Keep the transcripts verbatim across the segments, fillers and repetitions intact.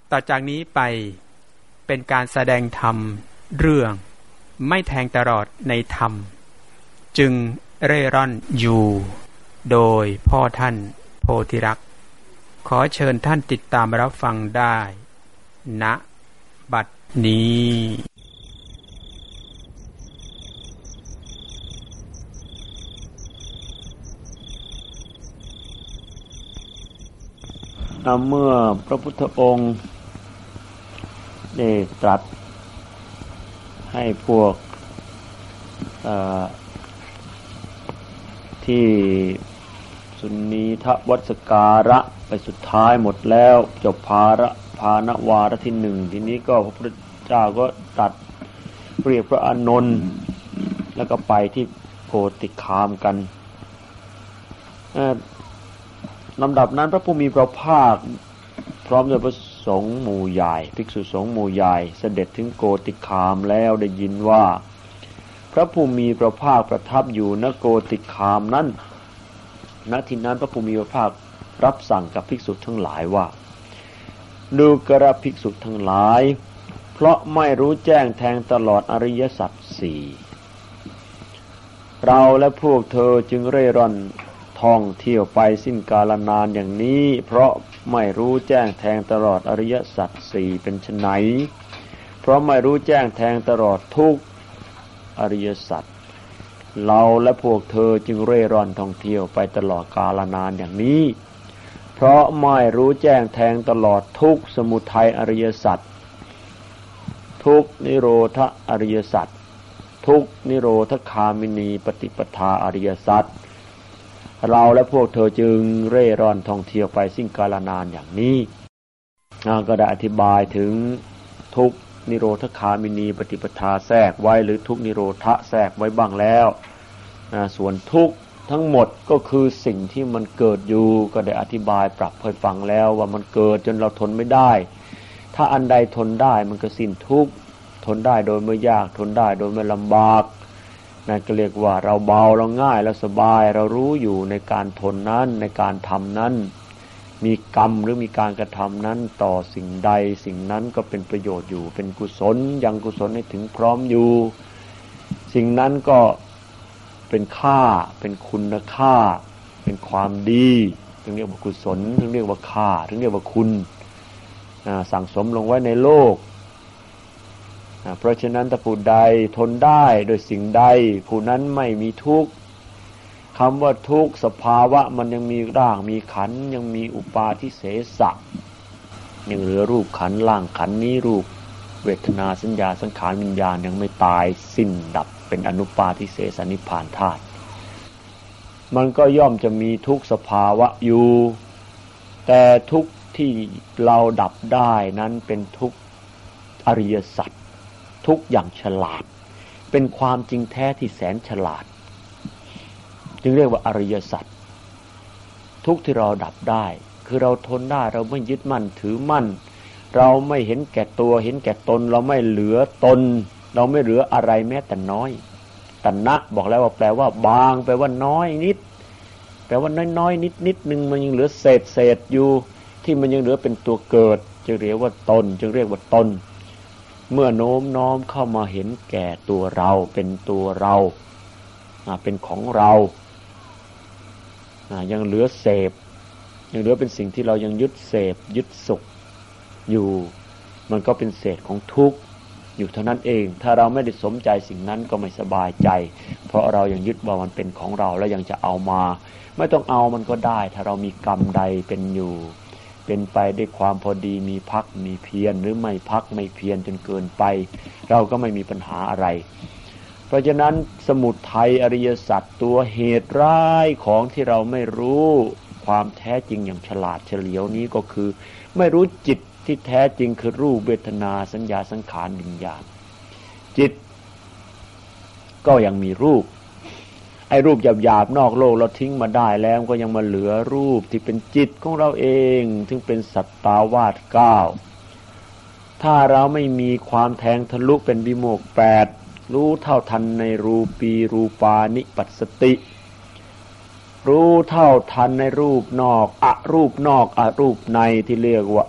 ต่อจากนี้ไปเป็นการแสดงธรรมเรื่องไม่แทงตลอดในธรรมจึงเร่ร่อนอยู่โดยพ่อท่านโพธิรักษ์ขอเชิญท่านติดตามรับฟังได้ณบัดนี้เมื่อพระพุทธองค์ได้ตรัสให้พวกที่สุนีทวัสการะไปสุดท้ายหมดแล้วจบภาระภานวาระที่หนึ่งทีนี้ก็พระพุทธเจ้าก็ตรัสเรียกพระอานนท์แล้วก็ไปที่โพธิคามกันลำดับนั้นพระผู้มีพระภาคพร้อมด้วยพระสงฆ์หมู่ใหญ่ภิกษุสงฆ์หมู่ใหญ่เสด็จถึงโกติคามแล้วได้ยินว่าพระผู้มีพระภาคประทับอยู่ณโกติคามนั้นณที่นั้นพระผู้มีพระภาครับสั่งกับภิกษุทั้งหลายว่าดูกระภิกษุทั้งหลายเพราะไม่รู้แจ้งแทงตลอดอริยสัจสี่เราและพวกเธอจึงเร่ร่อนท่องเที่ยวไปสิ้นกาลนานอย่างนี้เพราะไม่รู้แจ้งแทงตลอดอริยสัจสี่เป็นไฉนเพราะไม่รู้แจ้งแทงตลอดทุกอริยสัจเราและพวกเธอจึงเร่ร่อนท่องเที่ยวไปตลอดกาลนานอย่างนี้เพราะไม่รู้แจ้งแทงตลอดทุกสมุทัยอริยสัจทุกนิโรธอริยสัจทุกนิโรธคามินีปฏิปทาอริยสัจเราและพวกเธอจึงเร่ร่อนท่องเที่ยวไปสิ้นกาลนานอย่างนี้ก็ได้อธิบายถึงทุกนิโรธคามินีปฏิปทาแทรกไว้หรือทุกนิโรธะแทรกไว้บ้างแล้วส่วนทุกทั้งหมดก็คือสิ่งที่มันเกิดอยู่ก็ได้อธิบายปรับให้ฟังแล้วว่ามันเกิดจนเราทนไม่ได้ถ้าอันใดทนได้มันก็สิ้นทุกข์ทนได้โดยไม่ยากทนได้โดยไม่ลำบากนั่นก็เรียกว่าเราเบาเราง่ายเราสบายเรารู้อยู่ในการทนนั้นในการทำนั้นมีกรรมหรือมีการกระทำนั้นต่อสิ่งใดสิ่งนั้นก็เป็นประโยชน์อยู่เป็นกุศลยังกุศลให้ถึงพร้อมอยู่สิ่งนั้นก็เป็นค่าเป็นคุณค่าเป็นความดีถึงเรียกว่ากุศลถึงเรียกว่าค่าถึงเรียกว่าคุณสั่งสมลงไว้ในโลกเพราะฉะนั้นถ้าผู้ใดทนได้โดยสิ่งใดผู้นั้นไม่มีทุกข์คำว่าทุกข์สภาวะมันยังมีร่างมีขันธ์ยังมีอุปาทิเสสะยังเหลือรูปขันธ์ร่างขันธ์นี้รูปเวทนาสัญญาสังขารวิญญาณยังไม่ตายสิ้นดับเป็นอนุปาทิเสสนิพพานธาตุมันก็ย่อมจะมีทุกข์สภาวะอยู่แต่ทุกข์ที่เราดับได้นั้นเป็นทุกข์อริยสัจทุกอย่างฉลาดเป็นความจริงแท้ที่แสนฉลาดจึงเรียกว่าอริยสัจทุกที่เราดับได้คือเราทนได้เราไม่ยึดมั่นถือมั่นเราไม่เห็นแก่ตัวเห็นแก่ตนเราไม่เหลือตนเราไม่เหลืออะไรแม้แต่น้อยตัณนะบอกแล้วว่าแปลว่าบางแปลว่าน้อยนิดแปลว่าน้อยๆนิดนิดนึงมันยังเหลือเศษเศษอยู่ที่มันยังเหลือเป็นตัวเกิดจึงเรียกว่าตนจึงเรียกว่าตนเมื่อโน้มน้อมเข้ามาเห็นแก่ตัวเราเป็นตัวเราเป็นของเรายังเหลือเสพยังเหลือเป็นสิ่งที่เรายังยึดเสพยึดสุขอยู่มันก็เป็นเศษของทุกข์อยู่เท่านั้นเองถ้าเราไม่ได้สมใจสิ่งนั้นก็ไม่สบายใจเพราะเรายังยึดว่ามันเป็นของเราแล้วยังจะเอามาไม่ต้องเอามันก็ได้ถ้าเรามีกรรมใดเป็นอยู่เป็นไปด้วยความพอดีมีพักมีเพียรหรือไม่พักไม่เพียรจนเกินไปเราก็ไม่มีปัญหาอะไรเพราะฉะนั้นสมุทัยอริยสัจตัวเหตุร้ายของที่เราไม่รู้ความแท้จริงอย่างฉลาดเฉลียวนี้ก็คือไม่รู้จิตที่แท้จริงคือรูปเวทนาสัญญาสังขารวิญญาณจิตก็ยังมีรูปไอ้รูปหยาบๆนอกโลกเราทิ้งมาได้แล้วก็ยังมาเหลือรูปที่เป็นจิตของเราเองซึ่งเป็นสัตตาวาสเก้าถ้าเราไม่มีความแทงทะลุเป็นวิโมกข์แปดรู้เท่าทันในรูปีรูปานิปัสสติรู้เท่าทันในรูปนอกอรูปนอกอรูปในที่เรียกว่าอัจฉ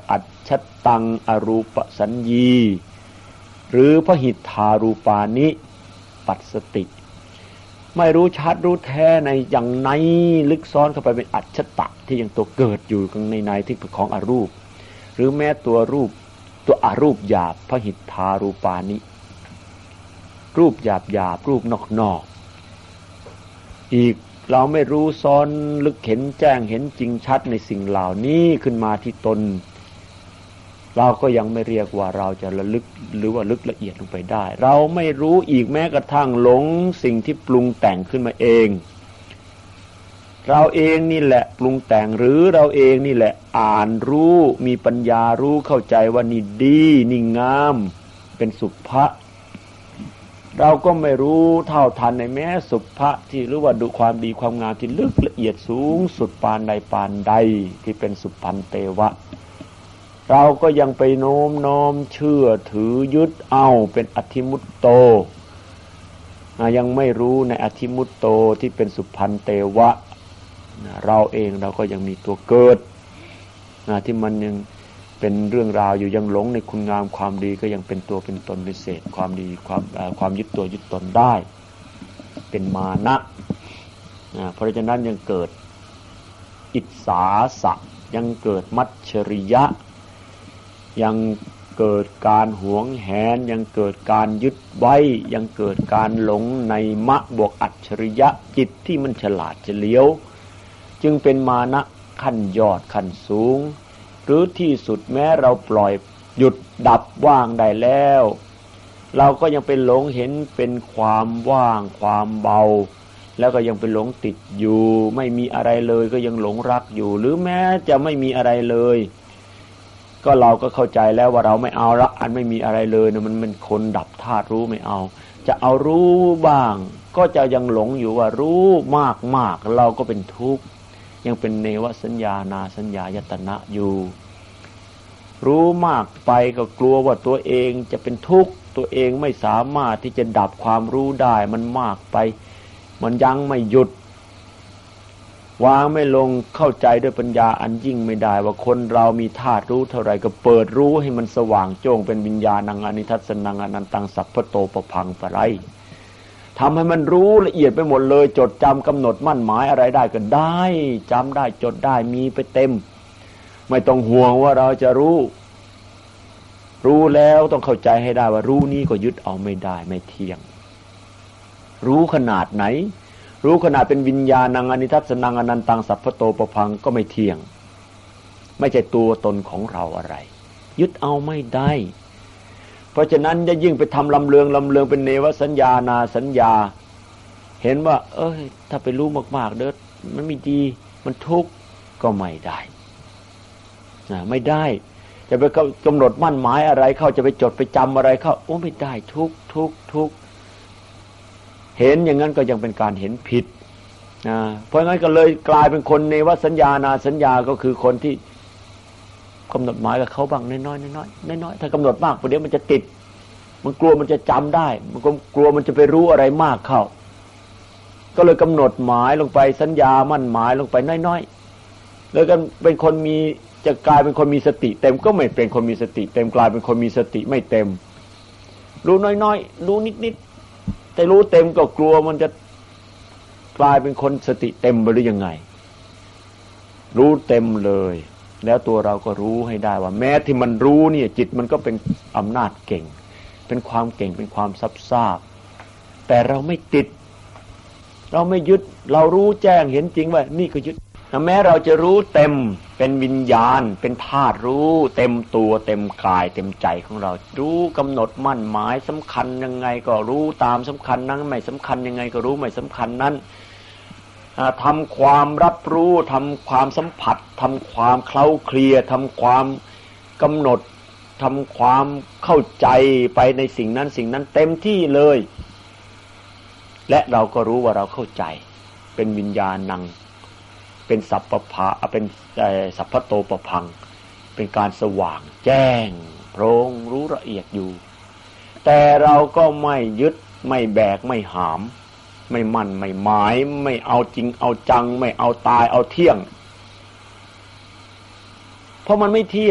ชตังอรูปสัญญีหรือพหิทธารูปานิปัสสติไม่รู้ชัดรู้แท้ในอย่างในลึกซ้อนเข้าไปเป็นอัจฉตะที่ยังตัวเกิดอยู่ในในที่ของอรูปหรือแม้ตัวรูปตัวอรูปหยาบพหิทธารูปานิรูปหยาบหยาบรูปนอกนอกอีกเราไม่รู้ซ้อนลึกเห็นแจ้งเห็นจริงชัดในสิ่งเหล่านี้ขึ้นมาที่ตนเราก็ยังไม่เรียกว่าเราจะระลึกหรือว่าลึกละเอียดลงไปได้เราไม่รู้อีกแม้กระทั่งหลงสิ่งที่ปรุงแต่งขึ้นมาเองเราเองนี่แหละปรุงแต่งหรือเราเองนี่แหละอ่านรู้มีปัญญารู้เข้าใจว่านี่ดีนี่งามเป็นสุภะเราก็ไม่รู้เท่าทันในแม้สุภะที่หรือว่าดูความดีความงามที่ลึกละเอียดสูงสุดปานใดปานใดที่เป็นสุพันเตวะเราก็ยังไปโน้มน้อมเชื่อถือยึดเอาเป็นอธิมุตโตยังไม่รู้ในอธิมุตโตที่เป็นสุพันเตวะเราเองเราก็ยังมีตัวเกิดที่มันยังเป็นเรื่องราวอยู่ยังหลงในคุณงามความดีก็ยังเป็นตัวเป็นตนเป็นเศษความดีความความยึดตัวยึดตนได้เป็นมานะเพราะฉะนั้นยังเกิดอิจฉาสะยังเกิดมัจฉริยะยังเกิดการหวงแหนยังเกิดการยึดไว้ยังเกิดการหลงในมะบวกอัจฉริยะจิตที่มันฉลาดเฉลียวจึงเป็นมานะขั้นยอดขั้นสูงหรือที่สุดแม้เราปล่อยหยุดดับว่างได้แล้วเราก็ยังเป็นหลงเห็นเป็นความว่างความเบาแล้วก็ยังเป็นหลงติดอยู่ไม่มีอะไรเลยก็ยังหลงรักอยู่หรือแม้จะไม่มีอะไรเลยก็เราก็เข้าใจแล้วว่าเราไม่เอาละอันไม่มีอะไรเลยนะมันเป็นคนดับธาตุรู้ไม่เอาจะเอารู้บ้างก็จะยังหลงอยู่ว่ารู้มากมากเราก็เป็นทุกข์ยังเป็นเนวสัญญานาสัญญายตนะอยู่รู้มากไปก็กลัวว่าตัวเองจะเป็นทุกข์ตัวเองไม่สามารถที่จะดับความรู้ได้มันมากไปมันยังไม่หยุดวางไม่ลงเข้าใจด้วยปัญญาอันยิ่งไม่ได้ว่าคนเรามีธาตุรู้เท่าไรก็เปิดรู้ให้มันสว่างโจ้งเป็นวิญญาณังอนิทัศนังอนันตังสัพพโตปพังปะไรทำให้มันรู้ละเอียดไปหมดเลยจดจำกำหนดมั่นหมายอะไรได้ก็ได้จำได้จดได้มีไปเต็มไม่ต้องห่วงว่าเราจะรู้รู้แล้วต้องเข้าใจให้ได้ว่ารู้นี้ก็ยึดเอาไม่ได้ไม่เที่ยงรู้ขนาดไหนรู้ขนาดเป็นวิญญาณังอนิทัศนังอนันตังสัพพโตปพังก็ไม่เที่ยงไม่ใช่ตัวตนของเราอะไรยึดเอาไม่ได้เพราะฉะนั้นจะยิ่งไปทำลำเลืองลำเลืองเป็นเนวสัญญานาสัญญาเห็นว่าเอ้ยถ้าไปรู้มากๆเด้อมันไม่ดีมันทุกข์ก็ไม่ได้นะไม่ได้จะไปกำหนดมั่นหมายอะไรเข้าจะไปจดไปจำอะไรเข้าโอ้ไม่ได้ทุกข์ทุกข์ทุกข์เห็นอย่างนั้นก็ยังเป็นการเห็นผิดนะเพราะงั้นก็เลยกลายเป็นคนเนวสัญญานาสัญญาก็คือคนที่กำหนดหมายกับเขาบ้างน้อยๆน้อยๆน้อยๆถ้ากำหนดมากประเดี๋ยวมันจะติดมันกลัวมันจะจำได้มันก็กลัวมันจะไปรู้อะไรมากเข้าก็เลยกำหนดหมายลงไปสัญญามั่นหมายลงไปน้อยๆแล้วก็เป็นคนมีจะกลายเป็นคนมีสติเต็มก็ไม่เป็นคนมีสติเต็มกลายเป็นคนมีสติไม่เต็มรู้น้อยๆรู้นิดๆแต่รู้เต็มก็กลัวมันจะกลายเป็นคนสติเต็มไปหรือยังไงรู้เต็มเลยแล้วตัวเราก็รู้ให้ได้ว่าแม้ที่มันรู้เนี่ยจิตมันก็เป็นอำนาจเก่งเป็นความเก่งเป็นความซับซ้อนแต่เราไม่ติดเราไม่ยึดเรารู้แจ้งเห็นจริงว่านี่ก็ยึดแม้เราจะรู้เต็มเป็นวิญญาณเป็นธาตุรู้เต็มตัวเต็มกายเต็มใจของเรารู้กำหนดมั่นหมายสำคัญยังไงก็รู้ตามสำคัญนั้นไม่สำคัญยังไงก็รู้ไม่สำคัญนั้นทำความรับรู้ทำความสัมผัสทำความเคล้าเคลียทำความกำหนดทำความเข้าใจไปในสิ่งนั้นสิ่งนั้นเต็มที่เลยและเราก็รู้ว่าเราเข้าใจเป็นวิญญาณังเป็นสัพพพะเป็นสัพพโตปพังเป็นการสว่างแจ้งโพร่งรู้ละเอียดอยู่แต่เราก็ไม่ยึดไม่แบกไม่หามไม่มั่นไม่หมายไม่เอาจริงเอาจังไม่เอาตายเอาเที่ยงเพราะมันไม่เที่ยง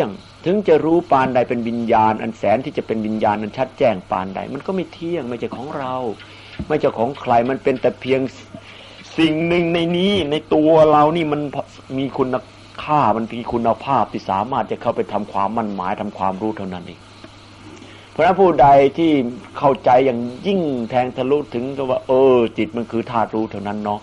ถึงจะรู้ปานใดเป็นวิญญาณอันแสนที่จะเป็นวิญญาณอันชัดแจ้งปานใดมันก็ไม่เที่ยงไม่ใช่ของเราไม่ใช่ของใครมันเป็นแต่เพียงสิ่งหนึ่งในนี้ในตัวเรานี่มันมีคุณค่ามันมีคุณภาพที่สามารถจะเข้าไปทำความมั่นหมายทำความรู้เท่านั้นเองเพราะฉะนั้นผู้ใดที่เข้าใจอย่างยิ่งแทงทะลุถึงก็ว่าเออจิตมันคือธาตุรู้เท่านั้นเนาะ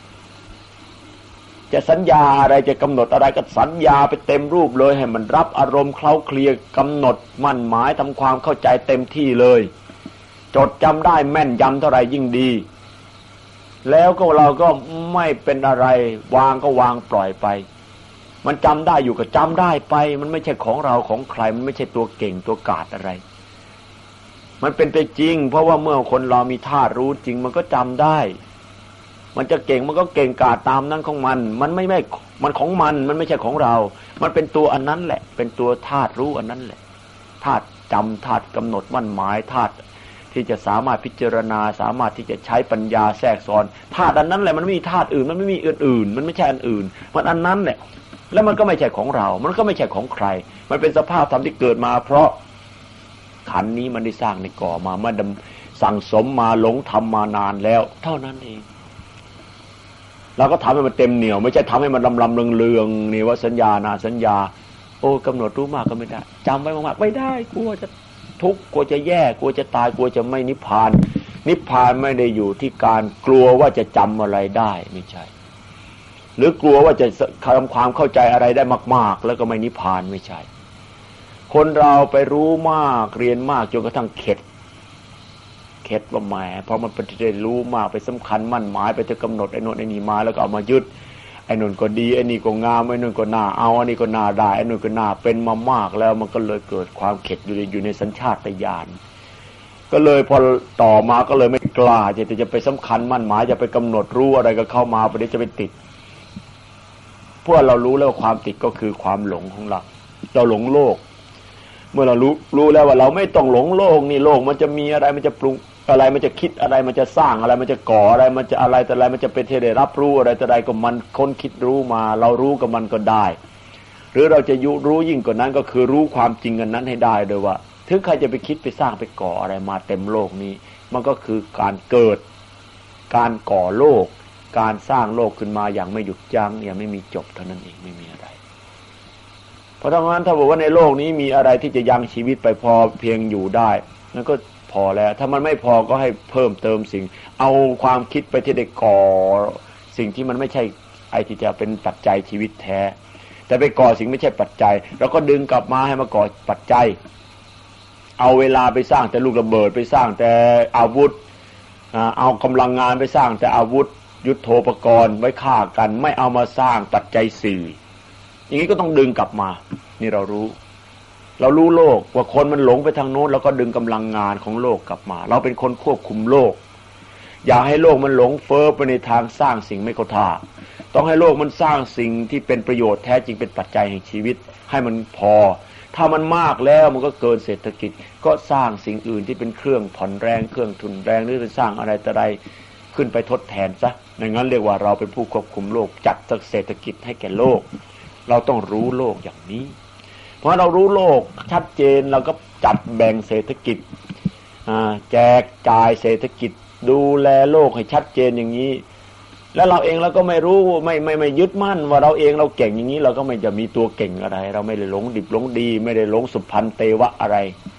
จะสัญญาอะไรจะกำหนดอะไรก็สัญญาไปเต็มรูปเลยให้มันรับอารมณ์เคล้าเคลียกำหนดมั่นหมายทำความเข้าใจเต็มที่เลยจดจำได้แม่นยำเท่าไหร่ยิ่งดีแล้วก็เราก็ไม่เป็นอะไรวางก็วางปล่อยไปมันจำได้อยู่ก็จำได้ไปมันไม่ใช่ของเราของใครมันไม่ใช่ตัวเก่งตัวกาจอะไรมันเป็นไปจริงเพราะว่าเมื่อคนเรามีธาตุรู้จริงมันก็จำได้มันจะเก่งมันก็เก่งกาจตามนั้นของมันมันไม่ไม่มันของมันมันไม่ใช่ของเรามันเป็นตัวอันนั้นแหละเป็นตัวธาตุรู้อันนั้นแหละธาตุจำธาตุกำหนดมั่นหมายธาตุที่จะสามารถพิจารณาสามารถที่จะใช้ปัญญาแทรกซ้อนธาตุอันนั้นแหละมันไม่มีธาตุอื่นมันไม่มีอื่นๆมันไม่ใช่อันอื่นมันอันนั้นแหละแล้วมันก็ไม่ใช่ของเรามันก็ไม่ใช่ของใครมันเป็นสภาพธรรมที่เกิดมาเพราะขันนี้มันได้สร้างในก่อมามันสั่งสมมาหลงทำมานานแล้วเท่านั้นเองเราก็ทำให้มันเต็มเหนี่ยวไม่ใช่ทำให้มันลำลำเลืองเลืองนี่ว่าสัญญานาสัญญาโอ้กำหนดรู้มากก็ไม่ได้จำไว้มากๆไม่ได้กลัวจะทุกข์กลัวจะแย่กลัวจะตายกลัวจะไม่นิพพานนิพพานไม่ได้อยู่ที่การกลัวว่าจะจำอะไรได้ไม่ใช่หรือกลัวว่าจะทำความเข้าใจอะไรได้มากๆแล้วก็ไม่นิพพานไม่ใช่คนเราไปรู้มากเรียนมากจนกระทั่งเข็ดเข็ดว่าแหมเพราะมันไปได้รู้มากไปสำคัญมั่นหมายไปจะกำหนดไอ้โน่นไอ้นี่มาแล้วก็เอามายึดไอ้นู่นก็ดีไอ้นี่ก็งามไอ้นู่นก็น่าเอาไอ้นี่ก็น่าได้ไอ้นู่นก็น่าเป็นมามากแล้วมันก็เลยเกิดความเข็ดอยู่ในอยู่ในสัญชาตญาณก็เลยพอต่อมาก็เลยไม่กล้าจะจะไปสำคัญมั่นหมายจะไปกำหนดรู้อะไรก็เข้ามาไปเดี๋ยวจะไปติดเพราะเรารู้แล้วความติดก็คือความหลงของเราเราหลงโลกเมื่อเรารู้รู้แล้วว่าเราไม่ต้องหลงโลกนี่โลกมันจะมีอะไรมันจะปรุงอะไรมันจะคิดอะไรมันจะสร้างอะไรมันจะก่ออะไรมันจะอะไรแต่อะไรมันจะเป็นที่ได้รับรู้อะไรแต่ใดก็มันค้นคิดรู้มาเรารู้กับมันก็ได้หรือเราจะยุรู้ยิ่งกว่านั้นก็คือรู้ความจริงอันนั้นให้ได้โดยว่าถึงใครจะไปคิดไปสร้างไปก่ออะไรมาเต็มโลกนี้มันก็คือการเกิดการก่อโลกการสร้างโลกขึ้นมาอย่างไม่หยุดยั้งอย่างไม่มีจบเท่านั้นเองไม่มีอะไรเพราะฉะนั้นถ้าบอกว่าในโลกนี้มีอะไรที่จะยังชีวิตไปพอเพียงอยู่ได้นั่นก็พอแล้วถ้ามันไม่พอก็ให้เพิ่มเติมสิ่งเอาความคิดไปที่ได้ก่อสิ่งที่มันไม่ใช่ไอ้ที่จะเป็นปัจจัยชีวิตแท้แต่ไปก่อสิ่งไม่ใช่ปัจจัยแล้วก็ดึงกลับมาให้มาก่อปัจจัยเอาเวลาไปสร้างแต่ลูกระเบิดไปสร้างแต่อาวุธเอากำลังงานไปสร้างแต่อาวุธยุทโธปกรณ์ไว้ฆ่ากันไม่เอามาสร้างปัจจัยสี่อย่างนี้ก็ต้องดึงกลับมานี่เรารู้เรารู้โลกว่าคนมันหลงไปทางโน้นแล้วก็ดึงกำลังงานของโลกกลับมาเราเป็นคนควบคุมโลกอย่าให้โลกมันหลงเฟ้อไปในทางสร้างสิ่งไม่เข้าท่าต้องให้โลกมันสร้างสิ่งที่เป็นประโยชน์แท้จริงเป็นปัจจัยแห่งชีวิตให้มันพอถ้ามันมากแล้วมันก็เกินเศรษฐกิจก็สร้างสิ่งอื่นที่เป็นเครื่องผ่อนแรงเครื่องทุนแรงหรือสร้างอะไรแต่ใดขึ้นไปทดแทนซะอย่างนั้นเรียกว่าเราเป็นผู้ควบคุมโลกจัดเศรษฐกิจให้แก่โลกเราต้องรู้โลกอย่างนี้เพราะเรารู้โลกชัดเจนเราก็จัดแบ่งเศรษฐกิจแจกจ่ายเศรษฐกิจดูแลโลกให้ชัดเจนอย่างนี้แล้วเราเองเราก็ไม่รู้ไม่ไม่ไม่ยึดมั่นว่าเราเองเราเก่งอย่างนี้เราก็ไม่จะมีตัวเก่งอะไรเราไม่ได้หลงดิบหลงดีไม่ได้หลงสุพันเตวะอะไร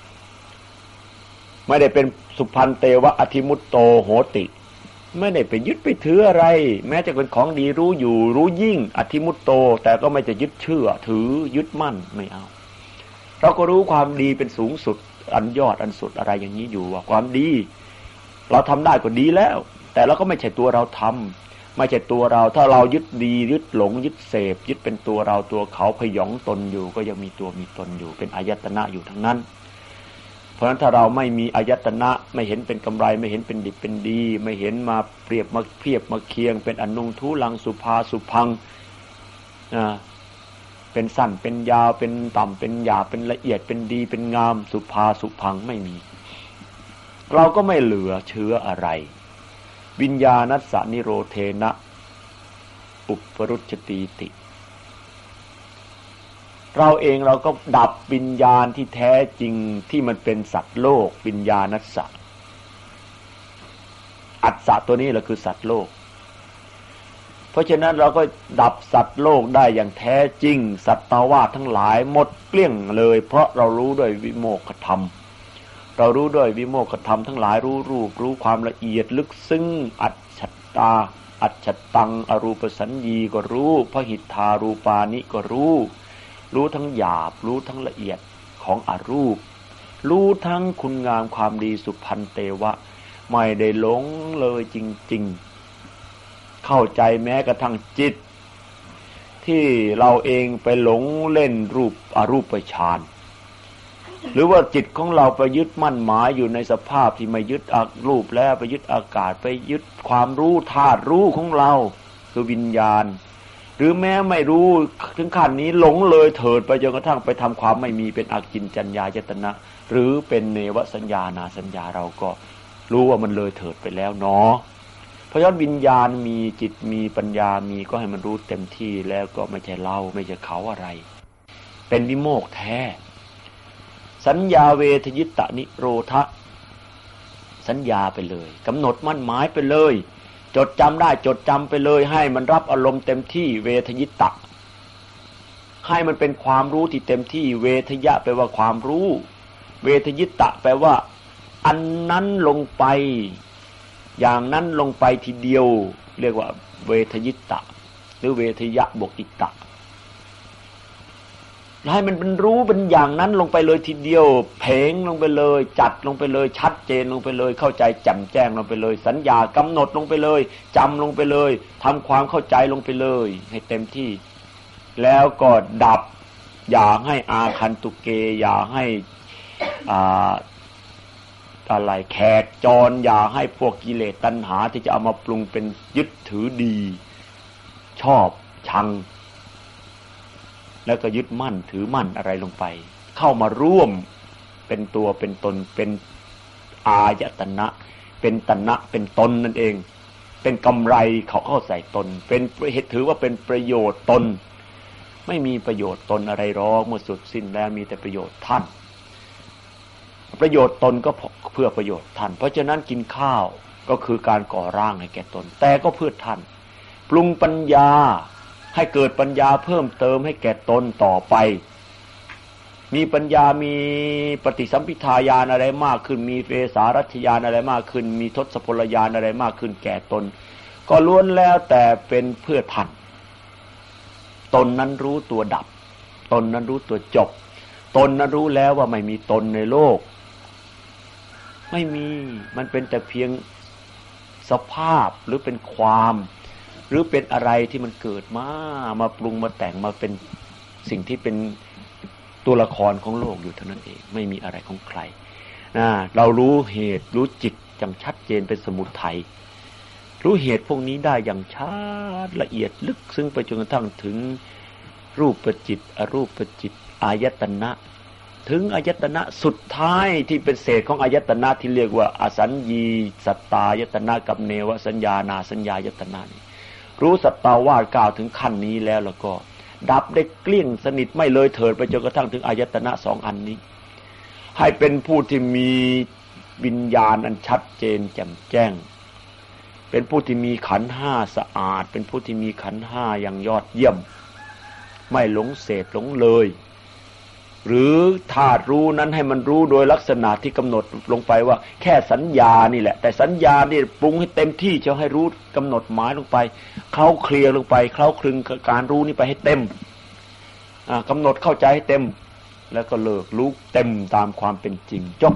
ไม่ได้เป็นสุพันเตวะอธิมุตโตโหติไม่ได้ไปยึดไปถืออะไรแม้จะเป็นของดีรู้อยู่รู้ยิ่งอธิมุตโตแต่ก็ไม่จะยึดเชื่อถือยึดมั่นไม่เอาเราก็รู้ความดีเป็นสูงสุดอันยอดอันสุดอะไรอย่างนี้อยู่ว่าความดีเราทำได้ก็ดีแล้วแต่เราก็ไม่ใช่ตัวเราทำไม่ใช่ตัวเราถ้าเรายึดดียึดหลงยึดเสพยึดเป็นตัวเราตัวเขาพยองตนอยู่ก็ยังมีตัวมีตนอยู่เป็นอายตนะอยู่ทั้งนั้นเพราะฉะนั้นถ้าเราไม่มีอายตนะไม่เห็นเป็นกำไรไม่เห็นเป็นดิบเป็นดีไม่เห็นมาเปรียบมาเทียบมาเคียงเป็นอนุทุลังสุภาสุพังอ่าเป็นสั้นเป็นยาวเป็นต่ำเป็นหยาบเป็นละเอียดเป็นดีเป็นงามสุภาสุพังไม่มีเราก็ไม่เหลือเชื้ออะไรวิญญาณัสสนิโรเทนะอุปรุจติติเราเองเราก็ดับวิญญาณที่แท้จริงที่มันเป็นสัตว์โลกวิญญาณัสสะอัสสะตัวนี้แหละคือสัตว์โลกเพราะฉะนั้นเราก็ดับสัตว์โลกได้อย่างแท้จริงสัตตวาสทั้งหลายหมดเกลี้ยงเลยเพราะเรารู้ด้วยวิโมกขธรรมเรารู้ด้วยวิโมกขธรรมทั้งหลายรู้รูปรู้ความละเอียดลึกซึ้งอัจฉตาอัจฉตังอรูปสัญญีก็รู้พหิทธารูปานิก็รู้รู้ทั้งหยาบรู้ทั้งละเอียดของอรูปรู้ทั้งคุณงามความดีสุพันเตวะไม่ได้หลงเลยจริงๆเข้าใจแม้กระทั่งจิตที่เราเองไปหลงเล่นรูปอรูปฌานหรือว่าจิตของเราไปยึดมั่นหมายอยู่ในสภาพที่ไม่ยึดอารูปแล้วไปยึดอากาศไปยึดความรู้ธาตุรู้ของเราคือวิญญาณหรือแม้ไม่รู้ถึงขั้นนี้หลงเลยเถิดไปจนกระทั่งไปทำความไม่มีเป็นอากิญจัญญายตนะหรือเป็นเนวสัญญานาสัญญาเราก็รู้ว่ามันเลยเถิดไปแล้วเนาะเพราะฉะนั้นวิญญาณมีจิตมีปัญญามีก็ให้มันรู้เต็มที่แล้วก็ไม่ใช่เราไม่ใช่เขาอะไรเป็นวิโมกข์แท้สัญญาเวทยิตตนิโรธะสัญญาไปเลยกำหนดมั่นหมายไปเลยจดจำได้จดจำไปเลยให้มันรับอารมณ์เต็มที่เวทยิตตะให้มันเป็นความรู้ที่เต็มที่เวทยะแปลว่าความรู้เวทยิตตะแปลว่าอันนั้นลงไปอย่างนั้นลงไปทีเดียวเรียกว่าเวทยิตตะหรือเวทยะบวกอิตตะให้มันเป็นรู้เป็นอย่างนั้นลงไปเลยทีเดียวเพ่งลงไปเลยจัดลงไปเลยชัดเจนลงไปเลยเข้าใจแจ่มแจ้งลงไปเลยสัญญากำหนดลงไปเลยจำลงไปเลยทำความเข้าใจลงไปเลยให้เต็มที่แล้วก็ดับอย่าให้อาคันตุเกอย่าให้อ่าอะไรแขกจรอย่าให้พวกกิเลสตัณหาที่จะเอามาปรุงเป็นยึดถือดีชอบชังแล้วก็ยึดมั่นถือมั่นอะไรลงไปเข้ามาร่วมเป็นตัวเป็นตนเป็นอายตนะเป็นตนะเป็นตนนั่นเองเป็นกำไรเขาเข้าใส่ตนเป็นเหตุถือว่าเป็นประโยชน์ตนไม่มีประโยชน์ตนอะไรหรอกเมื่อสุดสิ้นแล้วมีแต่ประโยชน์ท่านประโยชน์ตนก็เพื่อประโยชน์ท่านเพราะฉะนั้นกินข้าวก็คือการก่อร่างให้แก่ตนแต่ก็เพื่อท่านปรุงปัญญาให้เกิดปัญญาเพิ่มเติมให้แก่ตนต่อไปมีปัญญามีปฏิสัมภิทาญาณอะไรมากขึ้นมีเวสารัชญาณอะไรมากขึ้นมีทศพลญาณอะไรมากขึ้นแก่ตนก็ล้วนแล้วแต่เป็นเพื่อท่านตนนั้นรู้ตัวดับตนนั้นรู้ตัวจบตนนั้นรู้แล้วว่าไม่มีตนในโลกไม่มีมันเป็นแต่เพียงสภาพหรือเป็นความหรือเป็นอะไรที่มันเกิดมามาปรุงมาแต่งมาเป็นสิ่งที่เป็นตัวละครของโลกอยู่เท่านั้นเองไม่มีอะไรของใครนะเรารู้เหตุรู้จิตอย่างชัดเจนเป็นสมุทัยรู้เหตุพวกนี้ได้อย่างชัดละเอียดลึกซึ้งไปจนกระทั่งถึงรูปจิตอรูปจิตอายตนะถึงอายตนะสุดท้ายที่เป็นเศษของอายตนะที่เรียกว่าอสัญญีสัตตายตนะกับเนวสัญญานาสัญญายตนะนี่รู้สัตตาวาสกล่าวถึงขั้นนี้แล้วแล้วก็ดับได้เกลี้ยงสนิทไม่เลยเถิดไปจนกระทั่งถึงอายตนะสองอันนี้ให้เป็นผู้ที่มีวิญญาณอันชัดเจนแจ่มแจ้งเป็นผู้ที่มีขันธ์ห้าสะอาดเป็นผู้ที่มีขันธ์ห้าอย่างยอดเยี่ยมไม่หลงเศษหลงเลยหรือธาตุรู้นั้นให้มันรู้โดยลักษณะที่กำหนดลงไปว่าแค่สัญญานี่แหละแต่สัญญานี่ปรุงให้เต็มที่จะให้รู้กำหนดหมายลงไปเคล้าเคลียร์ลงไปเคล้าคลึงการรู้นี่ไปให้เต็มกำหนดเข้าใจให้เต็มแล้วก็เลิกรู้เต็มตามความเป็นจริงจบ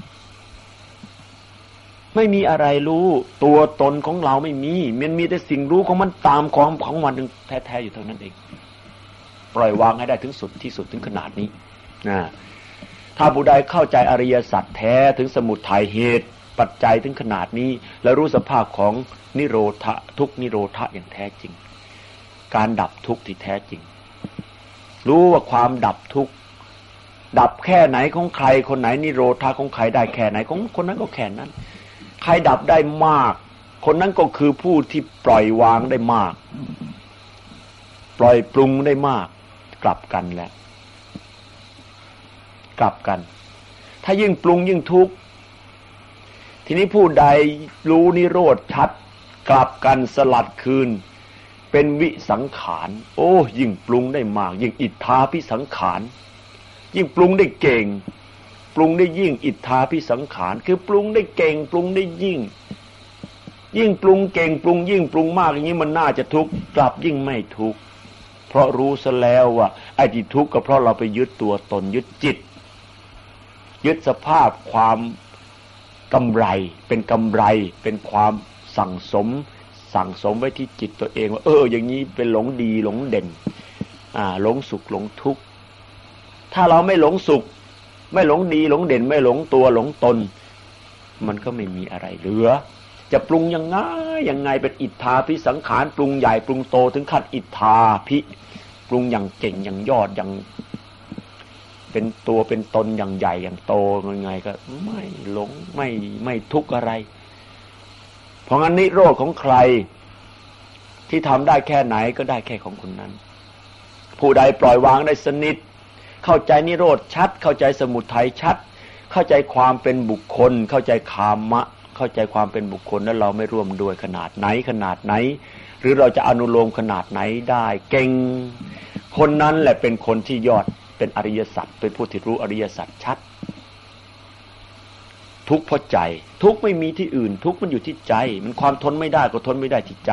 ไม่มีอะไรรู้ตัวตนของเราไม่มีมันมีแต่สิ่งรู้ของมันตามของของมันแท้ๆอยู่เท่านั้นเองปล่อยวางให้ได้ถึงสุดที่สุดถึงขนาดนี้นะถ้าผู้ใดเข้าใจอริยสัจแท้ถึงสมุทัยเหตุปัจจัยถึงขนาดนี้แล้วรู้สภาพของนิโรธทุกนิโรธอย่างแท้จริงการดับทุกข์ที่แท้จริงรู้ว่าความดับทุกข์ดับแค่ไหนของใครคนไหนนิโรธของใครได้แค่ไหนของคนนั้นก็แค่นั้นใครดับได้มากคนนั้นก็คือผู้ที่ปล่อยวางได้มากปล่อยปรุงได้มากกลับกันแล้วกลับกันถ้ายิ่งปรุงยิ่งทุกข์ทีนี้ผู้ใดรู้นิโรธชัดกลับกันสลัดคืนเป็นวิสังขารโอ้ยิ่งปรุงได้มากยิ่งอิทธาภิสังขารยิ่งปรุงได้เก่งปรุงได้ยิ่งอิทธาภิสังขารคือปรุงได้เก่งปรุงได้ยิ่งยิ่งปรุงเก่งปรุงยิ่งปรุงมากอย่างนี้มันน่าจะทุกข์กลับยิ่งไม่ทุกข์เพราะรู้ซะแล้วว่าไอ้ที่ทุกข์ก็เพราะเราไปยึดตัวตนยึดจิตยึดสภาพความกำไรเป็นกำไรเป็นความสั่งสมสั่งสมไว้ที่จิตตัวเองว่าเอออย่างนี้เป็นหลงดีหลงเด่นอ่าหลงสุขหลงทุกข์ถ้าเราไม่หลงสุขไม่หลงดีหลงเด่นไม่หลงตัวหลงตนมันก็ไม่มีอะไรเหลือจะปรุงยังไงยังไงเป็นอิทธาภิสังขารปรุงใหญ่ปรุงโตถึงขั้นอิทธาภิปรุงอย่างเก่งอย่างยอดอย่างเป็นตัวเป็นตนอย่างใหญ่อย่างโตยังไงก็ไม่หลงไม่ไม่ทุกข์อะไรเพราะงั้นนิโรธของใครที่ทำได้แค่ไหนก็ได้แค่ของคนนั้นผู้ใดปล่อยวางได้สนิทเข้าใจนิโรธชัดเข้าใจสมุทัยชัดเข้าใจความเป็นบุคคลเข้าใจคามะเข้าใจความเป็นบุคคลแล้วเราไม่ร่วมด้วยขนาดไหนขนาดไหนหรือเราจะอนุโลมขนาดไหนได้เก่งคนนั้นแหละเป็นคนที่ยอดเป็นอริยสัจเป็นผู้ที่รู้อริยสัจชัดทุกข์เพราะใจทุกข์ไม่มีที่อื่นทุกข์มันอยู่ที่ใจมันความทนไม่ได้ก็ทนไม่ได้ที่ใจ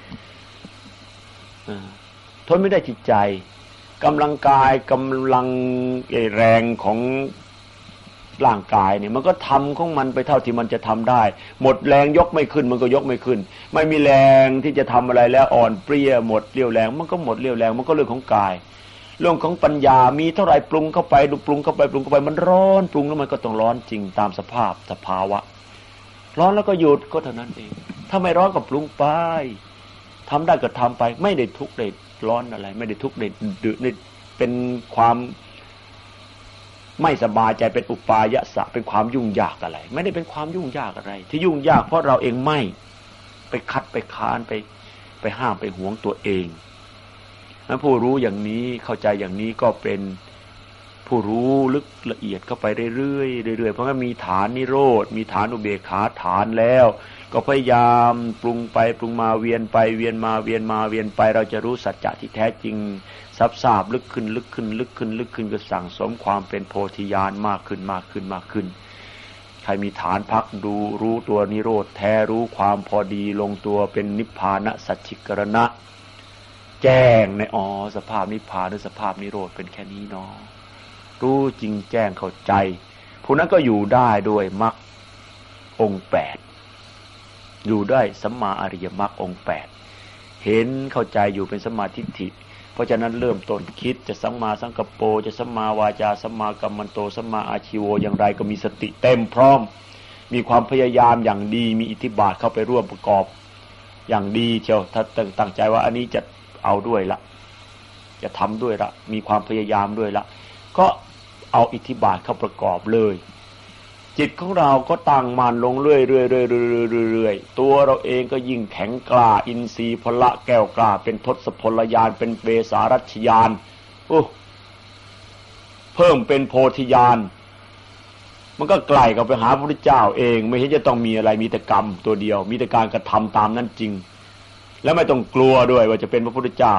ทนไม่ได้ที่ใจกำลังกายกำลังแรงของร่างกายเนี่ยมันก็ทำของมันไปเท่าที่มันจะทำได้หมดแรงยกไม่ขึ้นมันก็ยกไม่ขึ้นไม่มีแรงที่จะทำอะไรแล้วอ่อนเปรี้ยหมดเรี่ยวแรงมันก็หมดเรี่ยวแรงมันก็เรื่องของกายเรื่องของปัญญามีเท่าไหร่ปรุงเข้าไปดูปรุงเข้าไปปรุงเข้าไปมันร้อนปรุงแล้วมันก็ต้องร้อนจริงตามสภาพสภาวะร้อนแล้วก็หยุดก็เท่านั้นเองถ้าไม่ร้อนก็ปรุงไปทำได้ก็ทำไปไม่ได้ทุกข์ได้ร้อนอะไรไม่ได้ทุกข์ได้ดื้อเป็นความไม่สบายใจเป็นอุปายะสะเป็นความยุ่งยากอะไรไม่ได้เป็นความยุ่งยากอะไรที่ยุ่งยากเพราะเราเองไม่ไปคัดไปค้านไปไปห้ามไปหวงตัวเองนั้นผู้รู้อย่างนี้เข้าใจอย่างนี้ก็เป็นผู้รู้ลึกละเอียดเข้าไปเรื่อยๆเรื่อยๆเพราะว่ามีฐานนิโรธมีฐานอุเบกขาฐานแล้วก็พยายามปรุงไปปรุงมาเวียนไปเวียนมาเวียนมาเวียนไปเราจะรู้สัจจะที่แท้จริงซับซ้อนลึกขึ้นลึกขึ้นลึกขึ้นลึกขึ้นก็สั่งสมความเป็นโพธิญาณมากขึ้นมากขึ้นมากขึ้นใครมีฐานพักดูรู้ตัวนิโรธแท้รู้ความพอดีลงตัวเป็นนิพพานสัจฉิกรณะแจ้งในอ๋อสภาพนิพพานหรือสภาพนิโรธเป็นแค่นี้เนาะรู้จริงแจ้งเข้าใจผู้นั้นก็อยู่ได้ด้วยมรรคองค์แปดอยู่ได้สัมมาอริยมรรคองค์แปดเห็นเข้าใจอยู่เป็นสัมมาทิฏฐิเพราะฉะนั้นเริ่มต้นคิดจะสัมมาสังกัปโปจะสัมมาวาจาสัมมากัมมันโตสัมมาอาชีโวอย่างไรก็มีสติเต็มพร้อมมีความพยายามอย่างดีมีอิทธิบาทเข้าไปร่วมประกอบอย่างดีเชียวถ้าตั้งใจว่าอันนี้จะเอาด้วยละจะทำด้วยละมีความพยายามด้วยละก็เอาอิทธิบาทเข้าประกอบเลยจิตของเราก็ตั้งมั่นลงเรื่อยๆเรื่อยๆๆตัวเราเองก็ยิ่งแข็งกล้าอินทรีย์พละแก้วกล้าเป็นทศพลญาณเป็นเวสารัชญาณโอ้เพิ่มเป็นโพธิญาณมันก็ใกล้กับไปหาพระพุทธเจ้าเองไม่เห็นจะต้องมีอะไรมีแต่กรรมตัวเดียวมีแต่การกระทำตามนั้นจริงแล้วไม่ต้องกลัวด้วยว่าจะเป็นพระพุทธเจ้า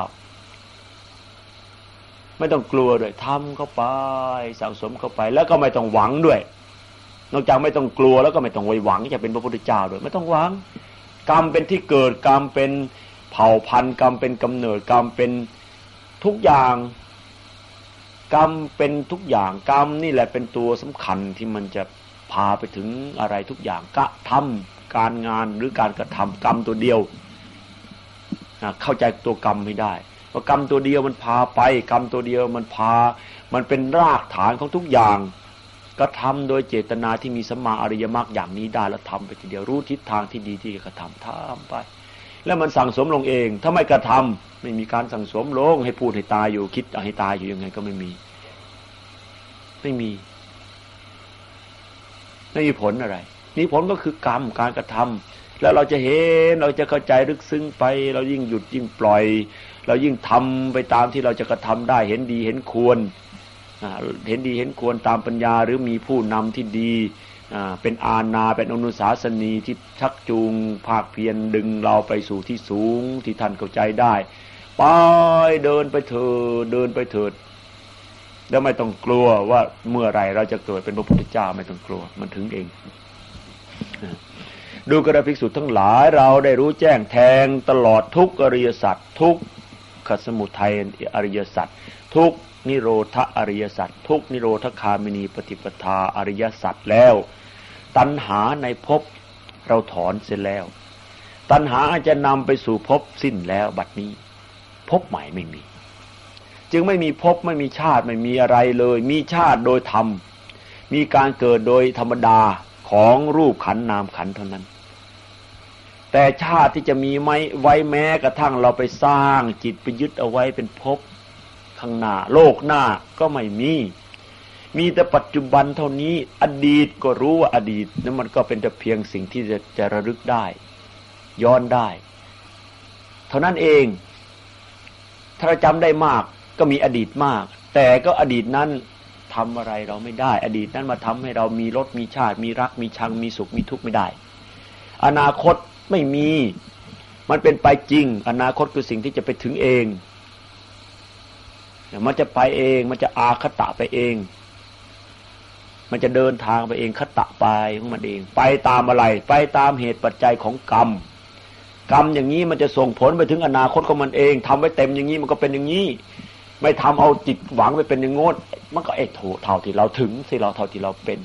ไม่ต้องกลัวด้วยทำเข้าไปสั่งสมเข้าไปแล้วก็ไม่ต้องหวังด้วยนอกจากไม่ต้องกลัวแล้วก็ไม่ต้องไว้หวังจะเป็นพระพุทธเจ้าด้วยไม่ต้องหวังกรรมเป็นที่เกิดกรรมเป็นเผ่าพันธุ์กรรมเป็นกำเนิดกรรมเป็นทุกอย่างกรรมเป็นทุกอย่างกรรมนี่แหละเป็นตัวสำคัญที่มันจะพาไปถึงอะไรทุกอย่างกระทำการงานหรือการกระทำกรรมตัวเดียวเข้าใจตัวกรรมไม่ได้ว่ากรรมตัวเดียวมันพาไปกรรมตัวเดียวมันพามันเป็นรากฐานของทุกอย่างก็ทำโดยเจตนาที่มีสัมมาอริยมรรคอย่างนี้ได้แล้วทำไปทีเดียวรู้ทิศทางที่ดีที่จะกระทำทำไปแล้วมันสั่งสมลงเองถ้าไม่กระทำไม่มีการสั่งสมลงให้พูดให้ตายอยู่คิดให้ตายอยู่ยังไงก็ไม่มีไม่มีไม่มีผลอะไรนี่ผลก็คือกรรมการกระทำแล้วเราจะเห็นเราจะเข้าใจลึกซึ้งไปเรายิ่งหยุดยิ่งปล่อยเรายิ่งทำไปตามที่เราจะกระทำได้เห็นดีเห็นควรเห็นดีเห็นควรตามปัญญาหรือมีผู้นำที่ดีเป็นอาณาเป็นอนุสาสนีที่ชักจูงภาคเพียรดึงเราไปสู่ที่สูงที่ท่านเข้าใจได้ไปเดินไปเถิดเดินไปเถิดแล้วไม่ต้องกลัวว่าเมื่อไรเราจะเกิดเป็นพระพุทธเจ้าไม่ต้องกลัวมันถึงเองดูกระภิกษุทั้งหลายเราได้รู้แจ้งแทงตลอดทุกอริยสัจทุกขสมุทัยอริยสัจทุกนิโรธอริยสัจทุกนิโรธคามินีปฏิปทาอริยสัจแล้วตัณหาในภพเราถอนเสร็จแล้วตัณหาจะนำไปสู่ภพสิ้นแล้วบัดนี้ภพใหม่ไม่มีจึงไม่มีภพไม่มีชาติไม่มีอะไรเลยมีชาติโดยธรรมมีการเกิดโดยธรรมดาของรูปขันธ์นามขันธ์เท่านั้นแต่ชาติที่จะมีไว้ไว้แม้กระทั่งเราไปสร้างจิตไปยึดเอาไว้เป็นภพข้างหน้าโลกหน้าก็ไม่มีมีแต่ปัจจุบันเท่านี้อดีตก็รู้ว่าอดีตนั้นมันก็เป็นแต่เพียงสิ่งที่จะจะระลึกได้ย้อนได้เท่านั้นเองถ้าเราจำได้มากก็มีอดีตมากแต่ก็อดีตนั้นทำอะไรเราไม่ได้อดีตนั้นมาทำให้เรามีรสมีชาติมีรักมีชังมีสุขมีทุกข์ไม่ได้อนาคตไม่มีมันเป็นไปจริงอนาคตคือสิ่งที่จะไปถึงเองมันจะไปเองมันจะอาคตะไปเองมันจะเดินทางไปเองคตะไปของมันเองไปตามอะไรไปตามเหตุปัจจัยของกรรมกรรมอย่างนี้มันจะส่งผลไปถึงอนาคตของมันเองทำไว้เต็มอย่างนี้มันก็เป็นอย่างนี้ไม่ทำเอาจิตหวังไปเป็นอย่างโง่มันก็เอ็ดโถเท่าที่เราถึงที่เราเท่าที่เราเป็น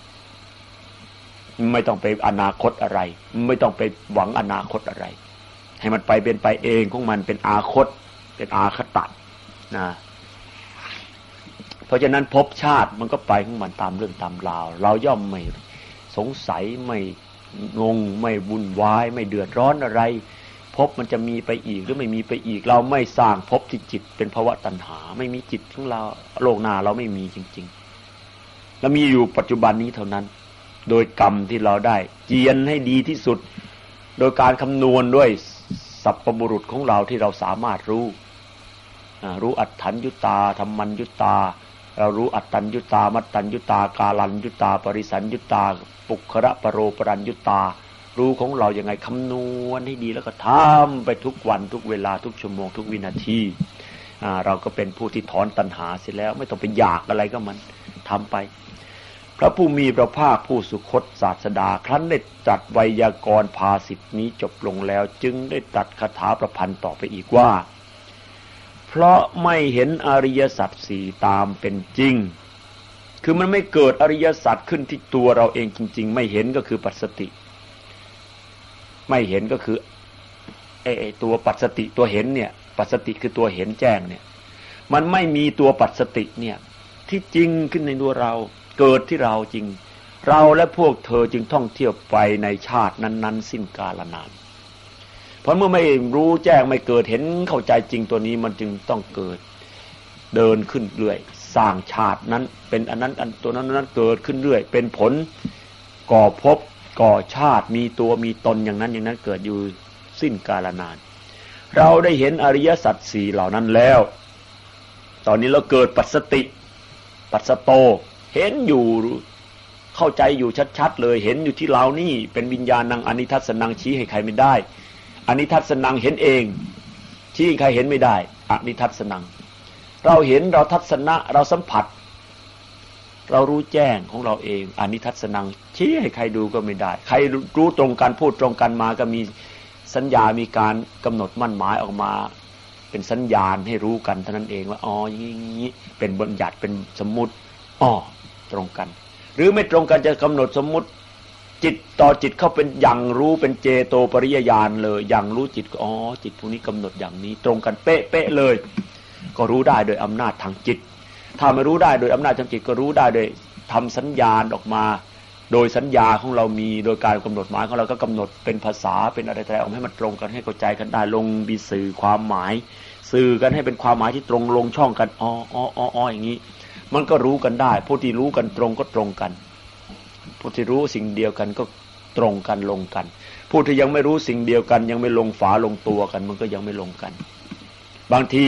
ไม่ต้องไปอนาคตอะไรไม่ต้องไปหวังอนาคตอะไรให้มันไปเป็นไปเองของมันเป็นอาคตเป็นอาคตะนะเพราะฉะนั้นภพชาติมันก็ไปของมันตามเรื่องตามราวเราย่อมไม่สงสัยไม่งงไม่วุ่นวายไม่เดือดร้อนอะไรภพมันจะมีไปอีกหรือไม่มีไปอีกเราไม่สร้างภพที่จิตเป็นภวะตัณหาไม่มีจิตของเราโลกหน้าเราไม่มีจริงๆแล้วมีอยู่ปัจจุบันนี้เท่านั้นโดยกรรมที่เราได้เจียนให้ดีที่สุดโดยการคำนวณด้วยสัพพบุรุษของเราที่เราสามารถรู้รู้อัตถัญญุตาธัมมัญญุตาเรารู้อัตตัญญุตามัตตัญญุตากาลัญญุตาปริสัญญุตาปุคระปโรปรัญญุตารู้ของเราอย่างไงคำนวณให้ดีแล้วก็ทำไปทุกวันทุกเวลาทุกชั่วโมงทุกวินาทีเราก็เป็นผู้ที่ถอนตัณหาเสร็จแล้วไม่ต้องไปอยากอะไรก็มันทำไปพระผู้มีพระภาคผู้สุคตศาสดาครั้นได้ตรัสไวยากรณ์ภาษิตนี้จบลงแล้วจึงได้ตรัสคาถาประพันธ์ต่อไปอีกว่าเพราะไม่เห็นอริยสัจสี่ตามเป็นจริงคือมันไม่เกิดอริยสัจขึ้นที่ตัวเราเองจริงๆไม่เห็นก็คือปัสสติไม่เห็นก็คือไอ้ไอ้ตัวปัสสติตัวเห็นเนี่ยปัสสติคือตัวเห็นแจ้งเนี่ยมันไม่มีตัวปัสสติเนี่ยที่จริงขึ้นในตัวเราเกิดที่เราจริงเราและพวกเธอจึงท่องเที่ยวไปในชาตินั้นๆสิ้นกาลนานเพราะเมื่อไม่รู้แจ้งไม่เกิดเห็นเข้าใจจริงตัวนี้มันจึงต้องเกิดเดินขึ้นเรื่อยสร้างชาตินั้นเป็นอันนั้นอันตัวนั้นนั้นเกิดขึ้นเรื่อยเป็นผลก่อภพก่อชาติมีตัวมีตนอย่างนั้นอย่างนั้นเกิดอยู่สิ้นกาลนานเราได้เห็นอริยสัจสี่เหล่านั้นแล้วตอนนี้เราเกิดปัสสติปัสสโตเห็นอยู่เข้าใจอยู่ชัดๆเลยเห็นอยู่ที่เรานี่เป็นวิญญาณังอนิทัศนังชี้ให้ใครไม่ได้อนิทัศนังเห็นเองชี้ให้ใครเห็นไม่ได้อนิทัศนังเราเห็นเราทัศนะเราสัมผัสเรารู้แจ้งของเราเองอนิทัศนังชี้ให้ใครดูก็ไม่ได้ใครรู้ตรงกันพูดตรงกันมาก็มีสัญญามีการกำหนดมั่นหมายออกมาเป็นสัญญาณให้รู้กันเท่านั้นเองว่าอ๋ออย่างนี้เป็นบัญญัติเป็นสมมุติอ๋อตรงกันหรือไม่ตรงกันจะกำหนดสมมุติจิตต่อจิตเข้าเป็นอย่างรู้เป็นเจโตปริยญาณเลยอย่างรู้จิตก็อ๋อจิตพวกนี้กำหนดอย่างนี้ตรงกันเป๊ะเป๊ะเลยก็รู้ได้โดยอำนาจทางจิตถ้าไม่รู้ได้โดยอำนาจทางจิตก็รู้ได้โดยทำสัญญาณออกมาโดยสัญญาของเรามีโดยการกำหนดหมายของเราก็กำหนดเป็นภาษาเป็นอะไรๆออกให้มันตรงกันให้เข้าใจกันได้ลงมีสื่อความหมายสื่อกันให้เป็นความหมายที่ตรงลงช่องกันอ๋ออ๋ออ๋ออย่างนี้มันก็รู้กันได้ผู้ที่รู้กันตรงก็ตรงกันผู้ที่รู้สิ่งเดียวกันก็ตรงกันลงกันผู้ที่ยังไม่รู้สิ่งเดียวกันยังไม่ลงฝาลงตัวกันมันก็ยังไม่ลงกันบางที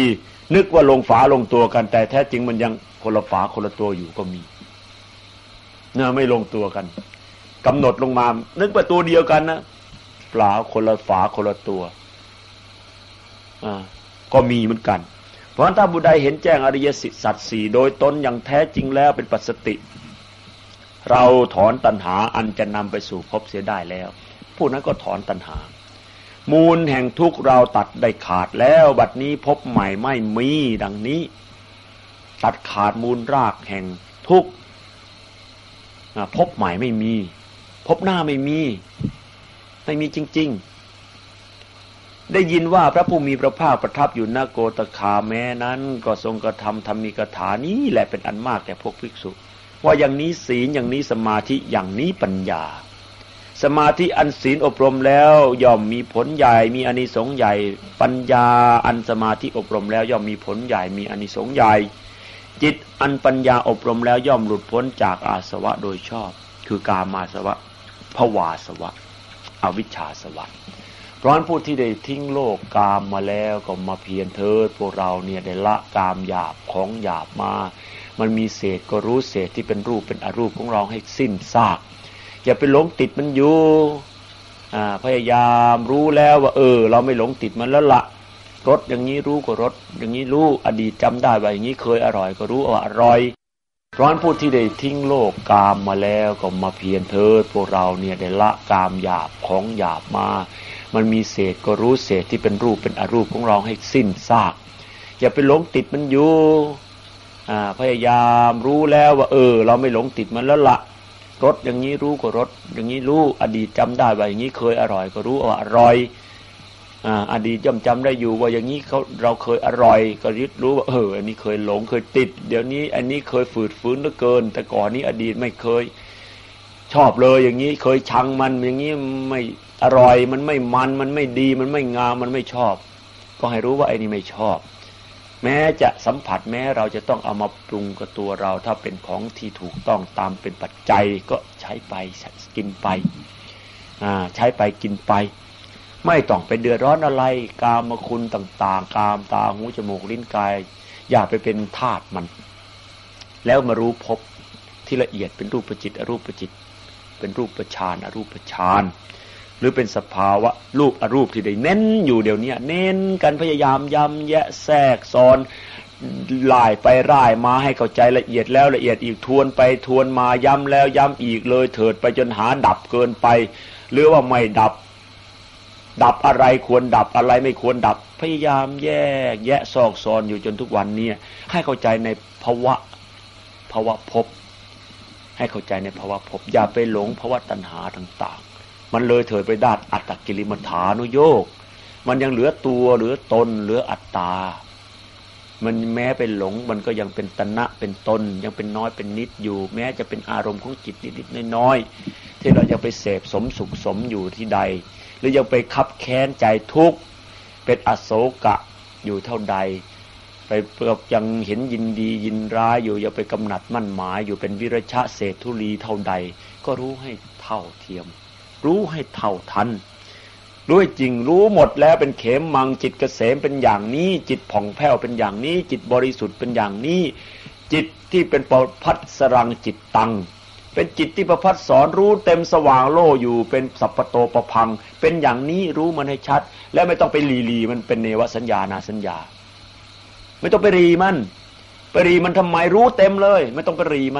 นึกว่าลงฝาลงตัวกันแต่แท้จริงมันยังคนละฝาคนละตัวอยู่ก็มีเนะไม่ลงตัวกันกำหนดลงมานึกว่าตัวเดียวกันนะเปล่าคนละฝาคนละตัวอ่าก็มีเหมือนกันเพราะฉะนั้นถ้าบุคคลใดเห็นแจ้งอริยสัจสี่โดยตนอย่างแท้จริงแล้วเป็นปัสสติเราถอนตัณหาอันจะนำไปสู่ภพเสียได้แล้วผู้นั้นก็ถอนตัณหามูลแห่งทุกข์เราตัดได้ขาดแล้วบัดนี้ภพใหม่ไม่มีดังนี้ตัดขาดมูลรากแห่งทุกข์ภพใหม่ไม่มีภพหน้าไม่มีไม่มีจริงๆได้ยินว่าพระผู้มีพระภาคประทับอยู่ณโกตคาแม้นั้นก็ทรงกระทำธรรมีกถานี้แหละเป็นอันมากแก่พวกภิกษุว่าอย่างนี้ศีลอย่างนี้สมาธิอย่างนี้ปัญญาสมาธิอันศีลอบรมแล้วย่อมมีผลใหญ่มีอานิสงส์ใหญ่ปัญญาอันสมาธิอบรมแล้วย่อมมีผลใหญ่มีอานิสงส์ใหญ่จิตอันปัญญาอบรมแล้วย่อมหลุดพ้นจากอาสวะโดยชอบคือกามาสวะภวาสวะอวิชชาสวะเพราะฉะนั้นผู้ที่ได้ทิ้งโลกกามมาแล้วก็มาเพียรเถิดพวกเราเนี่ยได้ละกามหยาบของหยาบมามันมีเศษก็รู้เศษที่เป็นรูปเป็นอรูปของเราให้สิ้นซากอย่าไปหลงติดมันอยู่อ่าพยายามรู้แล้วว่าเออเราไม่หลงติดมันแล้วละรสอย่างนี้รู้ก็รสอย่างนี้รู้อดีตจำได้ว่าอย่างนี้เคยอร่อยก็รู้ว่าอร่อยเพราะฉะนั้นผู้ที่ได้ทิ้งโลกกามมาแล้วก็มาเพียรเถิดพวกเราเนี่ยได้ละกามหยาบของหยาบมามันมีเศษก็รู้เศษที่เป็นรูปเป็นอรูปของเราให้สิ้นซากอย่าไปหลงติดมันอยู่อ่าพยายามรู้แล้วว่าเออเราไม่หลงติดมันแล้วละรสอย่างนี้รู้ก็รสอย่างนี้รู้อดีตจำได้ว่าอย่างนี้เคยอร่อยก็รู้ว่าอร่อยอ่าอดีตย่อมจำได้อยู่ว่าอย่างนี้เขาเราเคยอร่อยก็ยึดรู้ว่าเอออันนี้เคยหลงเคยติดเดี๋ยวนี้อันนี้เคยฝืดฝืนเหลือเกินแต่ก่อนนี้อดีตไม่เคยชอบเลยอย่างนี้เคยชังมันอย่างนี้ไม่อร่อยมันไม่มันมันไม่ดีมันไม่งามมันไม่ชอบก็ให้รู้ว่าไอ้นี่ไม่ชอบแม้จะสัมผัสแม้เราจะต้องเอามาปรุงกับตัวเราถ้าเป็นของที่ถูกต้องตามเป็นปัจจัยก็ใช้ไปกินไปอ่าใช้ไปกินไปไม่ต้องไปเดือดร้อนอะไรกามคุณต่างๆกามตาหูจมูกลิ้นกายอย่าไปเป็นทาสมันแล้วมารู้พบที่ละเอียดเป็นรูปจิตอรูปจิตเป็นรูปฌานอรูปฌานหรือเป็นสภาวะรูปอรูปที่ได้เน้นอยู่เดี๋ยวนี้เน้นกันพยายามย้ำแยะแทรกซ้อนไล่ไปร่ายมาให้เข้าใจละเอียดแล้วละเอียดอีกทวนไปทวนมาย้ำแล้วย้ำอีกเลยเถิดไปจนหาดับเกินไปหรือว่าไม่ดับดับอะไรควรดับอะไรไม่ควรดับพยายามแยกแยะซอกซอนอยู่จนทุกวันนี้ให้เข้าใจในภวะภวะภพให้เข้าใจในภวะภพอย่าไปหลงภวะตัณหาต่างๆมันเลยเถิดไปด้านอัตตกิลมัฏฐานุโยคมันยังเหลือตัวเหลือตนเหลืออัตตามันแม้เป็นหลงมันก็ยังเป็นตนะเป็นตนยังเป็นน้อยเป็นนิดอยู่แม้จะเป็นอารมณ์ของจิตนิดๆน้อยๆที่เรายังไปเสพสมสุขสมอยู่ที่ใดหรือยังไปคับแค้นใจทุกข์เป็นอโศกะอยู่เท่าใดไปยังเห็นยินดียินร้ายอยู่ยังไปกำหนัดมั่นหมายอยู่เป็นวิรชะเศรษฐุลีเท่าใดก็รู้ให้เท่าเทียมรู้ให้เท่าทันรู้จริงรู้หมดแล้วเป็นเขมมังจิตเกษมเป็นอย่างนี้จิตผ่องแผ้วเป็นอย่างนี้จิตบริสุทธิ์เป็นอย่างนี้จิตที่เป็นปภัสสรังจิตตังเป็นจิตที่ประพัดสอนรู้เต็มสว่างโล่อยู่เป็นสัพพโตปพังเป็นอย่างนี้รู้มันให้ชัดและไม่ต้องไปลีลีมันเป็นเนวสัญญานาสัญญาไม่ต้องไปรีมันไปรีมันทำไมรู้เต็มเลยไม่ต้องไปรีมัน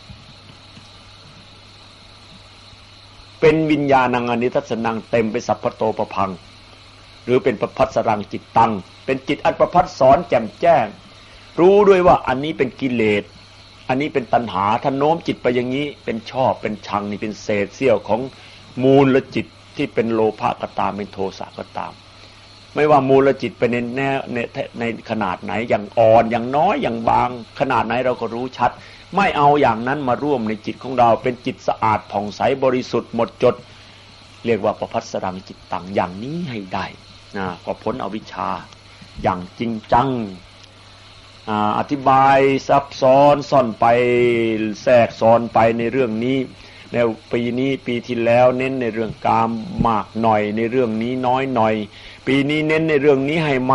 เป็นวิญญาณังอนิทัสสนังเต็มเป็นสัพพโตปพังหรือเป็นประพัสสรังจิตตังเป็นจิตอันประพัดสอนแจ่มแจ้งรู้ด้วยว่าอันนี้เป็นกิเลสอันนี้เป็นตัณหาท่านโน้มจิตไปอย่างนี้เป็นชอบเป็นชังนี่เป็นเศษเสี้ยวของมูลและจิตที่เป็นโลภะก็ตามเป็นโทสะก็ตามไม่ว่ามูลและจิตเป็นในแนวในในขนาดไหนอย่างอ่อนอย่างน้อยอย่างบางขนาดไหนเราก็รู้ชัดไม่เอาอย่างนั้นมาร่วมในจิตของเราเป็นจิตสะอาดผ่องใสบริสุทธิ์หมดจดเรียกว่าประภัสสรังจิตตังอย่างนี้ให้ได้นะก็พ้นอวิชชาอย่างจริงจังอธิบายซับซ้อนซ่อนไปแทรกซ้อนไปในเรื่องนี้ในปีนี้ปีที่แล้วเน้นในเรื่องกามมากหน่อยในเรื่องนี้น้อยหน่อยปีนี้เน้นในเรื่องนี้ให้มาก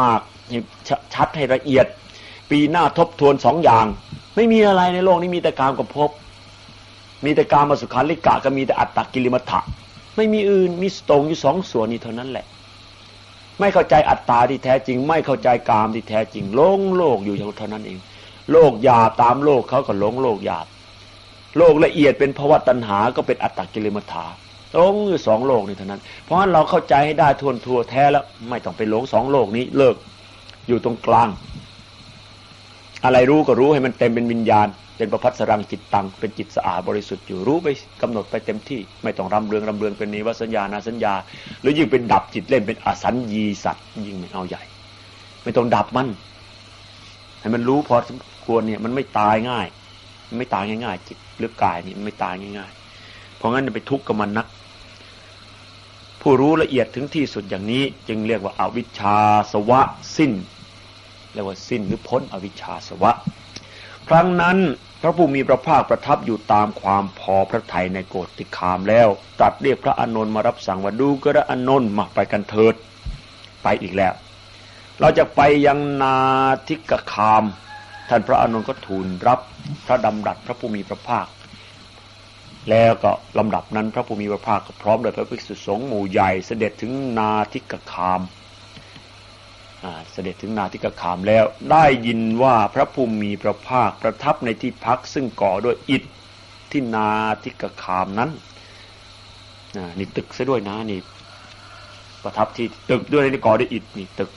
ชัดให้ละเอียดปีหน้าทบทวนสองอย่างไม่มีอะไรในโลกนี้มีแต่กามกับภพมีแต่กามสุขันลิกะก็มีแต่อัตตกิลมัฏฐะไม่มีอื่นมีตรงอยู่สองส่วนนี้เท่านั้นแหละไม่เข้าใจอัตตาที่แท้จริงไม่เข้าใจกามที่แท้จริงหลงโลกอยู่เท่านั้นเองโลกหยาบตามโลกเขาก็หลงโลกหยาบโลกละเอียดเป็นภวตัณหาก็เป็นอัตตกิลมัฏฐะตรงอยู่สองโลกนี้เท่านั้นเพราะฉะนั้นเราเข้าใจให้ได้ทวนทัวแท้แล้วไม่ต้องไปหลงสองโลกนี้เลิกอยู่ตรงกลางอะไรรู้ก็รู้ให้มันเต็มเป็นวิญญาณเป็นประภัสสรังจิตตังเป็นจิตสะอาดบริสุทธิ์อยู่รู้ไปกำหนดไปเต็มที่ไม่ต้องรำเรืองรำเรืองเป็นนิวสัญญานาสัญญาหรือยิ่งเป็นดับจิตเล่นเป็นอสัญญีสัตว์ยิ่งไม่เอาใหญ่ไม่ต้องดับมันให้มันรู้พอสมควรเนี่ยมันไม่ตายง่ายมันไม่ตายง่ายๆจิตหรือกายนี่มันไม่ตายง่ายๆเพราะงั้นจะไปทุกข์กับมันนักผู้รู้ละเอียดถึงที่สุดอย่างนี้จึงเรียกว่าอวิชชาสวะสิ้นเรียกว่าสิ้นหรือพ้นอวิชชาสวะครั้งนั้นพระผู้มีพระภาคประทับอยู่ตามความพอพระทัยในโกฏติคามแล้วตรัสเรียกพระอานนท์มารับสั่งว่าดูกระอานนท์มาไปกันเถิดไปอีกแล้วเราจะไปยังนาทิกคามท่านพระอานนท์ก็ทูลรับพระดำรัสพระผู้มีพระภาคแล้วก็ลำดับนั้นพระผู้มีพระภาคก็พร้อมด้วยพระภิกษุสงฆ์หมู่ใหญ่เสด็จถึงนาทิกคามเสด็จถึงนาทิกคามแล้วได้ยินว่าพระผู้มีพระภาคประทับในที่พักซึ่งก่อด้วยอิฐที่นาทิกคามนั้นนี่ตึกซะด้วยนะนี่ประทับที่ตึกด้วยนี่ก่อด้วยอิฐนี่ตึก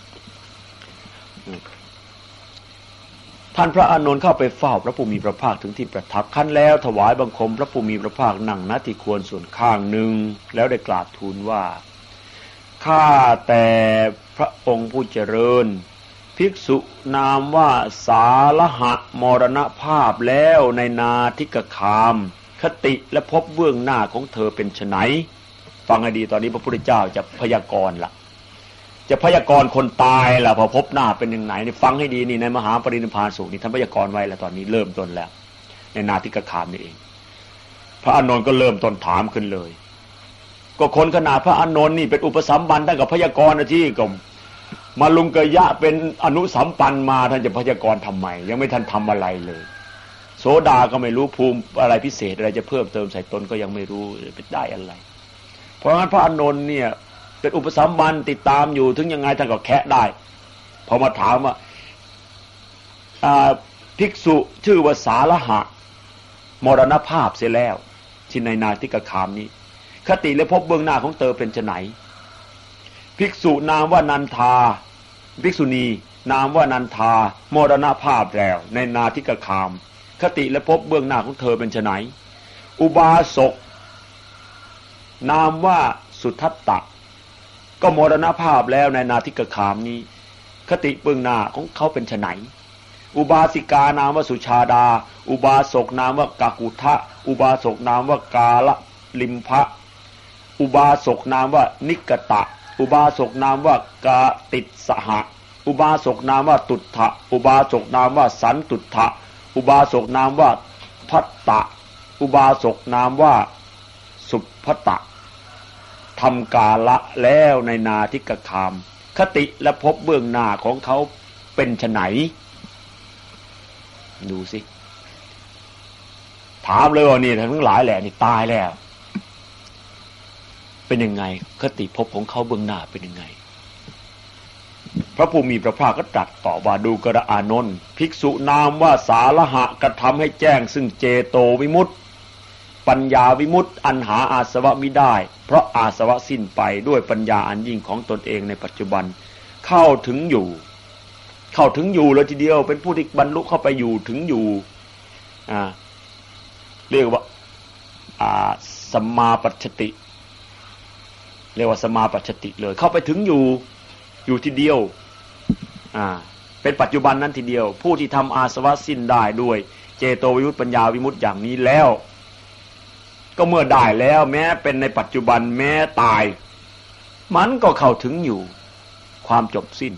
ท่านพระอานนท์เข้าไปเฝ้าพระผู้มีพระภาคถึงที่ประทับขั้นแล้วถวายบังคมพระผู้มีพระภาคนั่งณที่ควรส่วนข้างหนึ่งแล้วได้กราบทูลว่าข้าแต่พระองค์ผู้เจริญภิกษุนามว่าสาลหะมรณภาพแล้วในนาทิกคามคติและพบเบื้องหน้าของเธอเป็นไฉนฟังให้ดีตอนนี้พระพุทธเจ้าจะพยากรณ์ล่ะจะพยากรณ์คนตายล่ะพอพบหน้าเป็นยังไงนี่ฟังให้ดีนี่ในมหาปรินิพพานสูตรนี่ท่านพยากรณ์ไว้แล้วตอนนี้เริ่มต้นแล้วในนาทิกคามนี่เองพระอานนท์ก็เริ่มต้นถามขึ้นเลยก็คนขนาดพระอานนท์นี่เป็นอุปสัมปันท่านกับพยากรณ์นะที่ก็มาลุงกยะเป็นอนุสัมปันมาท่านจะพยากรณ์ทำไมยังไม่ทันทำอะไรเลยโสดาก็ไม่รู้ภูมิอะไรพิเศษอะไรจะเพิ่มเติมใส่ตนก็ยังไม่รู้เป็นได้อะไรเพราะงั้นพระอานนท์เนี่ยเป็นอุปสัมปันติดตามอยู่ถึงยังไงท่านก็แคะได้พอมาถามว่าภิกษุชื่อว่าสาลหะมรณภาพเสียแล้วที่ในนาทิกคามนี้คติและพบเบื้องหน้าของเธอเป็นไฉนภิกษุนามว่านันทาภิกษุณีนามว่านันทามรณภาพแล้วในนาทิกคามคติและพบเบื้องหน้าของเธอเป็นไฉนอุบาสกนามว่าสุทัตตะก็มรณภาพแล้วในนาทิกคามนี้คติเบื้องหน้าของเขาเป็นไฉนอุบาสิกานามว่าสุชาดาอุบาสกนามว่ากากุทะอุบาสกนามว่ากาละลิมภะอุบาสกนามว่านิกตะอุบาสกนามว่ากาติสหะอุบาสกนามว่าตุถะอุบาสกนามว่าสันตุถะอุบาสกนามว่าพัตตะอุบาสกนามว่าสุภัตตะทำกาละแล้วในนาทิกคามคติและพบเบื้องหน้าของเขาเป็นไฉนดูสิถามเลยว่านี่ทั้งหลายแหละนี่ตายแล้วเป็นยังไงคติภพของเขาเบื้องหน้าเป็นยังไงพระผู้มีพระภาคก็ตรัสต่อว่าดูกระอานนท์ภิกษุนามว่าสาลหะกระทำให้แจ้งซึ่งเจโตวิมุตติปัญญาวิมุตติอันหาอาสวะมิได้เพราะอาสวะสิ้นไปด้วยปัญญาอันยิ่งของตนเองในปัจจุบันเข้าถึงอยู่เข้าถึงอยู่เลยทีเดียวเป็นผู้ที่บรรลุเข้าไปอยู่ถึงอยู่อ่าเรียกว่าอ่าสัมมาปัจจติเรียกว่าสมาปัจจติเลยเข้าไปถึงอยู่อยู่ทีเดียวอ่าเป็นปัจจุบันนั้นทีเดียวผู้ที่ทำอาสวะสิ้นได้ด้วยเจโตวิมุตติปัญญาวิมุตติอย่างนี้แล้วก็เมื่อได้แล้วแม้เป็นในปัจจุบันแม้ตายมันก็เข้าถึงอยู่ความจบสิ้น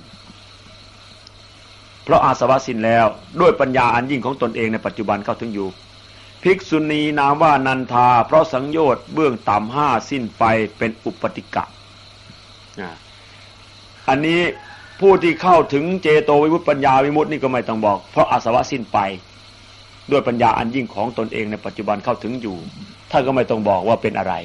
เพราะอาสวะสิ้นแล้วด้วยปัญญาอันยิ่งของตนเองในปัจจุบันเข้าถึงอยู่ภิกษุณีนามว่านันทาเพราะสังโยชน์เบื้องต่ำห้าสิ้นไปเป็นอุปติกะอันนี้ผู้ที่เข้าถึงเจโตวิมุตติปัญญาวิมุตตินี่ก็ไม่ต้องบอกเพราะอาสวะสิ้นไปด้วยปัญญาอันยิ่งของตนเองในปัจจุบันเข้าถึงอยู่ท่านก็ไม่ต้องบอกว่าเป็นอะไร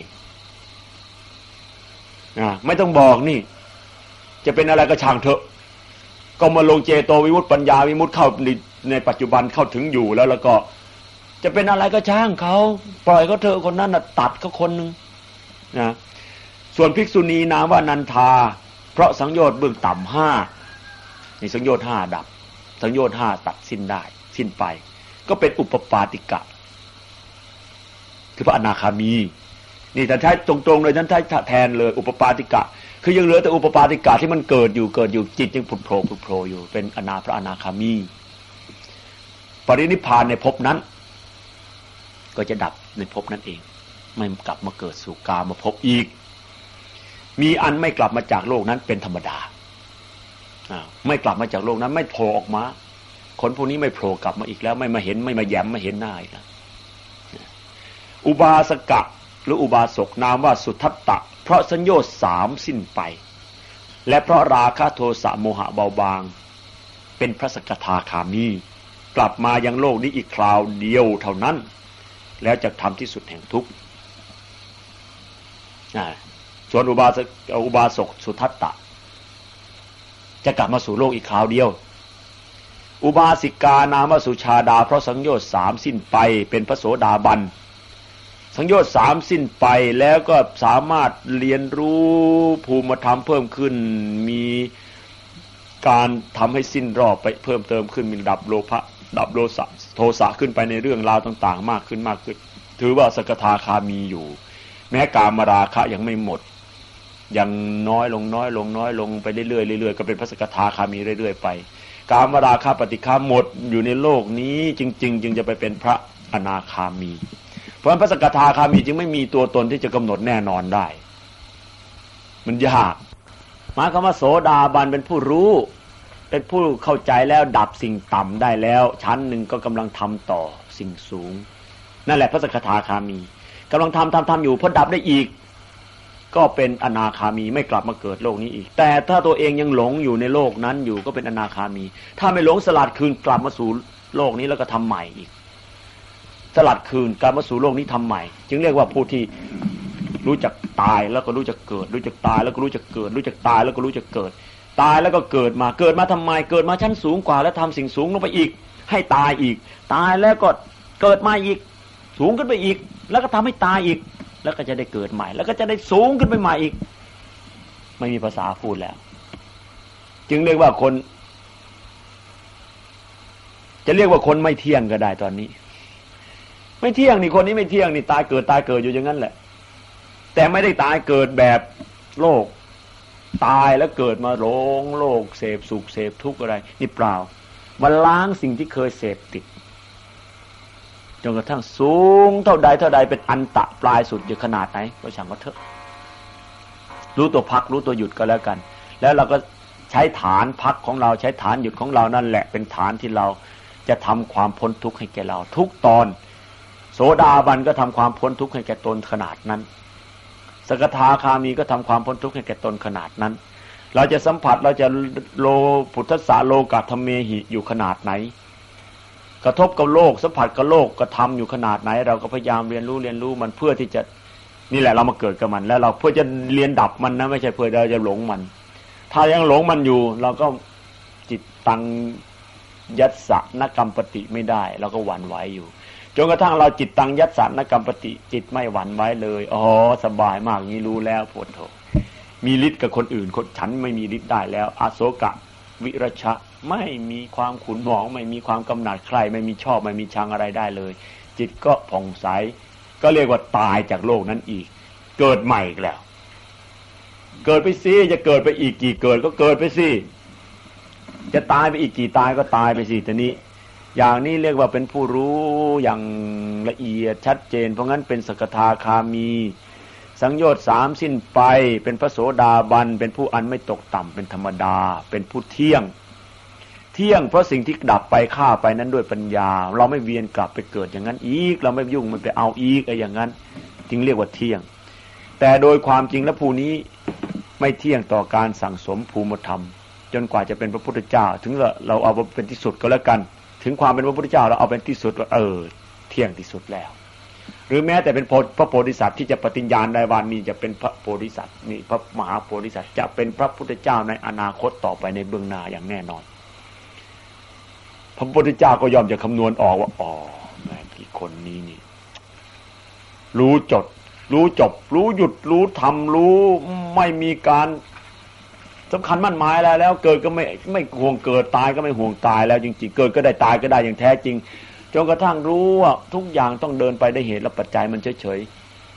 นะไม่ต้องบอกนี่จะเป็นอะไรก็ช่างเถอะก็มาลงเจโตวิมุตติปัญญาวิมุตติเข้าในในปัจจุบันเข้าถึงอยู่แล้วแล้วก็จะเป็นอะไรก็ช่างเขาปล่อยเขาเถอะคนนั้นน่ะตัดเขาคนนึงนะส่วนภิกษุณีนามว่านันทาเพราะสังโยชน์เบื้องต่ำห้าในสังโยชน์ห้าดับสังโยชน์ห้าตัดสิ้นได้สิ้นไปก็เป็นอุปปาติกะคือพระอนาคามีนี่ท่านใช้ตรงๆเลยท่านใช้แทนเลยอุปปาติกะคือยังเหลือแต่อุปปาติกะที่มันเกิดอยู่เกิดอยู่จิตยังผุดโผล่ผุดโผล่อยู่เป็นอนาพระอนาคามีปรินิพพานในภพนั้นก็จะดับในภพนั้นเองไม่กลับมาเกิดสู่กามภพอีกมีอันไม่กลับมาจากโลกนั้นเป็นธรรมดาไม่กลับมาจากโลกนั้นไม่โผล่ออกมาคนพวกนี้ไม่โผล่กลับมาอีกแล้วไม่มาเห็นไม่มาแย้มไม่เห็นหน้าอีกแล้วอุบาสกะหรืออุบาสกนามว่าสุทัตตะเพราะสัญโยชน์สามสิ้นไปและเพราะราคะโทสะโมหะเบาบางเป็นพระสกทาคามีกลับมายังโลกนี้อีกคราวเดียวเท่านั้นแล้วจะทำที่สุดแห่งทุกข์ส่วนอุบาสกอุบาสกสุทัตตะจะกลับมาสู่โลกอีกคราวเดียวอุบาสิกานามสุชาดาเพราะสังโยชน์สามสิ้นไปเป็นพระโสดาบันสังโยชน์สามสิ้นไปแล้วก็สามารถเรียนรู้ภูมิธรรมเพิ่มขึ้นมีการทำให้สิ้นรอบไปเพิ่มเติมขึ้นมีดับโลภะดับโลสะโทสะขึ้นไปในเรื่องราวต่างๆมากขึ้นมากขึ้นถือว่าสกทาคามีอยู่แม้กามราคะยังไม่หมดยังน้อยลงน้อยลงน้อยลงไปเรื่อยๆเรื่อยๆก็เป็นพระสกทาคามีเรื่อยๆไปกามราคะปฏิฆาหมดอยู่ในโลกนี้จริงๆจึงจะไปเป็นพระอนาคามีเพราะฉะนั้นพระสกทาคามีจึงไม่มีตัวตนที่จะกำหนดแน่นอนได้มันยากหมายความว่าโสดาบันเป็นผู้รู้เป็นผู้เข้าใจแล้วดับสิ่งต่ำได้แล้วชั้นหนึ่งก็กำลังทำต่อสิ่งสูงนั่นแหละพระสกทาคามีกำลังทำทำทำอยู่พอดับได้อีกก็เป็นอนาคามีไม่กลับมาเกิดโลกนี้อีกแต่ถ้าตัวเองยังหลงอยู่ในโลกนั้นอยู่ก็เป็นอนาคามีถ้าไม่หลงสลัดคืนกลับมาสู่โลกนี้แล้วก็ทำใหม่อีกสลัดคืนกลับมาสู่โลกนี้ทำใหม่จึงเรียกว่าผู้ที่รู้จักตายแล้วก็รู้จักเกิดรู้จักตายแล้วก็รู้จักเกิดรู้จักตายแล้วก็รู้จักเกิดตายแล้วก็เกิดมาเกิดมาทำไมเกิดมาชั้นสูงกว่าแล้วทำสิ่งสูงลงไปอีกให้ตายอีกตายแล้วก็เกิดมาอีกสูงขึ้นไปอีกแล้วก็ทำให้ตายอีกแล้วก็จะได้เกิดใหม่แล้วก็จะได้สูงขึ้นไปใหม่อีกไม่มีภาษาพูดแล้วจึงเรียกว่าคนจะเรียกว่าคนไม่เที่ยงก็ได้ตอนนี้ไม่เที่ยงนี่คนนี้ไม่เที่ยงนี่ตายเกิดตายเกิดอยู่อย่างนั้นแหละแต่ไม่ได้ตายเกิดแบบโลกตายแล้วเกิดมาหลงโลกเสพสุขเสพทุกข์อะไรนี่เปล่ามันล้างสิ่งที่เคยเสพติดจนกระทั่งสูงเท่าใดเท่าใดเป็นอันตะปลายสุดอยู่ขนาดไหนก็ช่างก็เถอะรู้ตัวพักรู้ตัวหยุดก็แล้วกันแล้วเราก็ใช้ฐานพักของเราใช้ฐานหยุดของเรานั่นแหละเป็นฐานที่เราจะทำความพ้นทุกข์ให้แก่เราทุกตอนโสดาบันก็ทำความพ้นทุกข์ให้แก่ตนขนาดนั้นสกทาคามีก็ทำความพ้นทุกข์ให้แก่ตนขนาดนั้นเราจะสัมผัสเราจะโลพุทธสาโลกัตถเมหิอยู่ขนาดไหนกระทบกับโลกสัมผัสกับโลกกระทำอยู่ขนาดไหนเราก็พยายามเรียนรู้เรียนรู้มันเพื่อที่จะนี่แหละเรามาเกิดกับมันแล้วเราเพื่อจะเรียนดับมันนะไม่ใช่เพื่อเราจะหลงมันถ้ายังหลงมันอยู่เราก็จิตตังยัสสะนกรรมปฏิไม่ได้เราก็หวั่นไหวอยู่จนกระทั่งเราจิตตังยัสสะนกรรมปฏิจิตไม่หวั่นไหวเลยอ๋อสบายมากนี้รู้แล้วโพธิโธมีฤทธิ์กับคนอื่นคนฉันไม่มีฤทธิ์ได้แล้วอโศกะวิรชะไม่มีความขุ่นหมองไม่มีความกำหนัดใครไม่มีชอบไม่มีชังอะไรได้เลยจิตก็ผ่องใสก็เรียกว่าตายจากโลกนั้นอีกเกิดใหม่อีกแล้วเกิดไปสิจะเกิดไปอีกกี่เกิดก็เกิดไปสิจะตายไปอีกกี่ตายก็ตายไปสิทีนี้อย่างนี้เรียกว่าเป็นผู้รู้อย่างละเอียดชัดเจนเพราะงั้นเป็นสกทาคามีสังโยชน์สามสิ้นไปเป็นพระโสดาบันเป็นผู้อันไม่ตกต่ำเป็นธรรมดาเป็นผู้เที่ยงเที่ยงเพราะสิ่งที่ดับไปฆ่าไปนั้นด้วยปัญญาเราไม่เวียนกลับไปเกิดอย่างนั้นอีกเราไม่ยุ่งมันไปเอาอีกไอ้อย่างนั้นจึงเรียกว่าเที่ยงแต่โดยความจริงแล้วผู้นี้ไม่เที่ยงต่อการสั่งสมภูมิธรรมจนกว่าจะเป็นพระพุทธเจ้าถึงเราเอาเป็นที่สุดก็แล้วกันถึงความเป็นพระพุทธเจ้าเราเอาเป็นที่สุดว่าเออเที่ยงที่สุดแล้วหรือแม้แต่เป็นพระโพธิสัตว์ที่จะปฏิญญาณได้ว่านี่จะเป็นพระโพธิสัตว์นี่พระมหาโพธิสัตว์จะเป็นพระพุทธเจ้าในอนาคตต่อไปในเบื้องหน้าอย่างแน่นอนพระพุทธเจ้าก็ยอมจะคำนวณออกว่าอ๋อแม่กี่คนนี้นี่รู้จดรู้จบรู้หยุดรู้ทำรู้ไม่มีการสำคัญมั่นหมายอะไรแล้วเกิดก็ไม่ไม่ห่วงเกิดตายก็ไม่ห่วงตายแล้วจริงๆเกิดก็ได้ตายก็ได้อย่างแท้จริงจนกระทั่งรู้ว่าทุกอย่างต้องเดินไปได้เหตุและปัจจัยมันเฉย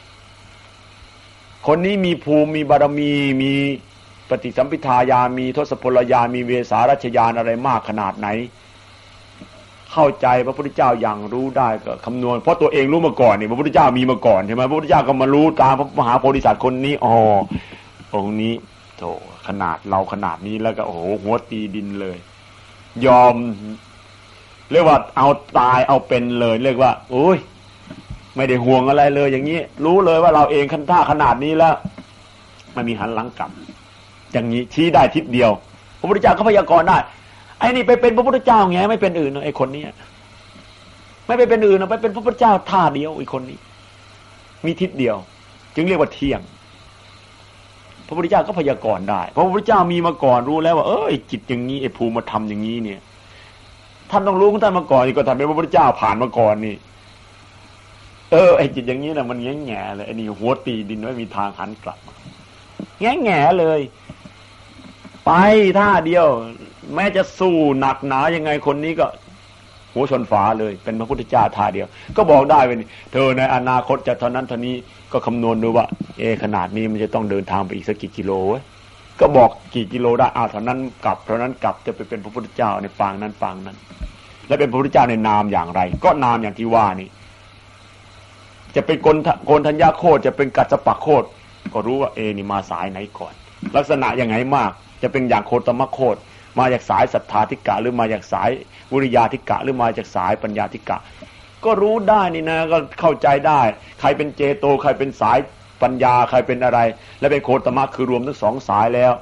ๆคนนี้มีภูมิมีบารมีมีปฏิสัมภิทาญาณมีทศพลญาณมีเวสารัชญาณอะไรมากขนาดไหนเข้าใจพระพุทธเจ้าอย่างรู้ได้ก็คำนวณเพราะตัวเองรู้มาก่อนนี่พระพุทธเจ้ามีมาก่อนใช่ไหมพระพุทธเจ้าก็มารู้ตามพระมหาโพธิสัตว์คนนี้อ๋อองค์นี้โธ่ขนาดเราขนาดนี้แล้วก็โอ้โหหัวตีดินเลยยอมเรียกว่าเอาตายเอาเป็นเลยเรียกว่าโอ้ยไม่ได้ห่วงอะไรเลยอย่างนี้รู้เลยว่าเราเองขั้นท่าขนาดนี้แล้วไม่มีหันหลังกลับอย่างนี้ชี้ได้ทิศเดียวพระพุทธเจ้าก็พยากรณ์ได้ไอ้นี่ไปเป็นพระพุทธเจ้าไงไม่เป็นอื่นไอ้คนนี้ไม่ไปเป็นอื่นไปเป็นพระพุทธเจ้าท่าเดียวไอ้คนนี้มีทิศเดียวจึงเรียกว่าเที่ยงพระพุทธเจ้าก็พยากรณ์ได้เพราะพระพุทธเจ้ามีมาก่อนรู้แล้วว่าเออไอ้จิตอย่างนี้ไอ้ภูมิธรรมอย่างนี้เนี่ยท่านต้องรู้ของท่านมาก่อนนี่ก็ท่านเป็นพระพุทธเจ้าผ่านมาก่อนนี่เออไอ้จิตอย่างนี้น่ะมันแง่แง่เลยไอ้นี่หัวตีดินไม่มีทางหันกลับแง่แง่เลยไปท่าเดียวแม้จะสู้หนักหนายังไงคนนี้ก็หัวชนฝาเลยเป็นพระพุทธเจ้าท่าเดียวก็บอกได้เป็นเธอในอนาคตจะเท่านั้นเท่านี้ก็คำนวณดูว่าเอขนาดนี้มันจะต้องเดินทางไปอีกสักกี่กิโลเว้ยก็บอกกี่กิโลได้อ้าวเท่านั้นกลับเท่านั้นกลับจะไปเป็นพระพุทธเจ้าในปางนั้นปางนั้นและเป็นพระพุทธเจ้าในนามอย่างไรก็นามอย่างที่ว่านี่จะเป็นโกนโกนธัญญาโคตรจะเป็นกัสสปะโคตรก็รู้ว่าเอนี่มาสายไหนก่อนลักษณะยังไงมากจะเป็นอย่างโคตมโคตรมาจากสายศรัทธาธิกะหรือมาจากสายวิริยาธิกะหรือมาจากสายปัญญาธิกะก็รู้ได้นี่นะก็เข้าใจได้ใครเป็นเจโตใครเป็นสายปัญญาใครเป็นอะไรและเป็นโคตมะคือรวมทั้งสองสายแล้ว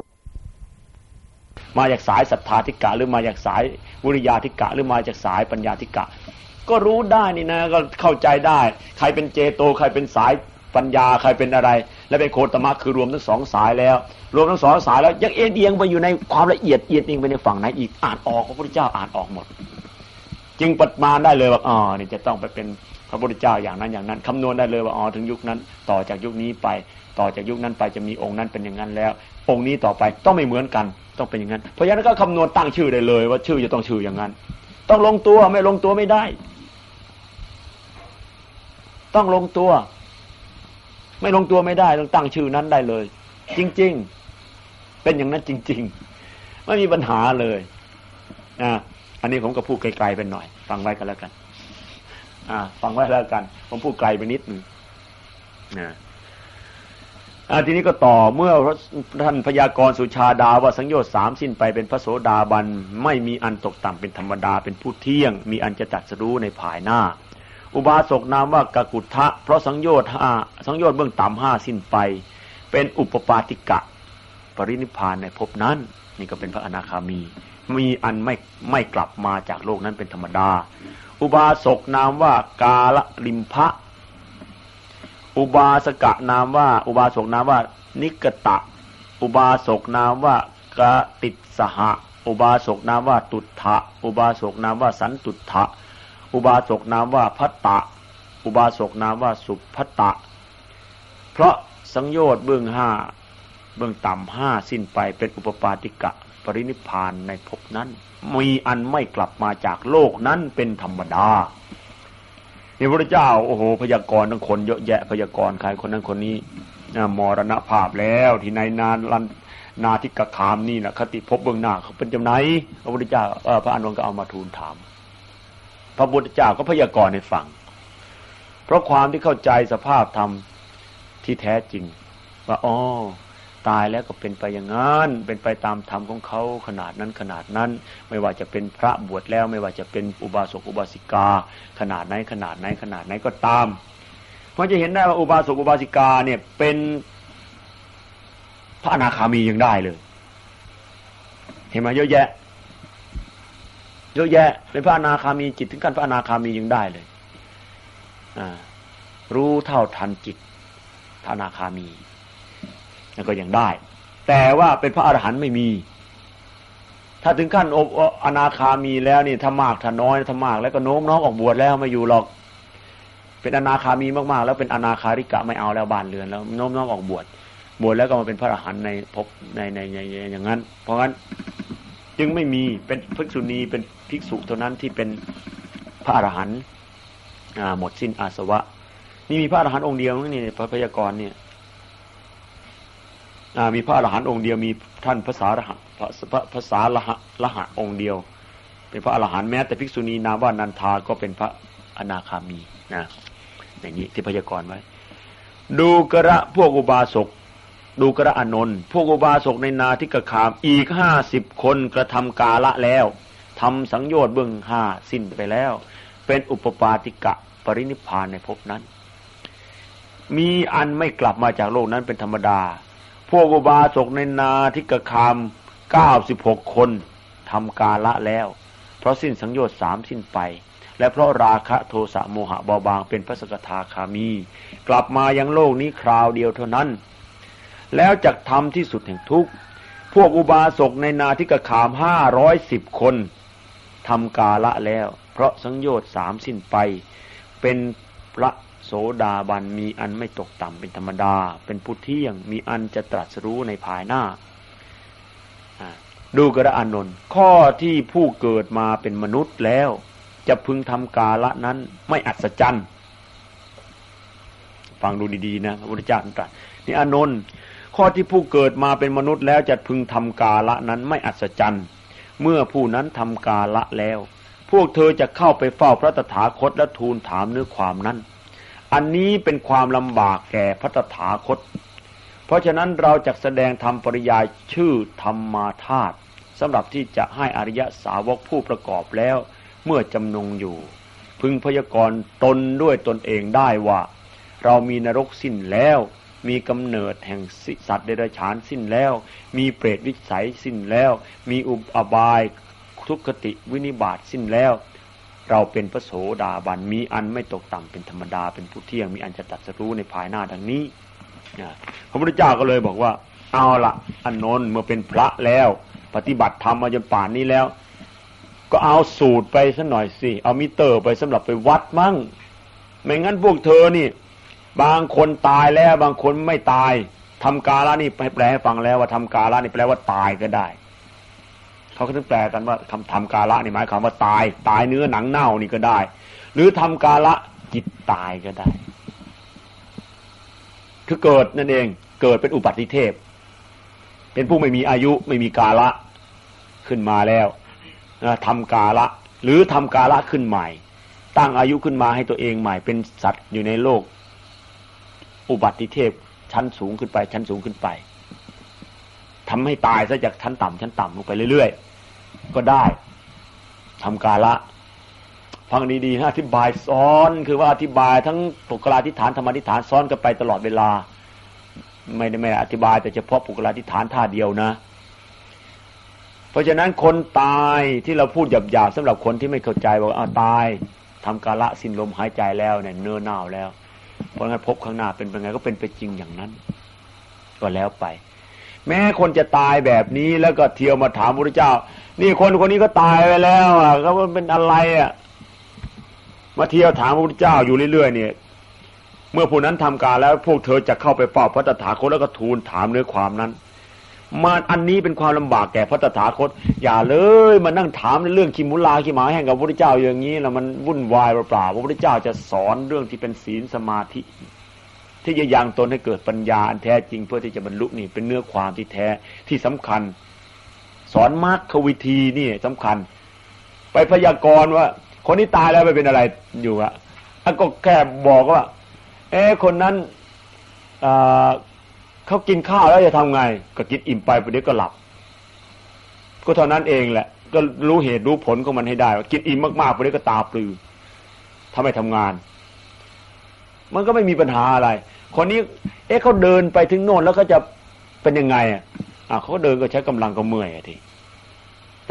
มาจากสายศรัทธาธิกะหรือมาจากสายวิริยาธิกะหรือมาจากสายปัญญาธิกะก็รู้ได้นี่นะก็เข้าใจได้ใครเป็นเจโตใครเป็นสายปัญญาใครเป็นอะไรและเป็นโคตมะคือรวมทั้งสองสายแล้วรวมทั้งสองสายแล้วยังเอียงเอียงไปอยู่ในความละเอียดเอียดเอียงไปในฝั่งไหนอีกอ่านออกพระพุทธเจ้าอ่านออกหมดจึงปฏิมาณได้เลยว่าอ๋อนี่จะต้องไปเป็นพระพุทธเจ้าอย่างนั้นอย่างนั้นคำนวณได้เลยว่าอ๋อถึงยุคนั้นต่อจากยุคนี้ไปต่อจากยุคนั้นไปจะมีองค์นั้นเป็นอย่างนั้นแล้วองค์นี้ต่อไปต้องไม่เหมือนกันต้องเป็นอย่างนั้นเพราะฉะนั้นก็คำนวณตั้งชื่อได้เลยว่าชื่อจะต้องชื่ออย่างนั้นต้องลงตัวไม่ลงตัวไม่ได้ต้องลงตัวไม่ลงตัวไม่ได้ต้องตั้งชื่อนั้นได้เลยจริงๆเป็นอย่างนั้นจริงๆไม่มีปัญหาเลยอ่าอันนี้ผมก็พูดไกลๆไปหน่อยฟังไว้กันแล้วกันอ่าฟังไว้แล้วกันผมพูดไกลไปนิดนึงนะอ่าทีนี้ก็ต่อเมื่อท่านพยากรณ์สุชาดาว่าสังโยชน์สามสิ้นไปเป็นพระโสดาบันไม่มีอันตกต่ำเป็นธรรมดาเป็นผู้เที่ยงมีอันจะตรัสรู้ในภายหน้าอุบาสกนามว่ากกุฏทะเพราะสังโยชน์ห้าสังโยชน์เบื้องต่ำห้าสิ้นไปเป็นอุปปาติกะปรินิพพานในภพนั้นนี่ก็เป็นพระอนาคามีมีอันไม่ไม่กลับมาจากโลกนั้นเป็นธรรมดาอุบาสกนามว่ากาลลิมภะอุบาสกะนามว่าอุบาสกนามว่านิกตะอุบาสกนามว่ากติสหะอุบาสกนามว่าตุถะอุบาสกนามว่าสันตุถะอุบาสกนามว่าพัตตะอุบาสกนามว่าสุพัตตะเพราะสังโยชน์เบื้องห้าเบื้องต่ำห้าสิ้นไปเป็นอุปปาติกะปรินิพพานในภพนั้นมีอันไม่กลับมาจากโลกนั้นเป็นธรรมดานี่พระพุทธเจ้าโอ้โหพยากรณ์ทั้งคนเยอะแยะพยากรณ์ใครคนนั้นคนนี้มรณภาพแล้วที่ในนานลันนาทิกคามนี่นะคติภพเบื้องหน้าเขาเป็นจำไหนพระพุทธเจ้าเออพระอานนท์ก็เอามาทูลถามพระพุทธเจ้าก็พยากรณ์ให้ฟังเพราะความที่เข้าใจสภาพธรรมที่แท้จริงว่าอ๋อตายแล้วก็เป็นไปอย่างนั้นเป็นไปตามธรรมของเขาขนาดนั้นขนาดนั้นไม่ว่าจะเป็นพระบวชแล้วไม่ว่าจะเป็นอุบาสกอุบาสิกาขนาดไหนขนาดไหนขนาดไหนก็ตามเพราะจะเห็นได้ว่าอุบาสกอุบาสิกาเนี่ยเป็นพระอนาคามียังได้เลยเห็นไหมเยอะแยะเยอะแยะเป็นพระอนาคามีจิตถึงขั้นพระอนาคามียังได้เลยอ่ารู้เท่าทันจิตพระอนาคามีแล้วก็ยังได้แต่ว่าเป็นพระอรหันต์ไม่มีถ้าถึงขั้นอนาคามีแล้วนี่ถ้ามากถ้าน้อยถ้ามากแล้วก็โน้มน้อมออกบวชแล้วไม่อยู่หรอกเป็นอนาคามีมากๆแล้วเป็นอนาคาริกะไม่เอาแล้วบ้านเรือนแล้วโน้มน้อมออกบวชบวชแล้วก็มาเป็นพระอรหันต์ในภพในในอย่างนั้นเพราะงั้นจึงไม่มีเป็นภิกษุณีเป็นภิกษุเท่านั้นที่เป็นพระอรหันต์หมดสิ้นอาสวะนี่มีพระอรหันต์องค์เดียวนี่พระพยากรณ์เนี่ยมีพระอรหันต์องค์เดียวมีท่านภาษาละหะภาษาละหะละหะองค์เดียวเป็นพระอรหันต์แม้แต่ภิกษุณีนามว่านันทาก็เป็นพระอนาคามีนะอย่างนี้ที่พยากรณ์ไว้ดูกระพวกอุบาสกดูกระอานนท์พวกอุบาสกในนาทิกขามอีกห้าสิบคนกระทำกาละแล้วทำสังโยชน์เบื้องห้าสิ้นไปแล้วเป็นอุปปาติกะปรินิพพานในภพนั้นมีอันไม่กลับมาจากโลกนั้นเป็นธรรมดาพวกอุบาสกในนาทิกขามเก้าสิบหกคนทำกาละแล้วเพราะสิ้นสังโยชน์สามสิ้นไปและเพราะราคะโทสะโมหะเบาบางเป็นพระสกทาคามีกลับมายังโลกนี้คราวเดียวเท่านั้นแล้วจักทำที่สุดแห่งทุกข์พวกอุบาสกในนาทิกขามห้าร้อยสิบคนทำกาละแล้วเพราะสังโยชน์สามสิ้นไปเป็นพระโสดาบันมีอันไม่ตกต่ำเป็นธรรมดาเป็นผู้เที่ยงมีอันจะตรัสรู้ในภายหน้าดูกระอานนท์ข้อที่ผู้เกิดมาเป็นมนุษย์แล้วจะพึงทำกาละนั้นไม่อัศจรรย์ฟังดูดีๆนะพระพุทธเจ้าตรัสนี่อานนท์ข้อที่ผู้เกิดมาเป็นมนุษย์แล้วจะพึงทำกาละนั้นไม่อัศจรรย์เมื่อผู้นั้นทำกาละแล้วพวกเธอจะเข้าไปเฝ้าพระตถาคตและทูลถามเนื้อความนั้นอันนี้เป็นความลำบากแก่พระตถาคตเพราะฉะนั้นเราจะแสดงธรรมปริยายชื่อธรรมาธาตุสำหรับที่จะให้อริยสาวกผู้ประกอบแล้วเมื่อจำนงอยู่พึงพยากรณ์ตนด้วยตนเองได้ว่าเรามีนรกสิ้นแล้วมีกำเนิดแห่งสัตว์เดรัจฉานสิ้นแล้วมีเปรตวิสัยสิ้นแล้วมีอุปอบายทุกขติวินิบาตสิ้นแล้วเราเป็นพระโสดาบันมีอันไม่ตกต่ำเป็นธรรมดาเป็นผู้เที่ยงมีอันจะตรัสรู้ในภายหน้าดังนี้พระพุทธเจ้าก็เลยบอกว่าเอาละอานนท์เมื่อเป็นพระแล้วปฏิบัติธรรมมาจนป่านนี้แล้วก็เอาสูตรไปสักหน่อยสิเอามิเตอร์ไปสำหรับไปวัดมั่งไม่งั้นพวกเธอนี่บางคนตายแล้วบางคนไม่ตายทำกาละนี่แปลให้ฟังแล้วว่าทำกาละนี่แปลว่าตายก็ได้เขาก็ถึงแปลกันว่าคำทำกาละนี่หมายความว่าตายตายเนื้อหนังเน่านี่ก็ได้หรือทำกาละจิตตายก็ได้คือเกิดนั่นเองเกิดเป็นอุบัติเทพเป็นผู้ไม่มีอายุไม่มีกาละขึ้นมาแล้วทำกาละหรือทำกาละขึ้นใหม่ตั้งอายุขึ้นมาให้ตัวเองใหม่เป็นสัตว์อยู่ในโลกอุบัติเทพชั้นสูงขึ้นไปชั้นสูงขึ้นไปทำให้ตายซะจากชั้นต่ำชั้นต่ำลงไปเรื่อยๆก็ได้ทำกาละฟังดีๆนะอธิบายซ้อนคือว่าอธิบายทั้งปุกลาธิฐานธรรมธิฐานซ้อนกันไปตลอดเวลาไม่ได้ไม่อธิบายแต่เฉพาะปุกลาธิฐานท่าเดียวนะเพราะฉะนั้นคนตายที่เราพูดหยาบๆสำหรับคนที่ไม่เข้าใจบอกอ้าวตายทำกาละสิ้นลมหายใจแล้วเนี่ยเนิ่นเน่าแล้วเพราะงั้นพบข้างหน้าเป็นเป็นไงก็เป็นไปจริงอย่างนั้นก็แล้วไปแม้คนจะตายแบบนี้แล้วก็เที่ยวมาถามพระพุทธเจ้านี่คนคนนี้ก็ตายไปแล้วอ่ะก็มันเป็นอะไรอ่ะมาเที่ยวถามพระพุทธเจ้าอยู่เรื่อยๆเนี่ยเมื่อผู้นั้นทำการแล้วพวกเธอจะเข้าไปเฝ้าพระตถาคตแล้วก็ทูลถามเนื้อความนั้นมาอันนี้เป็นความลำบากแก่พระตถาคตอย่าเลยมานั่งถามเรื่องขี้มุลาขี้หมาแห้งกับพระพุทธเจ้าอย่างนี้แล้วมันวุ่นวายเปล่าๆพระพุทธเจ้าจะสอนเรื่องที่เป็นศีลสมาธิที่จะยังตนให้เกิดปัญญาอันแท้จริงเพื่อที่จะบรรลุนี่เป็นเนื้อความที่แท้ที่สำคัญสอนมรรควิธีนี่สำคัญไปพยากรณ์ว่าคนนี้ตายแล้วไปเป็นอะไรอยู่อะก็แค่บอกว่าเอ๊ะคนนั้นเขากินข้าวแล้วจะทำไงก็กินอิ่มไปประเดี๋ยวก็หลับก็เท่านั้นเองแหละก็รู้เหตุรู้ผลของมันให้ได้ว่ากินอิ่มมากๆประเดี๋ยวก็ตาปลือทำให้ทำงานมันก็ไม่มีปัญหาอะไรคนนี้เอ๊ะเขาเดินไปถึงโน่นแล้วก็จะเป็นยังไงอ่ะอ่ะเขาเดินก็ใช้กำลังก็เมื่อยอ่ะที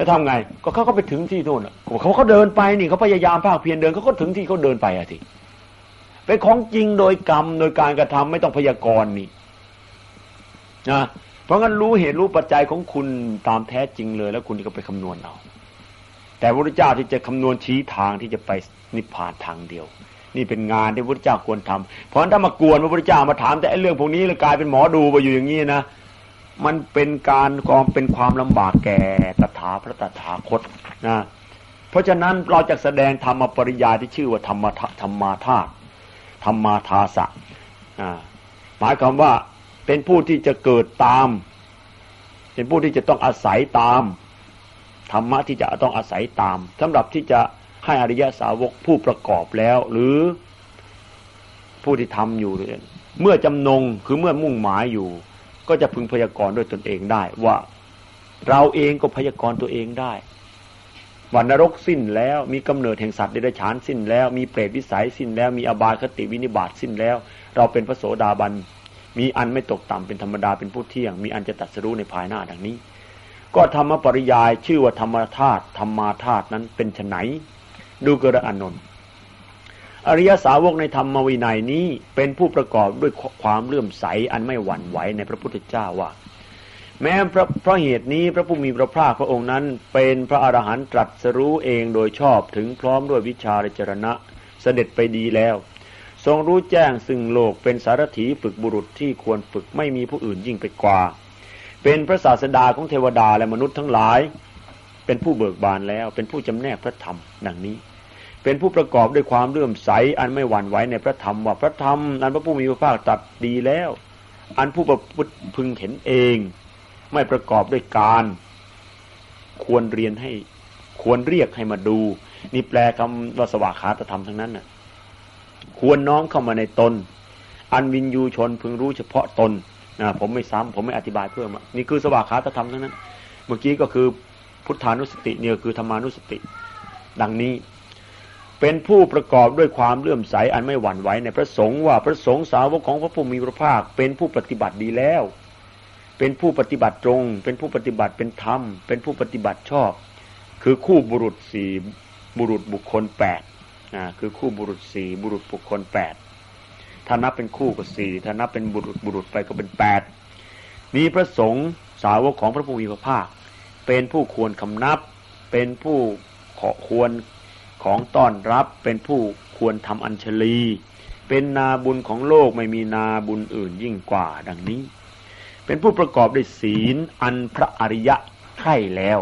แล้วทำไงก็เขาก็ไปถึงที่โน่นเขาเขาเดินไปนี่เขาพยายามภาคเพียรเดินเขาก็ถึงที่เขาเดินไปอะทีเป็นของจริงโดยกรรมโดยการกระทำไม่ต้องพยากรณ์นี่นะเพราะงั้นรู้เหตุรู้ปัจจัยของคุณตามแท้จริงเลยแล้วคุณก็ไปคำนวณเอาแต่พระพุทธเจ้าที่จะคำนวณชี้ทางที่จะไปนิพพานทางเดียวนี่เป็นงานที่พระพุทธเจ้าควรทำเพราะฉะนั้นถ้ามากวนพระพุทธเจ้ามาถามแต่ไอ้เรื่องพวกนี้แล้วกลายเป็นหมอดูไปอยู่อย่างนี้นะมันเป็นการกองเป็นความลำบากแก่ตถาพระตถาคตนะเพราะฉะนั้นเราจะแสดงธรรมปริยายที่ชื่อว่าธรรมะธรรมาธาตุธรรมาทาสะหมายความว่าเป็นผู้ที่จะเกิดตามเป็นผู้ที่จะต้องอาศัยตามธรรมะที่จะต้องอาศัยตามสำหรับที่จะให้อริยสาวกผู้ประกอบแล้วหรือผู้ที่ทำอยู่เมื่อจำนงคือเมื่อมุ่งหมายอยู่ก็จะพึงพยากรณ์ด้วยตนเองได้ว่าเราเองก็พยากรณ์ตัวเองได้ว่านรกสิ้นแล้วมีกำเนิดแห่งสัตว์เดรัจฉานสิ้นแล้วมีเปรตวิสัยสิ้นแล้วมีอบายคติวินิบาตสิ้นแล้วเราเป็นพระโสดาบันมีอันไม่ตกต่ำเป็นธรรมดาเป็นผู้เที่ยงมีอันจะตรัสรู้ในภายหน้าดังนี้ก็ธรรมปริยายชื่อว่าธรรมธาตุธรรมาธาตุนั้นเป็นไฉนดูกระอานนท์อริยสาวกในธรรมวินัยนี้เป็นผู้ประกอบด้วยความเลื่อมใสอันไม่หวั่นไหวในพระพุทธเจ้าว่าแม้เพราะเพราะเหตุนี้พระผู้มีพระภาคพระองค์นั้นเป็นพระอรหันต์ตรัสรู้เองโดยชอบถึงพร้อมด้วยวิชาและจรณะเสด็จไปดีแล้วทรงรู้แจ้งซึ่งโลกเป็นสารถีฝึกบุรุษที่ควรฝึกไม่มีผู้อื่นยิ่งไปกว่าเป็นพระศาสดาของเทวดาและมนุษย์ทั้งหลายเป็นผู้เบิกบานแล้วเป็นผู้จำแนกพระธรรมดังนี้เป็นผู้ประกอบด้วยความเลื่อมใสอันไม่หวั่นไหวในพระธรรมว่าพระธรรมอันพระผู้มีพระภาคตรัสดีแล้วอันผู้ประพฤติพึงเห็นเองไม่ประกอบด้วยการควรเรียนให้ควรเรียกให้มาดูนี่แปลคำว่าสวากขาตธรรมทั้งนั้นน่ะควรน้อมเข้ามาในตนอันวินยูชนพึงรู้เฉพาะตนนะผมไม่ซ้ำผมไม่อธิบายเพิ่มนี่คือสวากขาตธรรมทั้งนั้นเมื่อกี้ก็คือพุทธานุสติเนี่ยคือธรรมานุสติดังนี้เป็นผู้ประกอบด้วยความเลื่อมใสอันไม่หวั่นไหวในพระสงฆ์ว่าพระสงฆ์สาวกของพระผู้มีพระภาคเป็นผู้ปฏิบัติดีแล้วเป็นผู้ปฏิบัติตรงเป็นผู้ปฏิบัติเป็นธรรมเป็นผู้ปฏิบัติชอบคือคู่บุรุษสี่บุรุษบุคคลแปดนะคือคู่บุรุษสี่บุรุษบุคคลแปดถ้านับเป็นคู่ก็สี่ถ้านับเป็นบุรุษบุรุษไปก็เป็นแปดมีพระสงฆ์สาวกของพระผู้มีพระภาคเป็นผู้ควรคำนับเป็นผู้ขอควรของต้อนรับเป็นผู้ควรทำอัญชลีเป็นนาบุญของโลกไม่มีนาบุญอื่นยิ่งกว่าดังนี้เป็นผู้ประกอบด้วยศีลอันพระอริยะใคร่แล้ว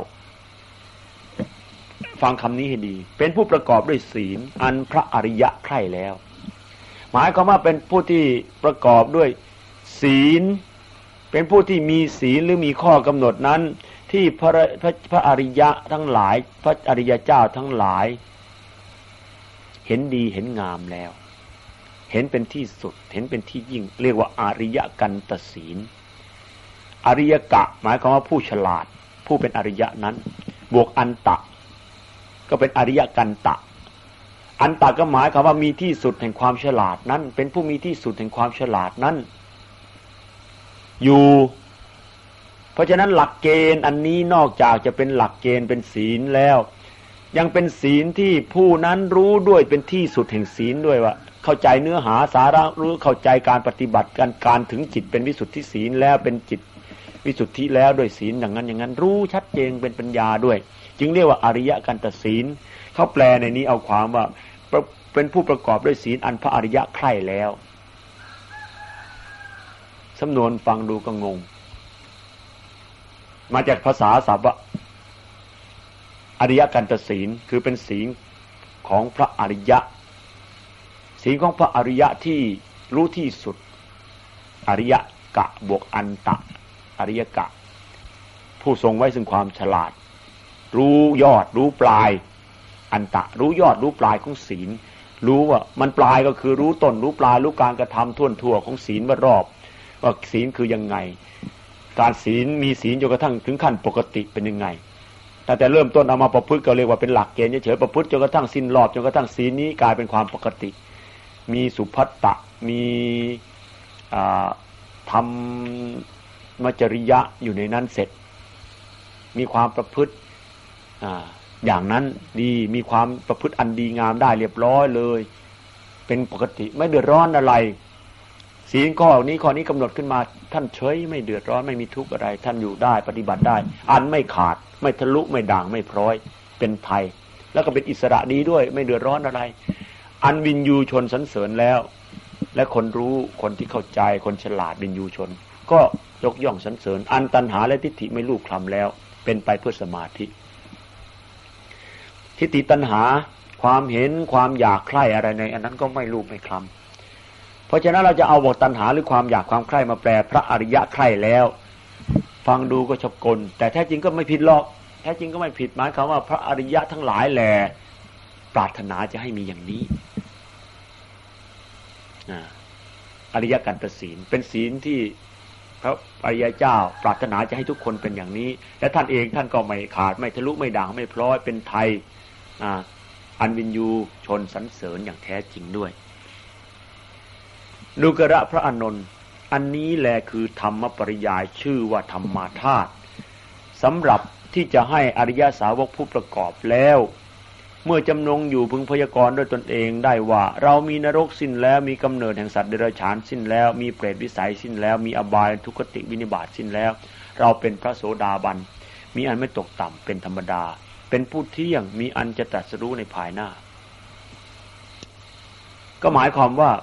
ฟังคำนี้ให้ดีเป็นผู้ประกอบด้วยศีลอันพระอริยะใคร่แล้วหมายความว่าเป็นผู้ที่ประกอบด้วยศีลเป็นผู้ที่มีศีลหรือมีข้อกำหนดนั้นที่พระพระพระอริยะทั้งหลายพระอริยเจ้าทั้งหลายเห็นดีเห็นงามแล้วเห็นเป็นที่สุดเห็นเป็นที่ยิ่งเรียกว่าอริยกันตศีลอริยกะหมายความว่าผู้ฉลาดผู้เป็นอริยะนั้นบวกอันตะก็เป็นอริยกันตะอันตะก็หมายความว่ามีที่สุดแห่งความฉลาดนั้นเป็นผู้มีที่สุดแห่งความฉลาดนั้นอยู่เพราะฉะนั้นหลักเกณฑ์อันนี้นอกจากจะเป็นหลักเกณฑ์เป็นศีลแล้วยังเป็นศีลที่ผู้นั้นรู้ด้วยเป็นที่สุดแห่งศีลด้วยว่าเข้าใจเนื้อหาสาระรู้เข้าใจการปฏิบัติการการถึงจิตเป็นวิสุทธิศีลแล้วเป็นจิตวิสุทธิแล้วด้วยศีลอย่างนั้นอย่างนั้นรู้ชัดเจนเป็นปัญญาด้วยจึงเรียกว่าอริยกันตศีลเขาแปลในนี้เอาความว่าเป็นผู้ประกอบด้วยศีลอันพระอริยะใคร่แล้วสำนวนฟังดูก็งงมาจากภาษาศัพท์ว่าอริยกันตศีลคือเป็นศีลของพระอริยะศีลของพระอริยะที่รู้ที่สุดอริยกะบวกอันตะอริยกะผู้ทรงไว้ซึ่งความฉลาดรู้ยอดรู้ปลายอันตะรู้ยอดรู้ปลายของศีลรู้ว่ามันปลายก็คือรู้ต้นรู้ปลายรู้การกระทำท่วนทั่วของศีลว่ารอบว่าศีลคือยังไงการศีลมีศีลจนกระทั่งถึงขั้นปกติเป็นยังไงแต่แต่เริ่มต้นเอามาประพฤติก็เรียกว่าเป็นหลักเกณฑ์เฉยๆประพฤติจนกระทั่งสิ้นรอบจนกระทั่งศีลนี้กลายเป็นความปกติมีสุภัตตะมีธรรมจริยะอยู่ในนั้นเสร็จมีความประพฤติอ่าอย่างนั้นดีมีความประพฤติอันดีงามได้เรียบร้อยเลยเป็นปกติไม่เดือดร้อนอะไรศีลข้อนี้ข้อนี้กำหนดขึ้นมาท่านเฉยไม่เดือดร้อนไม่มีทุกข์อะไรท่านอยู่ได้ปฏิบัติได้อันไม่ขาดไม่ทะลุไม่ด่างไม่พร้อยเป็นไทยแล้วก็เป็นอิสระดีด้วยไม่เดือดร้อนอะไรอันวินยูชนสรรเสริญแล้วและคนรู้คนที่เข้าใจคนฉลาดวินยูชนก็ยกย่องสรรเสริญอันตัณหาและทิฏฐิไม่ลูกคลำแล้วเป็นไปเพื่อสมาธิทิฏฐิตัณหาความเห็นความอยากใคร่อะไรในอันนั้นก็ไม่ลูกไม่คลำเพราะฉะนั้นเราจะเอาบทตัณหาหรือความอยากความใคร่มาแปลพระอริยะใคร่แล้วฟังดูก็ชอบกลแต่แท้จริงก็ไม่ผิดหรอกแท้จริงก็ไม่ผิดหมายความว่าพระอริยะทั้งหลายแหละปรารถนาจะให้มีอย่างนี้อริยกันตศีลเป็นศีลที่พระอริยเจ้าปรารถนาจะให้ทุกคนเป็นอย่างนี้และท่านเองท่านก็ไม่ขาดไม่ทะลุไม่ด่างไม่พลอยเป็นไทยอันวินยูชนสรรเสริญอย่างแท้จริงด้วยนุกระพระอานนท์อันนี้แหละคือธรรมปริยายชื่อว่าธรรมาธาตุสำหรับที่จะให้อริยสาวกผู้ประกอบแล้วเมื่อจำนงอยู่พึงพยากรณ์ด้วยตนเองได้ว่าเรามีนรกสิ้นแล้วมีกำเนิดแห่งสัตว์เดรัจฉานสิ้นแล้วมีเปรตวิสัยสิ้นแล้วมีอบายทุกขติวินิบาตสิ้นแล้วเราเป็นพระโสดาบันมีอันไม่ตกต่ำเป็นธรรมดาเป็นผู้เที่ยงมีอันจะตรัสรู้ในภายหน้าก็หมายความว่า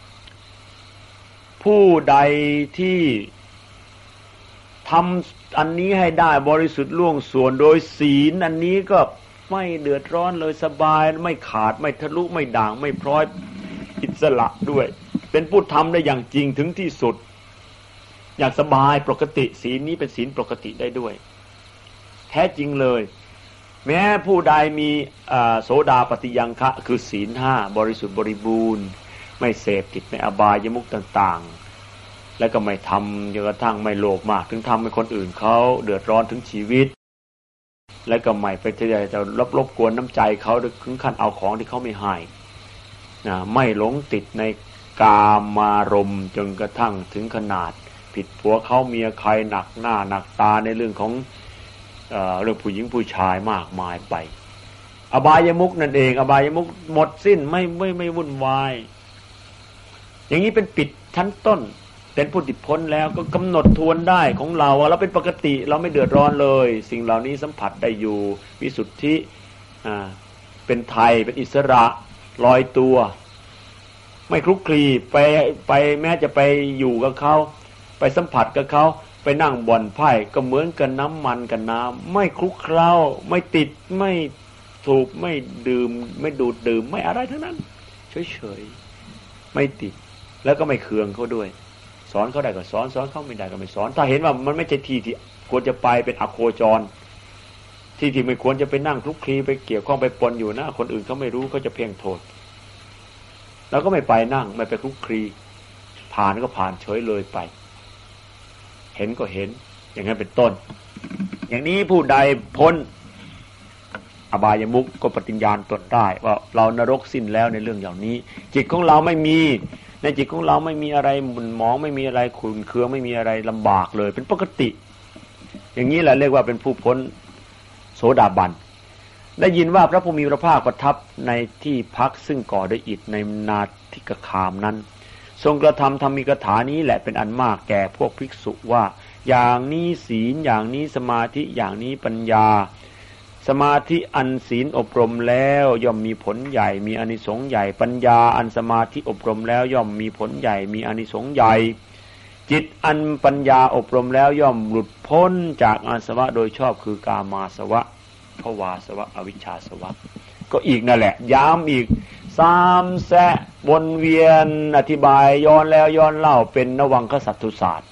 ผู้ใดที่ทำอันนี้ให้ได้บริสุทธิ์ล่วงส่วนโดยศีลอันนี้ก็ไม่เดือดร้อนเลยสบายไม่ขาดไม่ทะลุไม่ด่างไม่พร้อยอิสระด้วยเป็นผู้ทำได้อย่างจริงถึงที่สุดอย่างสบายปกติศีลนี้เป็นศีลปกติได้ด้วยแท้จริงเลยแม้ผู้ใดมีโสดาปฏิยังคะคือศีลห้าบริสุทธิ์บริบูรณ์ไม่เสพติดในอบายมุขต่างๆแล้วก็ไม่ทำจนกระทั่งไม่โลภมากถึงทำให้คนอื่นเขาเดือดร้อนถึงชีวิตแล้วก็ไม่ไปจะจะรบรบกวนน้ำใจเขาถึงขั้นเอาของที่เขาไม่ให้นะไม่หลงติดในกามารมณ์จนกระทั่งถึงขนาดผิดผัวเขาเมียใครหนักหน้าหนักตาในเรื่องของเอ่อเรื่องผู้หญิงผู้ชายมากมายไปอบายมุขนั่นเองอบายมุขหมดสิ้นไม่ไม่ไม่วุ่นวายอย่างนี้เป็นปิดชั้นต้นเป็นผู้ติดพ้นแล้วก็กำหนดทวนได้ของเราว่าเราเป็นปกติเราไม่เดือดร้อนเลยสิ่งเหล่านี้สัมผัสได้อยู่วิสุทธิอ่าเป็นไทยเป็นอิสระลอยตัวไม่คลุกคลีไปไปแม้จะไปอยู่กับเขาไปสัมผัสกับเขาไปนั่งบ่อนไพ่ก็เหมือนกับน้ำมันกับน้ำไม่คลุกเคล้าไม่ติดไม่ถูกไม่ดื่มไม่ดูดดื่มไม่อะไรทั้งนั้นเฉยๆไม่ติดแล้วก็ไม่เคืองเขาด้วยสอนเขาได้ก็สอนสอนเขาไม่ได้ก็ไม่สอนถ้าเห็นว่ามันไม่ใช่ที่ที่ควรจะไปเป็นอโคจรที่ที่ไม่ควรจะไปนั่งคลุกคลีไปเกี่ยวข้องไปปนอยู่นะคนอื่นเขาไม่รู้เขาจะเพ่งโทษแล้วก็ไม่ไปนั่งไม่ไปคลุกคลีผ่านก็ผ่านเฉยเลยไปเห็นก็เห็นอย่างนั้นเป็นต้นอย่างนี้ผู้ใดพ้นอบายมุขก็ปฏิญญาณตนได้ว่าเรานรกสิ้นแล้วในเรื่องอย่างนี้จิตของเราไม่มีในจิตของเราไม่มีอะไรหม่นหมองไม่มีอะไรขุ่นเคืองไม่มีอะไรลำบากเลยเป็นปกติอย่างนี้แหละเรียกว่าเป็นผู้พ้นโสดาบันได้ยินว่าพระผู้มีพระภาคประทับในที่พักซึ่งก่อด้วยอิฐในนาทิกคามนั้นทรงกระทำธรรมิกถานี้แหละเป็นอันมากแก่พวกภิกษุว่าอย่างนี้ศีลอย่างนี้สมาธิอย่างนี้ปัญญาสมาธิอันศีลอบรมแล้วย่อมมีผลใหญ่มีอานิสงส์ใหญ่ปัญญาอันสมาธิอบรมแล้วย่อมมีผลใหญ่มีอานิสงส์ใหญ่จิตอันปัญญาอบรมแล้วย่อมหลุดพ้นจากอาสวะโดยชอบคือกามาสวะภวาสวะอวิชชาสวะก็อีกนั่นแหละย้ำอีกสามแสะวนเวียนอธิบายย้อนแล้วย้อนเล่าเป็นนวังคสัตตุศาสตร์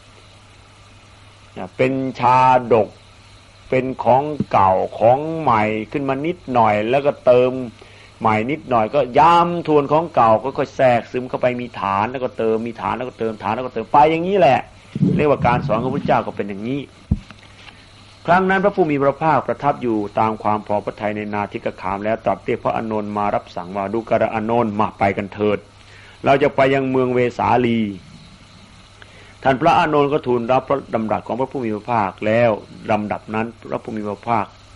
เป็นชาดกเป็นของเก่าของใหม่ขึ้นมานิดหน่อยแล้วก็เติมใหม่นิดหน่อยก็ย้ำทวนของเก่าก็ค่อยแทรกซึมเข้าไปมีฐานแล้วก็เติมมีฐานแล้วก็เติมฐานแล้วก็เติมไปอย่างนี้แหละเรียกว่าการสอนของพระพุทธเจ้าก็เป็นอย่างนี้ครั้งนั้นพระผู้มีพระภาคประทับอยู่ตามความพอพระทัยในนาทิกคามแล้วตรัสเรียกพระอานนท์มารับสั่งว่าดูกระอานนท์มาไปกันเถิดเราจะไปยังเมืองเวสาลีท่านพระอานนท์ก็ทูลรับพระดำรัสของพระผู้มีพระภาคแล้วลำดับนั้นพระผู้มีพระภาค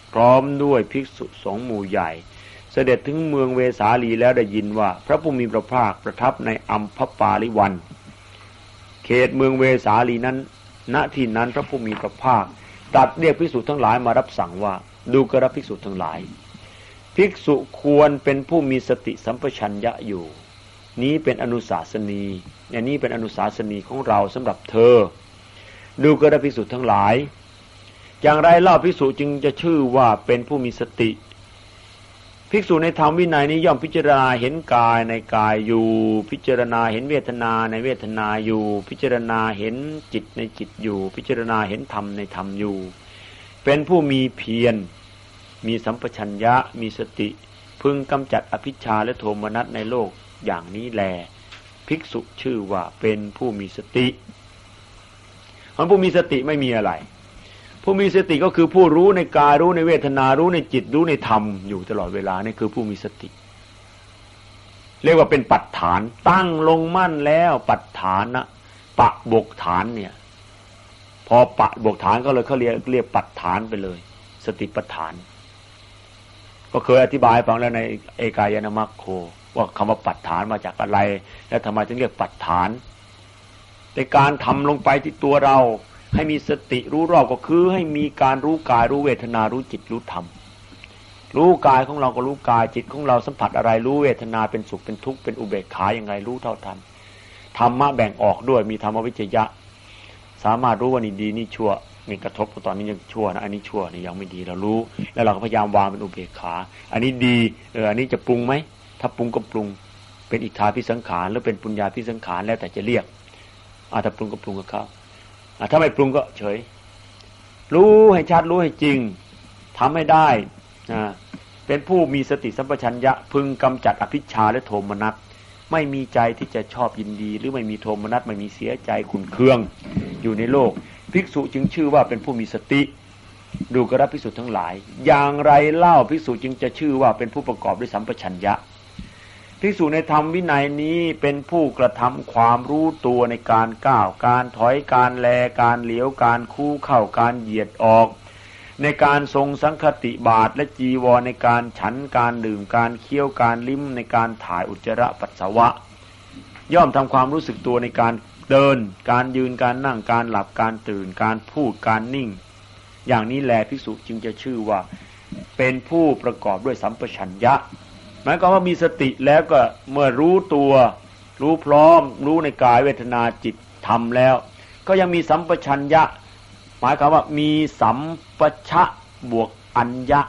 พร้อมด้วยภิกษุสงฆ์หมู่ใหญ่เสด็จถึงเมืองเวสาลีแล้วได้ยินว่าพระผู้มีพระภาคประทับในอัมพปาลิวันเขตเมืองเวสาลีนั้นณที่นั้นพระผู้มีพระภาคตรัสเรียกภิกษุทั้งหลายมารับสั่งว่าดูกระภิกษุทั้งหลายภิกษุควรเป็นผู้มีสติสัมปชัญญะอยู่นี้เป็นอนุสาสนีอย่างนี้เป็นอนุสาสนีของเราสำหรับเธอดูกระภิกษุทั้งหลายอย่างไรเล่าภิกษุจึงจะชื่อว่าเป็นผู้มีสติภิกษุในธรรมวินัยนี้ย่อมพิจารณาเห็นกายในกายอยู่พิจารณาเห็นเวทนาในเวทนาอยู่พิจารณาเห็นจิตในจิตอยู่พิจารณาเห็นธรรมในธรรมอยู่เป็นผู้มีเพียรมีสัมปชัญญะมีสติพึงกำจัดอภิชฌาและโทมนัสในโลกอย่างนี้แลภิกษุชื่อว่าเป็นผู้มีสติคนผู้มีสติไม่มีอะไรผู้มีสติก็คือผู้รู้ในกายรู้ในเวทนารู้ในจิตรู้ในธรรมอยู่ตลอดเวลานี่คือผู้มีสติเรียกว่าเป็นปัฏฐานตั้งลงมั่นแล้วปัฏฐานนะปะบกฐานเนี่ยพอปะบกฐานก็เลยเขาเรียกเรียกปัฏฐานไปเลยสติปัฏฐานก็เคยอธิบายฟังแล้วในเอกายนามัคโคว่าคำว่าปัฏฐานมาจากอะไรและทำไมถึงเรียกปัฏฐานในการทำลงไปที่ตัวเราให้มีสติรู้รอบก็คือให้มีการรู้กายรู้เวทนารู้จิตรู้ธรรมรู้กายของเราก็รู้กายจิตของเราสัมผัสอะไรรู้เวทนาเป็นสุขเป็นทุกข์เป็นอุเบกขาอย่างไรรู้เท่าทันธรรมะแบ่งออกด้วยมีธรรมวิจยะสามารถรู้ว่านี่ดีนี่ชั่วมีกระทบตอนนี้ยังชั่วนะอันนี้ชั่วนี่ยังไม่ดีเรารู้แล้วเราก็พยายามวางเป็นอุเบกขาอันนี้ดีเอออันนี้จะปรุงไหมถ้าปรุงก็ปรุงเป็นอิทธาภิสังขารหรือเป็นปุญญาภิสังขารแล้วแต่จะเรียกอ่าถ้าปรุงก็ปรุงกับเขาถ้าไม่ปรุงก็เฉยรู้ให้ชัดรู้ให้จริงทำให้ได้เป็นผู้มีสติสัมปชัญญะพึงกำจัดอภิชฌาและโทมนัสไม่มีใจที่จะชอบยินดีหรือไม่มีโทมนัสไม่มีเสียใจขุ่นเคืองอยู่ในโลกภิกษุจึงชื่อว่าเป็นผู้มีสติดูกระภิกษุทั้งหลายอย่างไรเล่าภิกษุจึงจะชื่อว่าเป็นผู้ประกอบด้วยสัมปชัญญะภิกษุในธรรมวินัยนี้เป็นผู้กระทำความรู้ตัวในการก้าวการถอยการแลการเหลียวการคู่เข้าการเหยียดออกในการทรงสังคติบาทและจีวรในการฉันการดื่มการเคี้ยวการลิ้มในการถ่ายอุจจาระปัสสาวะย่อมทำความรู้สึกตัวในการเดินการยืนการนั่งการหลับการตื่นการพูดการนิ่งอย่างนี้แลภิกษุจึงจะชื่อว่าเป็นผู้ประกอบด้วยสัมปชัญญะหมายความว่ามีสติแล้วก็เมื่อรู้ตัวรู้พร้อมรู้ในกายเวทนาจิตธรรมแล้วก็ยังมีสัมปชัญญะหมายความว่ามีสัมปชะบวกอัญญะ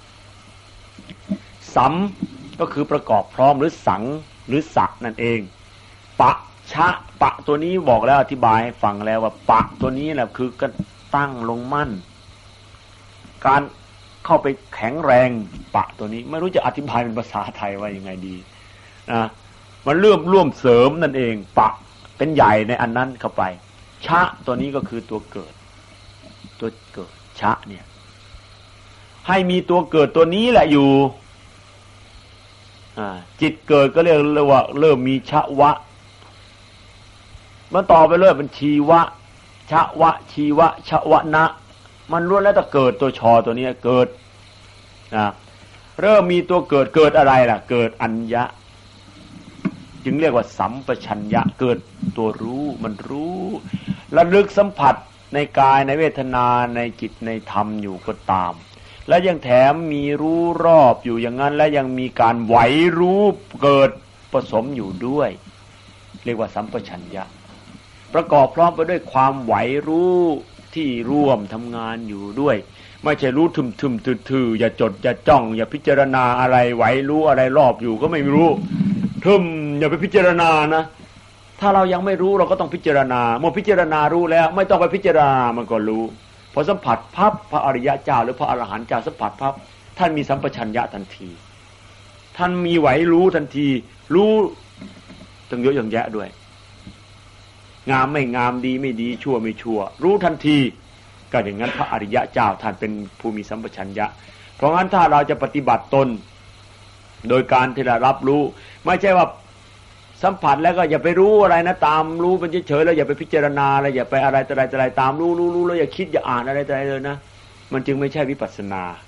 สัมก็คือประกอบพร้อมหรือสังหรือสะนั่นเองปะชะปะตัวนี้บอกแล้วอธิบายให้ฟังแล้วว่าปะตัวนี้แหละคือการตั้งลงมั่นการเข้าไปแข็งแรงปะตัวนี้ไม่รู้จะอธิบายเป็นภาษาไทยว่ายังไงดีนะมันเริ่มร่วมเสริมนั่นเองปะเป็นใหญ่ในอันนั้นเข้าไปชะตัวนี้ก็คือตัวเกิดตัวเกิดชะเนี่ยให้มีตัวเกิดตัวนี้แหละอยู่จิตเกิดก็เรียกว่าเริ่มมีชะวะมันต่อไปเรื่อยเป็นชีวะชะวะชีวะชะวะนะมันล้วนแล้วแต่เกิดตัวชอตัวนี้เกิดนะเริ่มมีตัวเกิดเกิดอะไรล่ะเกิดอัญญะจึงเรียกว่าสัมปชัญญะเกิดตัวรู้มันรู้ระลึกสัมผัสในกายในเวทนาในจิตในธรรมอยู่ก็ตามและยังแถมมีรู้รอบอยู่อย่างนั้นและยังมีการไหวรู้เกิดผสมอยู่ด้วยเรียกว่าสัมปชัญญะประกอบพร้อมไปด้วยความไหวรู้ที่ร่วมทำงานอยู่ด้วยไม่ใช่รู้ทึมๆทื่อๆอย่าจดอย่าจ้องอย่าพิจารณาอะไรไหวรู้อะไรรอบอยู่ก็ไม่รู้ทึมอย่าไปพิจารณานะถ้าเรายังไม่รู้เราก็ต้องพิจารณาเมื่อพิจารณารู้แล้วไม่ต้องไปพิจารณามันก็รู้พอสัมผัสพับพระอริยะเจ้าหรือพระอรหันต์เจ้าสัมผัสพับท่านมีสัมปชัญญะทันทีท่านมีไหวรู้ทันทีรู้ตั้งเยอะอย่างแยะด้วยงามไม่งามดีไม่ดีชั่วไม่ชั่วรู้ทันทีก็อย่างนั้นพระอริยะเจ้าท่านเป็นผู้มีสัมปชัญญะเพราะงั้นถ้าเราจะปฏิบัติตนโดยการที่เรารับรู้ไม่ใช่ว่าสัมผัสแล้วก็อย่าไปรู้อะไรนะตามรู้เป็นเฉยๆแล้วอย่าไปพิจารณาอะไรอย่าไปอะไรอะไรอะไรตามรู้รู้รู้แล้วอย่าคิดอย่าอ่านอะไรอะไรเลยนะมันจึงไม่ใช่วิปัสสนา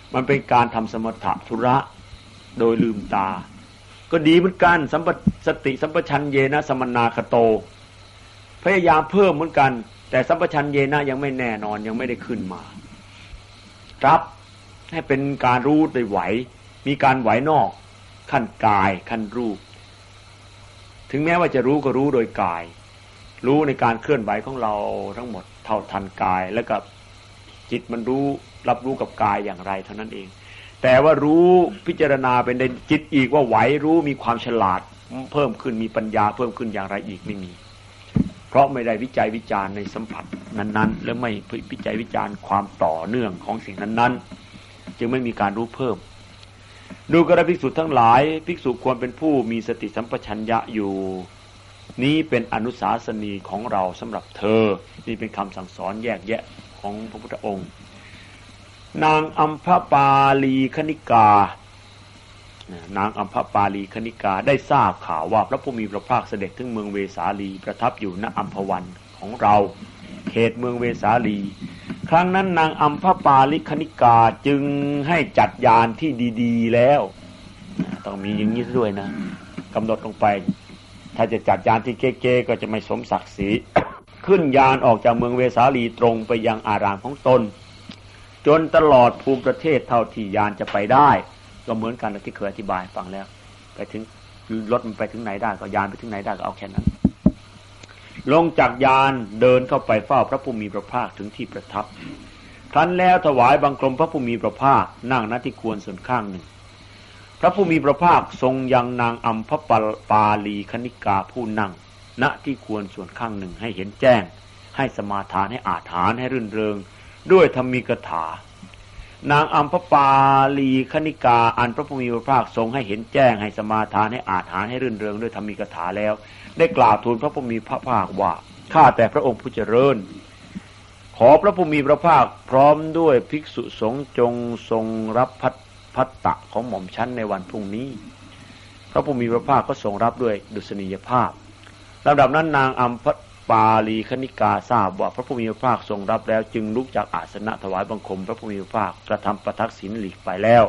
มันเป็นการทำสมถะธุระโดยลืมตาก็ดีเหมือนกันสัมปสติสัมปชัญเยนะสมนาคโตพยายามเพิ่มเหมือนกันแต่สัมปชัญเยนะยังไม่แน่นอนยังไม่ได้ขึ้นมารับให้เป็นการรู้โดยไหวมีการไหวนอกขั้นกายขั้นรูปถึงแม้ว่าจะรู้ก็รู้โดยกายรู้ในการเคลื่อนไหวของเราทั้งหมดเท่าทันกายแล้วก็จิตมันรู้รับรู้กับกายอย่างไรเท่านั้นเองแต่ว่ารู้พิจารณาเป็นในจิตอีกว่าไหวรู้มีความฉลาดเพิ่มขึ้นมีปัญญาเพิ่มขึ้นอย่างไรอีกไม่มีเพราะไม่ได้วิจัยวิจารณ์ในสัมผัสนั้นๆและไม่วิจัยวิจารณ์ความต่อเนื่องของสิ่งนั้นๆจึงไม่มีการรู้เพิ่มดูกระภิกษุทั้งหลายภิกษุควรเป็นผู้มีสติสัมปชัญญะอยู่นี้เป็นอนุสาสนีของเราสำหรับเธอนี่เป็นคำสั่งสอนแยกแยะของพระพุทธองค์นางอัมพปาลีคณิกานางอัมพปาลีคณิกาได้ทราบข่าวว่าพระผู้มีพระภาคเสด็จถึงเมืองเวสาลีประทับอยู่ณอัมพวันของเราเขตเมืองเวสาลีครั้งนั้นนางอัมพปาลีคณิกาจึงให้จัดยานที่ดีๆแล้วต้องมีอย่างนี้ด้วยนะกำหนดลงไปถ้าจะจัดยานที่เก๊ๆก็จะไม่สมศักดิ์ศรี ขึ้นยานออกจากเมืองเวสาลีตรงไปยังอารามของตนจนตลอดภูมิประเทศเท่าที่ยานจะไปได้ก็เหมือนกันที่เคยอธิบายฟังแล้วไปถึงรถมันไปถึงไหนได้ก็ยานไปถึงไหนได้ก็เอาแค่นั้นลงจากยานเดินเข้าไปเฝ้าพระผู้มีพระภาคถึงที่ประทับครั้นแล้วถวายบังคมพระผู้มีพระภาคนั่งณที่ควรส่วนข้างหนึ่งพระผู้มีพระภาคทรงยังนางอัมพปาลีคณิกาผู้นั่งณที่ควรส่วนข้างหนึ่งให้เห็นแจ้งให้สมาทานให้อาถรรพ์ให้รื่นเริงด้วยธรรมีกถานางอัมพปาลีคณิกาอันพระผู้มีพระภาคทรงให้เห็นแจ้งให้สมาทานให้อาถรรพ์ให้รื่นเริงด้วยธรรมีกถาแล้วได้กล่าวทูลพระผู้มีพระภาคว่าข้าแต่พระองค์ผู้เจริญขอพระผู้มีพระภาคพร้อมด้วยภิกษุสงฆ์จงทรงรับพัพัตตะของหม่อมชั้นในวันพรุ่งนี้พระผู้มีพระภาคก็ทรงรับด้วยดุษณียภาพลำดับนั้นนางอัมพปาลีคณิกาทราบว่าพระผู้มีพระภาคทรงรับแล้วจึงลุกจากอาสนะถวายบังคมพระผู้มีพระภาคกระทำประทักษิณหลีกไปแล้ว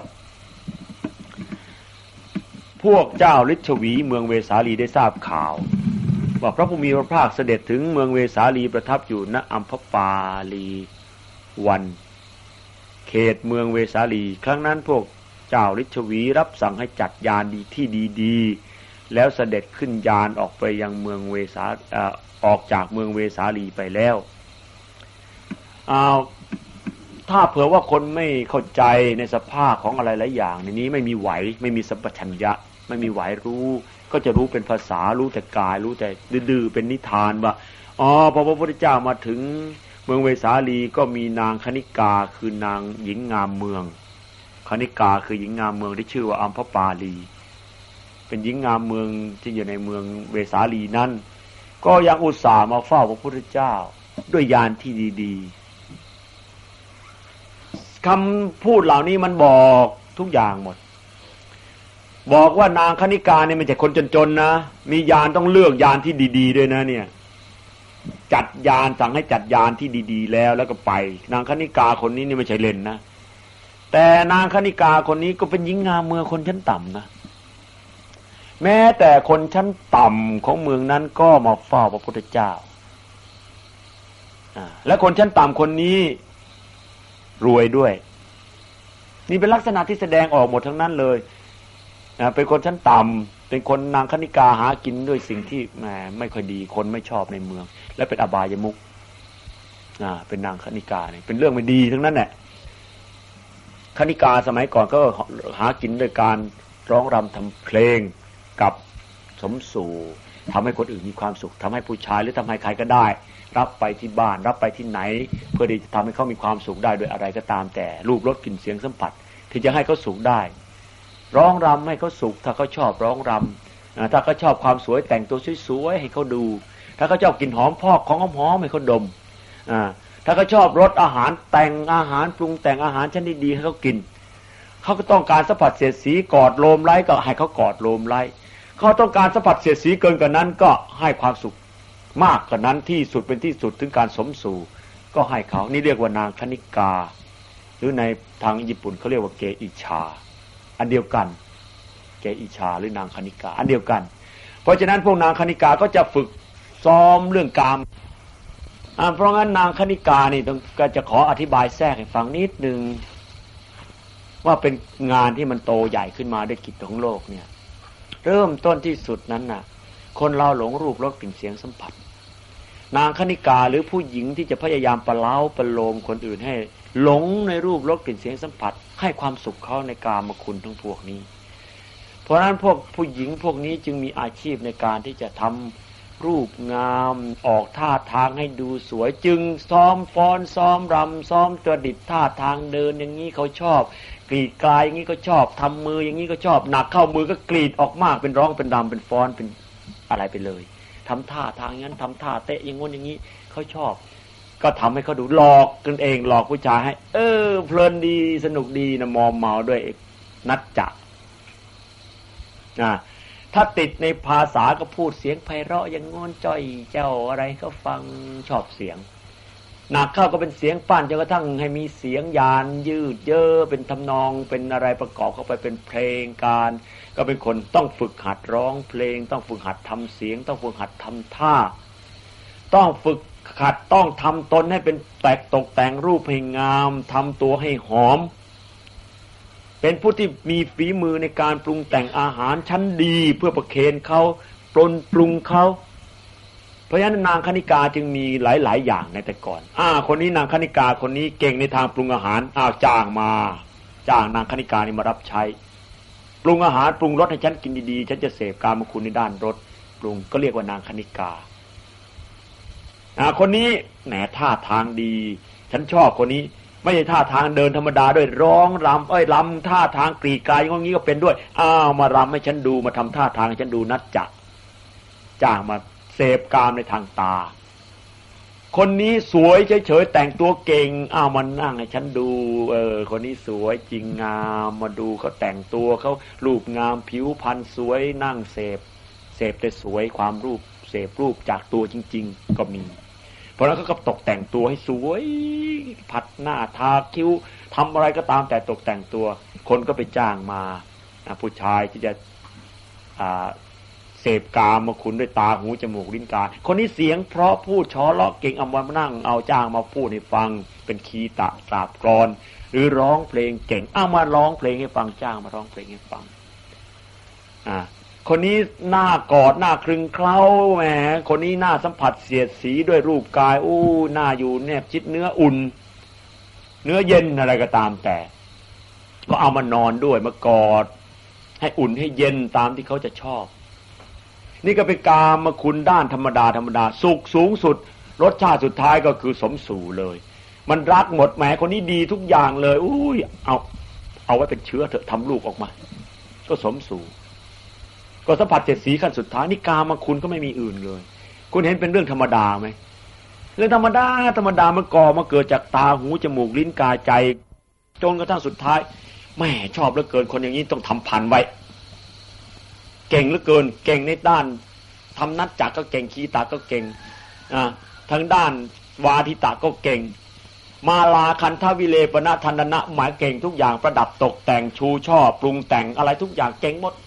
พวกเจ้าฤชวีเมืองเวสาลีได้ทราบข่าวว่าพระผู้มีพระภาคเสด็จถึงเมืองเวสาลีประทับอยู่ณอัมพปาลีวันเขตเมืองเวสาลีครั้งนั้นพวกเจ้าฤชวีรับสั่งให้จัดยานดีที่ดีๆแล้วเสด็จขึ้นยานออกไปยังเมืองเวสาออกจากเมืองเวสาลีไปแล้วเอาถ้าเผื่อว่าคนไม่เข้าใจในสภาพของอะไรหลายอย่างในนี้ไม่มีไหวไม่มีสัมปชัญญะไม่มีไหวรู้ก็จะรู้เป็นภาษารู้แต่กายรู้แต่ดื้อๆเป็นนิทานว่าอ๋อพอพระพุทธเจ้ามาถึงเมืองเวสาลีก็มีนางคณิกาคือนางหญิงงามเมืองคณิกาคือหญิงงามเมืองที่ชื่อว่าอัมพปาลีเป็นหญิงงามเมืองที่อยู่ในเมืองเวสาลีนั้นก็ยังอุตส่าห์มาเฝ้าพระพุทธเจ้าด้วยญาณที่ดีๆคำพูดเหล่านี้มันบอกทุกอย่างหมดบอกว่านางคณิกาเนี่ยไม่ใช่คนจนๆนะมีญาณต้องเลือกญาณที่ดีๆด้วยนะเนี่ยจัดญาณสั่งให้จัดญาณที่ดีๆแล้วแล้วก็ไปนางคณิกาคนนี้นี่ไม่ใช่เล่นนะแต่นางคณิกาคนนี้ก็เป็นหญิงงามเมืองคนชั้นต่ำนะแม้แต่คนชั้นต่ำของเมืองนั้นก็มาเฝ้าพระพุทธเจ้าและคนชั้นต่ำคนนี้รวยด้วยนี่เป็นลักษณะที่แสดงออกหมดทั้งนั้นเลยเป็นคนชั้นต่ำเป็นคนนางคณิกาหากินด้วยสิ่งที่แหมไม่ค่อยดีคนไม่ชอบในเมืองและเป็นอบายมุขเป็นนางคณิกาเนี่ยเป็นเรื่องไม่ดีทั้งนั้นแหละคณิกาสมัยก่อนก็หากินด้วยการร้องรำทำเพลงกับสมสู่ทำให้คนอื่นมีความสุขทำให้ผู้ชายหรือทำให้ใครก็ได้รับไปที่บ้านรับไปที่ไหนเพื่อที่จะทำให้เขามีความสุขได้โดยอะไรก็ตามแต่รูปรสกลิ่นเสียงสัมผัสที่จะให้เขาสุขได้ร้องรำให้เขาสุขถ้าเขาชอบร้องรำถ้าเขาชอบความสวยแต่งตัวสวยๆให้เขาดูถ้าเขาชอบกลิ่นหอมพอกของหอมๆให้เขาดมถ้าเขาชอบรสอาหารแต่งอาหารปรุงแต่งอาหารชนิดดีให้เขากินเขาก็ต้องการสัมผัสเสียดสีกอดโลมไล้ก็ให้เขากอดโลมไล้เขาต้องการสัมผัสเสียดสีเกินกว่านั้นก็ให้ความสุขมากกว่านั้นที่สุดเป็นที่สุดถึงการสมสู่ก็ให้เขานี่เรียกว่านางคณิกาหรือในทางญี่ปุ่นเขาเรียกว่าเกอิชาอันเดียวกันเกอิชาหรือนางคณิกาอันเดียวกันเพราะฉะนั้นพวกนางคณิกาก็จะฝึกซ้อมเรื่องกามเพราะงั้นนางคณิกานี่ต้องก็จะขออธิบายแทรกให้ฟังนิดนึงว่าเป็นงานที่มันโตใหญ่ขึ้นมาด้วยกิจของโลกเนี่ยเริ่มต้นที่สุดนั้นน่ะคนเราหลงรูปรสกลิ่นเสียงสัมผัสนางคณิกาหรือผู้หญิงที่จะพยายามประเล้าประโลมคนอื่นให้หลงในรูปรสกลิ่นเสียงสัมผัสให้ความสุขเขาในกามคุณทั้งพวกนี้เพราะฉะนั้นพวกผู้หญิงพวกนี้จึงมีอาชีพในการที่จะทำรูปงามออกท่าทางให้ดูสวยจึงซ้อมฟ้อนซ้อมรำซ้อมประดิษฐ์ท่าทางเดินอย่างนี้เขาชอบกรีดกลายอย่างนี้ก็ชอบทำมืออย่างนี้ก็ชอบหนักเข้ามือก็กรีดออกมากเป็นร้องเป็นรำเป็นฟ้อนเป็นอะไรไปเลยทำท่าทางนั้นทำท่าเตะอย่างงนอย่างนี้เขาชอบก็ทำให้เขาดูหลอกกันเองหลอกผู้ชายให้เออเพลินดีสนุกดีนะมอมเมาด้วยนัจจะนะถ้าติดในภาษาก็พูดเสียงไพเราะอย่างงอนจ้อยเจ้าอะไรก็ฟังชอบเสียงหนักเข้าก็เป็นเสียงปั้นจนกระทั่งให้มีเสียงยานยืดเยอะเป็นทำนองเป็นอะไรประกอบเข้าไปเป็นเพลงการก็เป็นคนต้องฝึกหัดร้องเพลงต้องฝึกหัดทำเสียงต้องฝึกหัดทำท่าต้องฝึกหัดต้องทำตนให้เป็นแตกตกแต่งรูปให้งามทำตัวให้หอมเป็นผู้ที่มีฝีมือในการปรุงแต่งอาหารชั้นดีเพื่อประเคนเขาปรุงปรุงเขาเพราะฉะนั้นนางคณิกาจึงมีหลายๆอย่างในแต่ก่อนอ่าคนนี้นางคณิกาคนนี้เก่งในทางปรุงอาหารอ้าวจ้างมาจ้างนางคณิกานี่มารับใช้ปรุงอาหารปรุงรสให้ฉันกินดีๆฉันจะเสพกามคุณในด้านรสปรุงก็เรียกว่านางคณิกาอ่าคนนี้แหมท่าทางดีฉันชอบคนนี้ไม่ใช่ท่าทางเดินธรรมดาด้วยร้องรำเอ้ยรำท่าทางกรีดกลายอย่างนี้ก็เป็นด้วยอ้าวมารำให้ฉันดูมาทำท่าทางให้ฉันดูนัจจะจ้างมาเสพกามในทางตาคนนี้สวยเฉยๆแต่งตัวเก่งอ้าวมานั่งให้ฉันดูเออคนนี้สวยจริงงามมาดูเขาแต่งตัวเขารูปงามผิวพรรณสวยนั่งเสพเสพแต่สวยความรูปเสพรูปจากตัวจริงๆก็มีเพราะนั้นเขาก็ตกแต่งตัวให้สวยผัดหน้าทาคิ้วทำอะไรก็ตามแต่ตกแต่งตัวคนก็ไปจ้างมาผู้ชายที่จะเสพกามมาคุณด้วยตาหูจมูกลิ้นกายคนนี้เสียงเพราะพูดช้อเลาะเก่งเอามานั่งเอาจ้างมาพูดให้ฟังเป็นคีตะตราบกลอนหรือร้องเพลงเก่งเอามาร้องเพลงให้ฟังจ้างมาร้องเพลงให้ฟังอ่าคนนี้หน้ากอดหน้าคลึงเคล้าแหมคนนี้หน้าสัมผัสเสียดสีด้วยรูปกายอู้หน้าอยู่แนบชิดเนื้ออุ่นเนื้อเย็นอะไรก็ตามแต่ก็เอามานอนด้วยมากอดให้อุ่นให้เย็นตามที่เขาจะชอบนี่ก็เป็นกามคุณด้านธรรมดาธรรมดาสุขสูงสุดรสชาติสุดท้ายก็คือสมสู่เลยมันรักหมดแหมคนนี้ดีทุกอย่างเลยอุ้ยเอาเอาไว้เป็นเชื้อเถอะทำลูกออกมาก็สมสู่ก็สัมผัสเจ็ดสีขั้นสุดท้ายนี่กามคุณก็ไม่มีอื่นเลยคุณเห็นเป็นเรื่องธรรมดาไหมเรื่องธรรมดาธรรมดามันก่อมาเกิดจากตาหูจมูกลิ้นกายใจจนกระทั่งสุดท้ายแม่ชอบเหลือเกินคนอย่างนี้ต้องทำพันไว้เก่งเหลือเกินเก่งในด้านทำนัจจะก็เก่งคีตาก็เก่งอ่าทางด้านวาทิตาก็เก่งมาลาคันทวิเลปนะทันดนะหมายเก่งทุกอย่างประดับตกแต่งชูช่อปรุงแต่งอะไรทุกอย่างเก่งหมด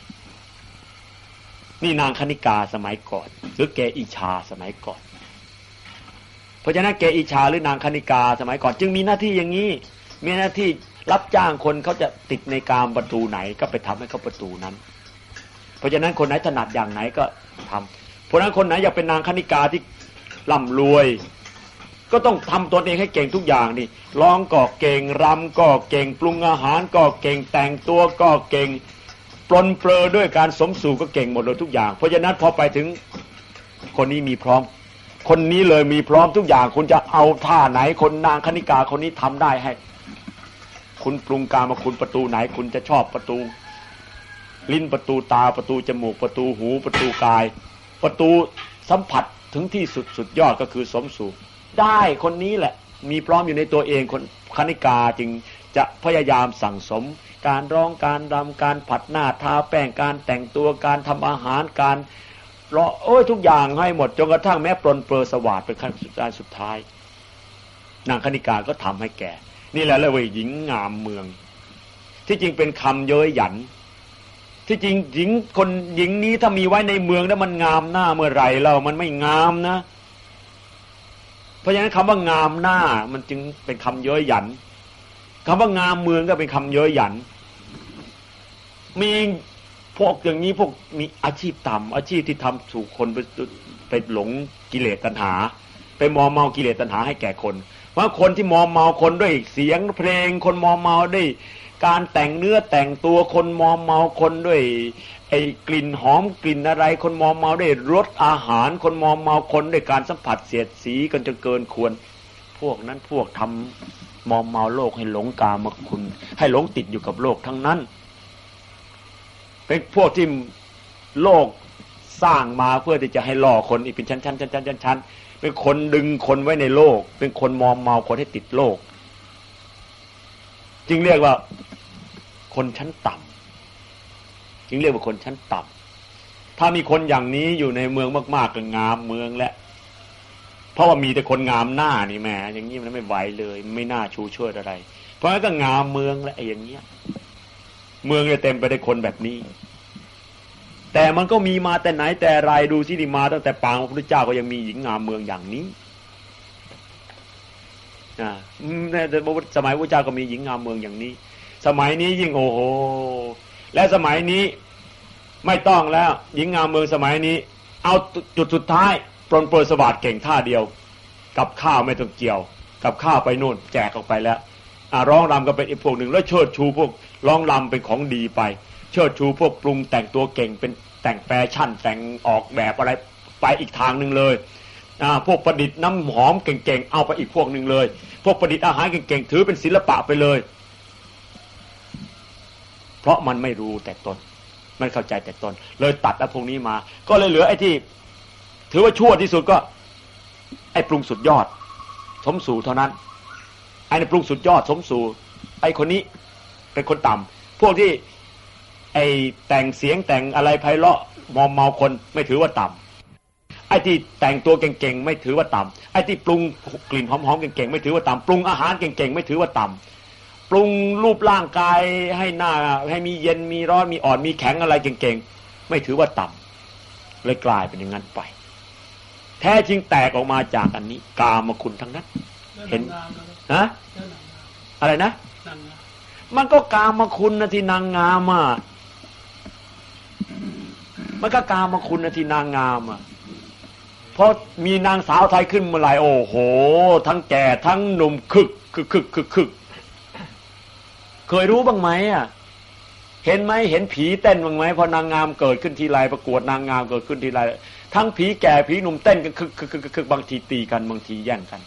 นี่นางคณิกาสมัยก่อนหรือเกอิชาสมัยก่อนเพราะฉะนั้นเกอิชาหรือนางคณิกาสมัยก่อนจึงมีหน้าที่อย่างนี้มีหน้าที่รับจ้างคนเขาจะติดในกามประตูไหนก็ไปทำให้เขาประตูนั้นเพราะฉะนั้นคนไหนถนัดอย่างไหนก็ทำเพราะฉะนั้นคนไหนอยากเป็นนางคณิกาที่ร่ำรวยก็ต้องทำตนเองให้เก่งทุกอย่างนี่ร้องก็เก่งรำก็เก่งปรุงอาหารก็เก่งแต่งตัวก็เก่งปลนเปลือด้วยการสมสู่ก็เก่งหมดเลยทุกอย่างเพราะฉะนั้นพอไปถึงคนนี้มีพร้อมคนนี้เลยมีพร้อมทุกอย่างคุณจะเอาท่าไหนคนนางคณิกาคนนี้ทำได้ให้คุณปรุงการมาคุณประตูไหนคุณจะชอบประตูลิ้นประตูตาประตูจมูกประตูหูประตูกายประตูสัมผัสถึงที่สุดสุดยอดก็คือสมสู่ได้คนนี้แหละมีพร้อมอยู่ในตัวเองคนคณิกาจึงจะพยายามสั่งสมการร้องการรำการผัดหน้าทาแป้งการแต่งตัวการทำอาหารการรอโอ้ยทุกอย่างให้หมดจนกระทั่งแม้ปลนเปลือสวัสดิ์เป็นขั้นสุดท้ายสุดท้ายนางคณิกาก็ทำให้แก่นี่แหละเรียกว่าหญิงงามเมืองที่จริงเป็นคำเย้ยหยันที่จริงหญิงคนหญิงนี้ถ้ามีไว้ในเมืองแล้วมันงามหน้าเมื่อไหร่เรามันไม่งามนะเพราะฉะนั้นคำว่างามหน้ามันจึงเป็นคำเย้ยหยันคำว่างามเมืองก็เป็นคำเย้ยหยันมีพวกอย่างนี้พวกมีอาชีพต่ำอาชีพที่ทำถูกคนไปไปหลงกิเลสตัณหาไปมอมเมากิเลสตัณหาให้แก่คนเพราะคนที่มอมเมาคนด้วยเสียงเพลงคนมอมเมาด้วยการแต่งเนื้อแต่งตัวคนมอมเมาคนด้วยไอ้กลิ่นหอมกลิ่นอะไรคนมอมเมาด้วยรสอาหารคนมอมเมาคนด้วยการสัมผัสเสียดสีกันจนเกินควรพวกนั้นพวกทำมอมเมาโลกให้หลงกามคุณให้หลงติดอยู่กับโลกทั้งนั้นเป็นพวกที่โลกสร้างมาเพื่อที่จะให้ล่อคนอีกเป็นชั้นชั้นชั้นชั้นชั้นชั้นเป็นคนดึงคนไว้ในโลกเป็นคนมอมเมาคนให้ติดโลกจึงเรียกว่าคนชั้นต่ำจึงเรียกว่าคนชั้นต่ำถ้ามีคนอย่างนี้อยู่ในเมืองมากๆก็งามเมืองและเพราะว่ามีแต่คนงามหน้านี่แหมอย่างนี้มันไม่ไหวเลยไม่น่าชูเชิดอะไรเพราะงั้นก็งามเมืองและไอ้อย่างเงี้ยเมืองเนี่ยเต็มไปด้วยคนแบบนี้แต่มันก็มีมาแต่ไหนแต่ไรดูสิดิมาตั้งแต่ปางพระพุทธเจ้าก็ยังมีหญิงงามเมืองอย่างนี้อ่าในสมัยพระพุทธเจ้าก็มีหญิงงามเมืองอย่างนี้สมัยนี้ยิ่งโอ้โหและสมัยนี้ไม่ต้องแล้วหญิงงามเมืองสมัยนี้เอาจุดสุดท้ายปรนเปิดสวัสดิ์เก่งท่าเดียวกับข้าวไม่ต้องเกี่ยวกับข้าวไปโน่นแจกออกไปแล้วอ่าร้องรำก็เป็นอีกพวกหนึ่งแล้วเชิดชูพวกร้องรำเป็นของดีไปเชิดชูพวกปรุงแต่งตัวเก่งเป็นแต่งแฟชั่นแต่งออกแบบอะไรไปอีกทางนึงเลยอ่าพวกประดิษฐ์น้ำหอมเก่งๆเอาไปอีกพวกนึงเลยพวกประดิษฐ์อาหารเก่งๆถือเป็นศิลปะไปเลยเพราะมันไม่รู้แต่ต้นไม่เข้าใจแต่ต้นเลยตัดไอ้พวกนี้มาก็เลยเหลือไอ้ที่ถือว่าชั่วที่สุดก็ไอ้ปรุงสุดยอดสมสู่เท่านั้นไอ้ในปรุงสุดยอดสมสู่ไอ้คนนี้เป็นคนต่ำพวกที่ไอ้แต่งเสียงแต่งอะไรไพเราะมอมเมาคนไม่ถือว่าต่ำไอ้ที่แต่งตัวเก่งๆไม่ถือว่าต่ำไอ้ที่ปรุงกลิ่นหอมๆเก่งๆไม่ถือว่าต่ำปรุงอาหารเก่งๆไม่ถือว่าต่ำปรุงรูปร่างกายให้หน้าให้มีเย็นมีร้อนมีอ่อนมีแข็งอะไรเก่งๆไม่ถือว่าต่ำเลยกลายเป็นอย่างนั้นไปแท้จริงแตกออกมาจากอันนี้กามคุณทั้งนั้นเห็นฮะอะไรนะมันก็กามคุณนะที่นางงามอ่ะมันก็กามคุณนะที่นางงามอ่ะเพราะมีนางสาวไทยขึ้นมาหลายโอ้โหทั้งแก่ทั้งหนุ่มคึกคึกคึกคึกคึกเคยรู้บ้างไหมอ่ะเห็นไหมเห็นผีเต้นบ้างไหมพอนางงามเกิดขึ้นทีไรประกวดนางงามเกิดขึ้นทีไรทั้งผีแก่ผีหนุ่มเต้นกันคึกคึกคึกคึกบางทีตีกันบางทีแย่งกัน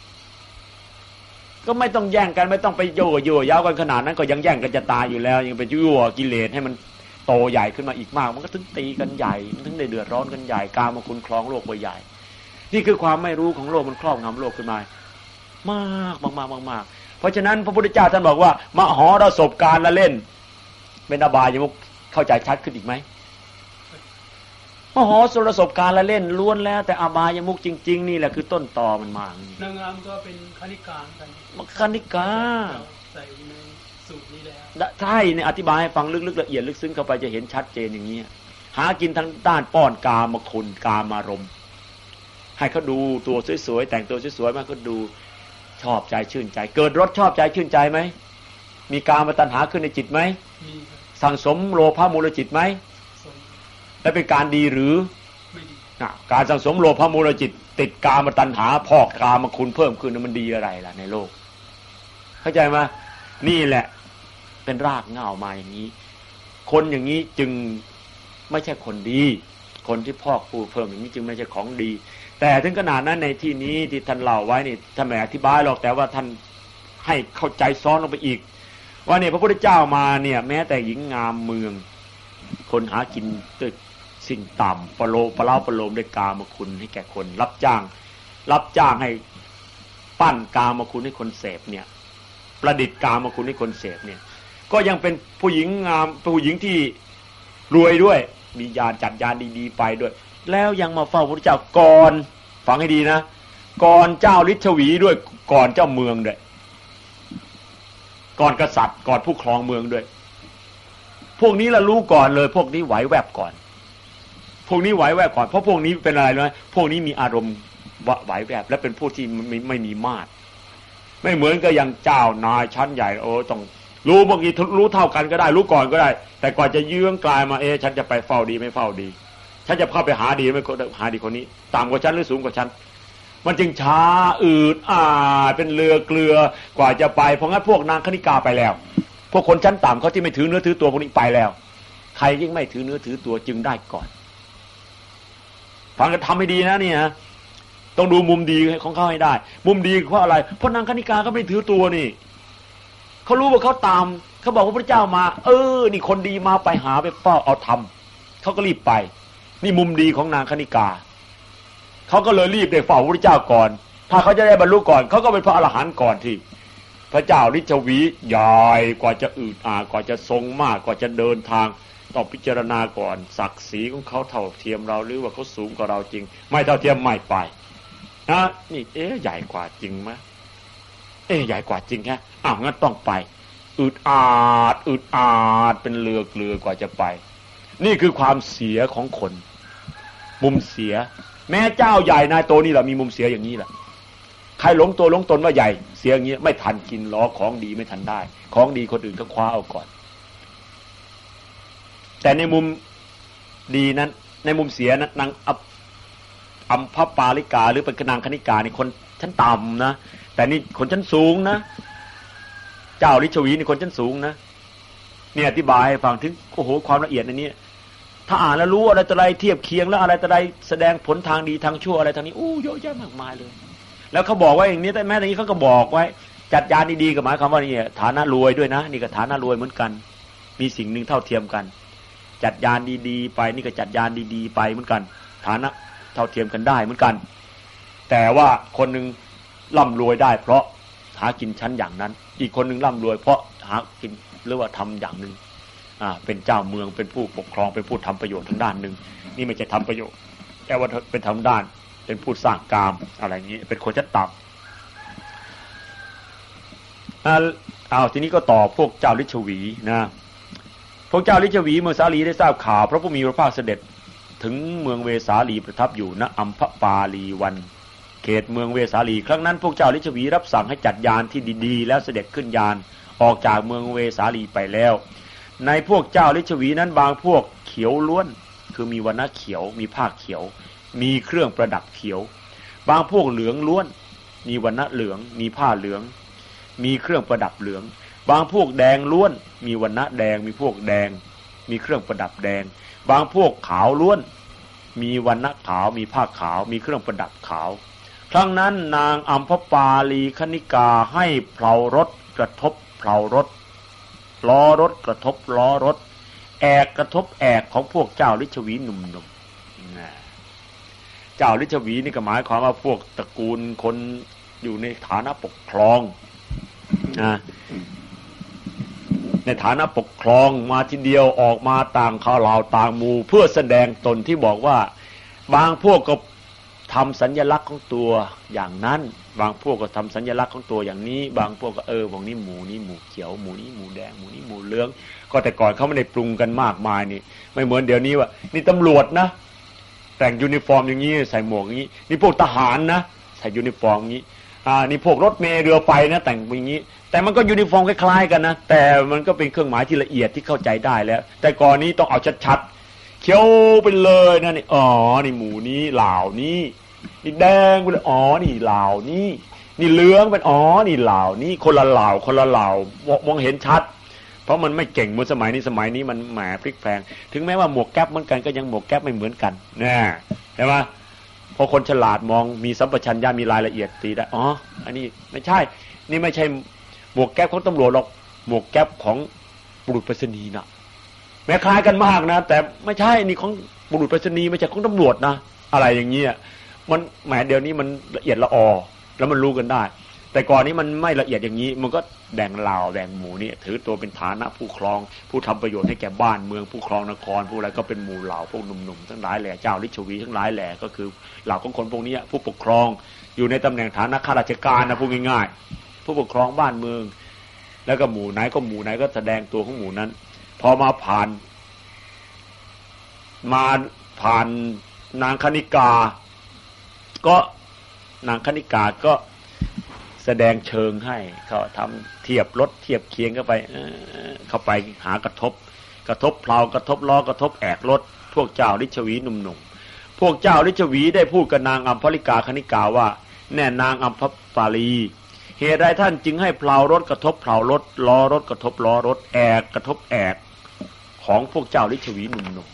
ก็ไม่ต้องแย่งกันไม่ต้องไปโย่โย่ยาวกันขนาดนั้นก็ยังแย่งกันจะตายอยู่แล้วยังไปยั่วกิเลสให้มันโตใหญ่ขึ้นมาอีกมากมันก็ถึงตีกันใหญ่มันถึงได้เดือดร้อนกันใหญ่กามคุณครองโลกไปใหญ่นี่คือความไม่รู้ของโลกมันครอบงำโลกขึ้นมามากมากมากมากเพราะฉะนั้นพระพุทธเจ้าท่านบอกว่ามหรสพการละเล่นเป็นอบายมุขเข้าใจชัดขึ้นอีกไหมมหรสพการละเล่นล้วนแล้วแต่อบายมุขจริงๆนี่แหละคือต้นตอมันมานางงามก็เป็นคณิกากันคณิกาใส่ในสูตรนี้แล้วใช่เนี่ยอธิบายให้ฟังลึกๆละเอียดลึกซึ้งเข้าไปจะเห็นชัดเจนอย่างนี้หากินทางด้านป้อนกามคุณกามารมณ์ให้เขาดูตัวสวยๆแต่งตัวสวยๆมาเขาดูชอบใจชื่นใจเกิดรสชอบใจชื่นใจไหมมีกามตัณหาขึ้นในจิตไหมมีสั่งสมโลภะมูลจิตไหมและเป็นการดีหรือไม่ดีการสั่งสมโลภะมูลจิตติดกามตัณหาพอกกามคุณเพิ่มขึ้นมันดีอะไรล่ะในโลกเข้าใจไหมนี่แหละเป็นรากเหง้ามาอย่างนี้คนอย่างนี้จึงไม่ใช่คนดีคนที่พอกพูเพิ่มอย่างนี้จึงไม่ใช่ของดีแต่ถึงขนาดนั้นในที่นี้ที่ท่านเล่าไว้นี่ท่านไม่อธิบายหรอกแต่ว่าท่านให้เข้าใจซ้อนลงไปอีกว่าเนี่ยพระพุทธเจ้ามาเนี่ยแม้แต่หญิงงามเมืองคนหากินด้วยสิ่งต่ำประโลมประเล่าประโลมด้วยกามคุณให้แก่คนรับจ้างรับจ้างให้ปั้นกามคุณให้คนเสพเนี่ยประดิษฐ์กามคุณให้คนเสพเนี่ยก็ยังเป็นผู้หญิงงามผู้หญิงที่รวยด้วยมียานจัดยานดีๆไปด้วยแล้วยังมาเฝ้าพระพุทธเจ้าก่อนฟังให้ดีนะก่อนเจ้าฤทธวีด้วยก่อนเจ้าเมืองด้วยก่อนกษัตริย์ก่อนผู้ครองเมืองด้วยพวกนี้ละรู้ก่อนเลยพวกนี้ไหวแวบก่อนพวกนี้ไหวแวบก่อนเพราะพวกนี้เป็นอะไรรู้ไหมพวกนี้มีอารมณ์ไหวแวบและเป็นผู้ที่ไม่ไม่มีมาตรไม่เหมือนกับอย่างเจ้านายชั้นใหญ่โอ้ต้องรู้บางทีรู้เท่ากันก็ได้รู้ก่อนก็ได้แต่ก่อนจะเยื้องกลายมาเอ๊ะฉันจะไปเฝ้าดีไม่เฝ้าดีฉันจะเข้าไปหาดีไม่หาดีคนนี้ต่ำกว่าฉันหรือสูงกว่าฉันมันจึงช้าอืดอ่าเป็นเรือเกลือกว่าจะไปเพราะงั้นพวกนางคณิกาไปแล้วพวกคนชั้นต่ำเขาที่ไม่ถือเนื้อถือตัวพวกนี้ไปแล้วใครยิ่งไม่ถือเนื้อถือตัวจึงได้ก่อนฟังกันทำให้ดีนะเนี่ยต้องดูมุมดีของเขาให้ได้มุมดีเพราะอะไรเพราะนางคณิกาก็ไม่ถือตัวนี่เขารู้ว่าเขาตามเขาบอกว่าพระเจ้ามาเออนี่คนดีมาไปหาไปเฝ้าเอาทำเขาก็รีบไปนี่มุมดีของนางคณิกาเขาก็เลยรีบได้เฝ้าพระเจ้าก่อนถ้าเขาจะได้บรรลุก่อนเขาก็เป็นพระอรหันต์ก่อนที่พระเจ้าฤชวีใหญ่กว่าจะอืดอากว่าจะทรงมากกว่าจะเดินทางต้องพิจารณาก่อนศักดิ์ศรีของเขาเท่าเทียมเราหรือว่าเขาสูงกว่าเราจริงไม่เท่าเทียมไม่ไปนะนี่เอ๊ะใหญ่กว่าจริงไหมเอ๊ะใหญ่กว่าจริงแค่อ้าวงั้นต้องไปอืดอาดอืดอาดเป็นเรือเกลือกว่าจะไปนี่คือความเสียของคนมุมเสียแม้เจ้าใหญ่นายโตนี่แหละมีมุมเสียอย่างนี้แหละใครหลงตัวหลงตนว่าใหญ่เสียอย่างนี้ไม่ทันกินล้อของดีไม่ทันได้ของดีคนอื่นก็คว้าเอาก่อนแต่ในมุมดีนั้นในมุมเสียนั้นนางอัมพปาลิกาหรือเป็นนางคณิกานี่คนชั้นต่ำนะแต่นี่คนชั้นสูงนะเจ้าฤชวีนี่คนชั้นสูงนะเนี่ยอธิบายให้ฟังถึงโอ้โหความละเอียดในนี้ถ้าอ่านแล้วรู้อะไรต่ออะไรเทียบเคียงแล้วอะไรต่ออะไรแสดงผลทางดีทางชั่วอะไรทางนี้อู้เยอะแยะมากมายเลยแล้วเขาบอกว่าอย่างนี้แต่แม้แต่นี้เขาก็บอกไว้จัดยานดีๆกับหมายความว่านี่ฐานะรวยด้วยนะนี่ก็ฐานะรวยเหมือนกันมีสิ่งหนึ่งเท่าเทียมกันจัดยานดีๆไปนี่ก็จัดยานดีๆไปเหมือนกันฐานะเท่าเทียมกันได้เหมือนกันแต่ว่าคนหนึ่งร่ำรวยได้เพราะหากินชั้นอย่างนั้นอีกคนหนึ่งร่ำรวยเพราะหากินหรือว่าทำอย่างหนึ่งอ่าเป็นเจ้าเมืองเป็นผู้ปกครองเป็นผู้ทำประโยชน์ทางด้านหนึ่งนี่ไม่ใช่ทำประโยชน์แต่ว่าเป็นทำด้านเป็นผู้สร้างกามอะไรอย่างนี้เป็นคนชั้นต่ำอ่าเอาทีนี้ก็ต่อพวกเจ้าฤชวีนะพวกเจ้าฤชวีเมื่อสาลีได้ทราบข่าวพระผู้มีพระภาคเสด็จถึงเมืองเวสาลีประทับอยู่ณอัมพปาลีวันเขตเมืองเวสาลีครั้งนั้นพวกเจ้าฤชวีรับสั่งให้จัดยานที่ดีๆแล้วเสด็จขึ้นยานออกจากเมืองเวสาลีไปแล้วในพวกเจ้าฤชวีนั้นบางพวกเขียวล้วนคือมีวรรณะเขียวมีผ้าเขียวมีเครื่องประดับเขียวบางพวกเหลืองล้วนมีวรรณะเหลืองมีผ้าเหลืองมีเครื่องประดับเหลืองบางพวกแดงล้วนมีวรรณะแดงมีพวกแดงมีเครื่องประดับแดงบางพวกขาวล้วนมีวรรณะขาวมีผ้าขาวมีเครื่องประดับขาวครั้งนั้นนางอัมพปาลีคณิกาให้เพลารถกระทบเพลารถล้อรถกระทบล้อรถแอกกระทบแอกของพวกเจ้าฤชวีหนุ่มๆเจ้าฤชวีนี่ก็หมายความว่าพวกตระกูลคนอยู่ในฐานะปกครองนะในฐานะปกครองมาทีเดียวออกมาต่างข่าวเหล่าต่างหมู่เพื่อแสดงตนที่บอกว่าบางพวกก็ทำสัญลักษณ์ของตัวอย่างนั้นบางพวกก็ทำสัญลักษณ์ของตัวอย่างนี้บางพวกก็เออพวกนี้หมูนี้หมูเขียวหมูนี้หมูแดงหมูนี้หมูเหลืองก็แต่ก่อนเขาไม่ได้ปรุงกันมากมายนี่ไม่เหมือนเดี๋ยวนี้ว่านี่ตำรวจนะแต่งยูนิฟอร์มอย่างนี้ใส่หมวกอย่างนี้นี่พวกทหารนะใส่ยูนิฟอร์มอย่างนี้อ่านี่พวกรถเมล์เรือไฟนะแต่งอย่างนี้แต่มันก็ยูนิฟอร์มคล้ายๆกันนะแต่มันก็เป็นเครื่องหมายที่ละเอียดที่เข้าใจได้แล้วแต่ก่อนนี้ต้องเอาชัดๆเขียวไปเลยนะนี่อ๋อนี่หมูนี้เหล่านี้นี่แดงไปเลยอ๋อนี่เหล่านี้นี่เหลืองเป็นอ๋อนี่เหล่านี้คนละเหล่าคนละเหล่ามองเห็นชัดเพราะมันไม่เก่งเหมือนสมัยนี้สมัยนี้มันแหมพลิกแพลงถึงแม้ว่าหมวกแก๊ปเหมือนกันก็ยังหมวกแก๊ปไม่เหมือนกันนะใช่ไหมพอคนฉลาดมองมีสัมปชัญญะมีรายละเอียดตีได้อ๋ออันนี้ไม่ใช่นี่ไม่ใช่หมวกแก๊ปของตำรวจหรอกหมวกแก๊ปของบุรุษไปรษณีย์นะแม้คล้ายกันมากนะแต่ไม่ใช่นี่ของบุรุษไปรษณีย์ไม่ใช่ของตำรวจนะอะไรอย่างเงี้ยมันแหมเดี๋ยวนี้มันละเอียดละออแล้วมันรู้กันได้แต่ก่อนนี้มันไม่ละเอียดอย่างนี้มันก็แบ่งเหล่าแบ่งหมู่นี่ถือตัวเป็นฐานะผู้ครองผู้ทำประโยชน์ให้แก่บ้านเมืองผู้ครองนครผู้อะไรก็เป็นหมู่เหล่าพวกหนุ่มๆทั้งหลายแหล่เจ้าฤชวีทั้งหลายแหล่ก็คือเหล่าของคนพวกนี้ผู้ปกครองอยู่ในตำแหน่งฐานะข้าราชการนะพูดง่ายๆผู้ปกครองบ้านเมืองแล้วก็หมู่ไหนก็หมู่ไหนก็แสดงตัวของหมู่นั้นพอมาผ่านมาผ่านนางคณิกาก็นางคณิกาก็แสดงเชิงให้เขาทำเทียบรถเทียบเคียงเข้าไปเข้าไปหากระทบกระทบเพลากระทบล้อกระทบแอกรถพวกเจ้าฤชวีหนุ่มๆพวกเจ้าฤชวีได้พูดกับนางอัมพลิกาคณิกาว่าแน่นางอัมพปาลีเหตุใดท่านจึงให้เพลารถกระทบเพลารถล้อรถกระทบล้อรถแอกกระทบแอกของพวกเจ้าฤชวีหนุ่ม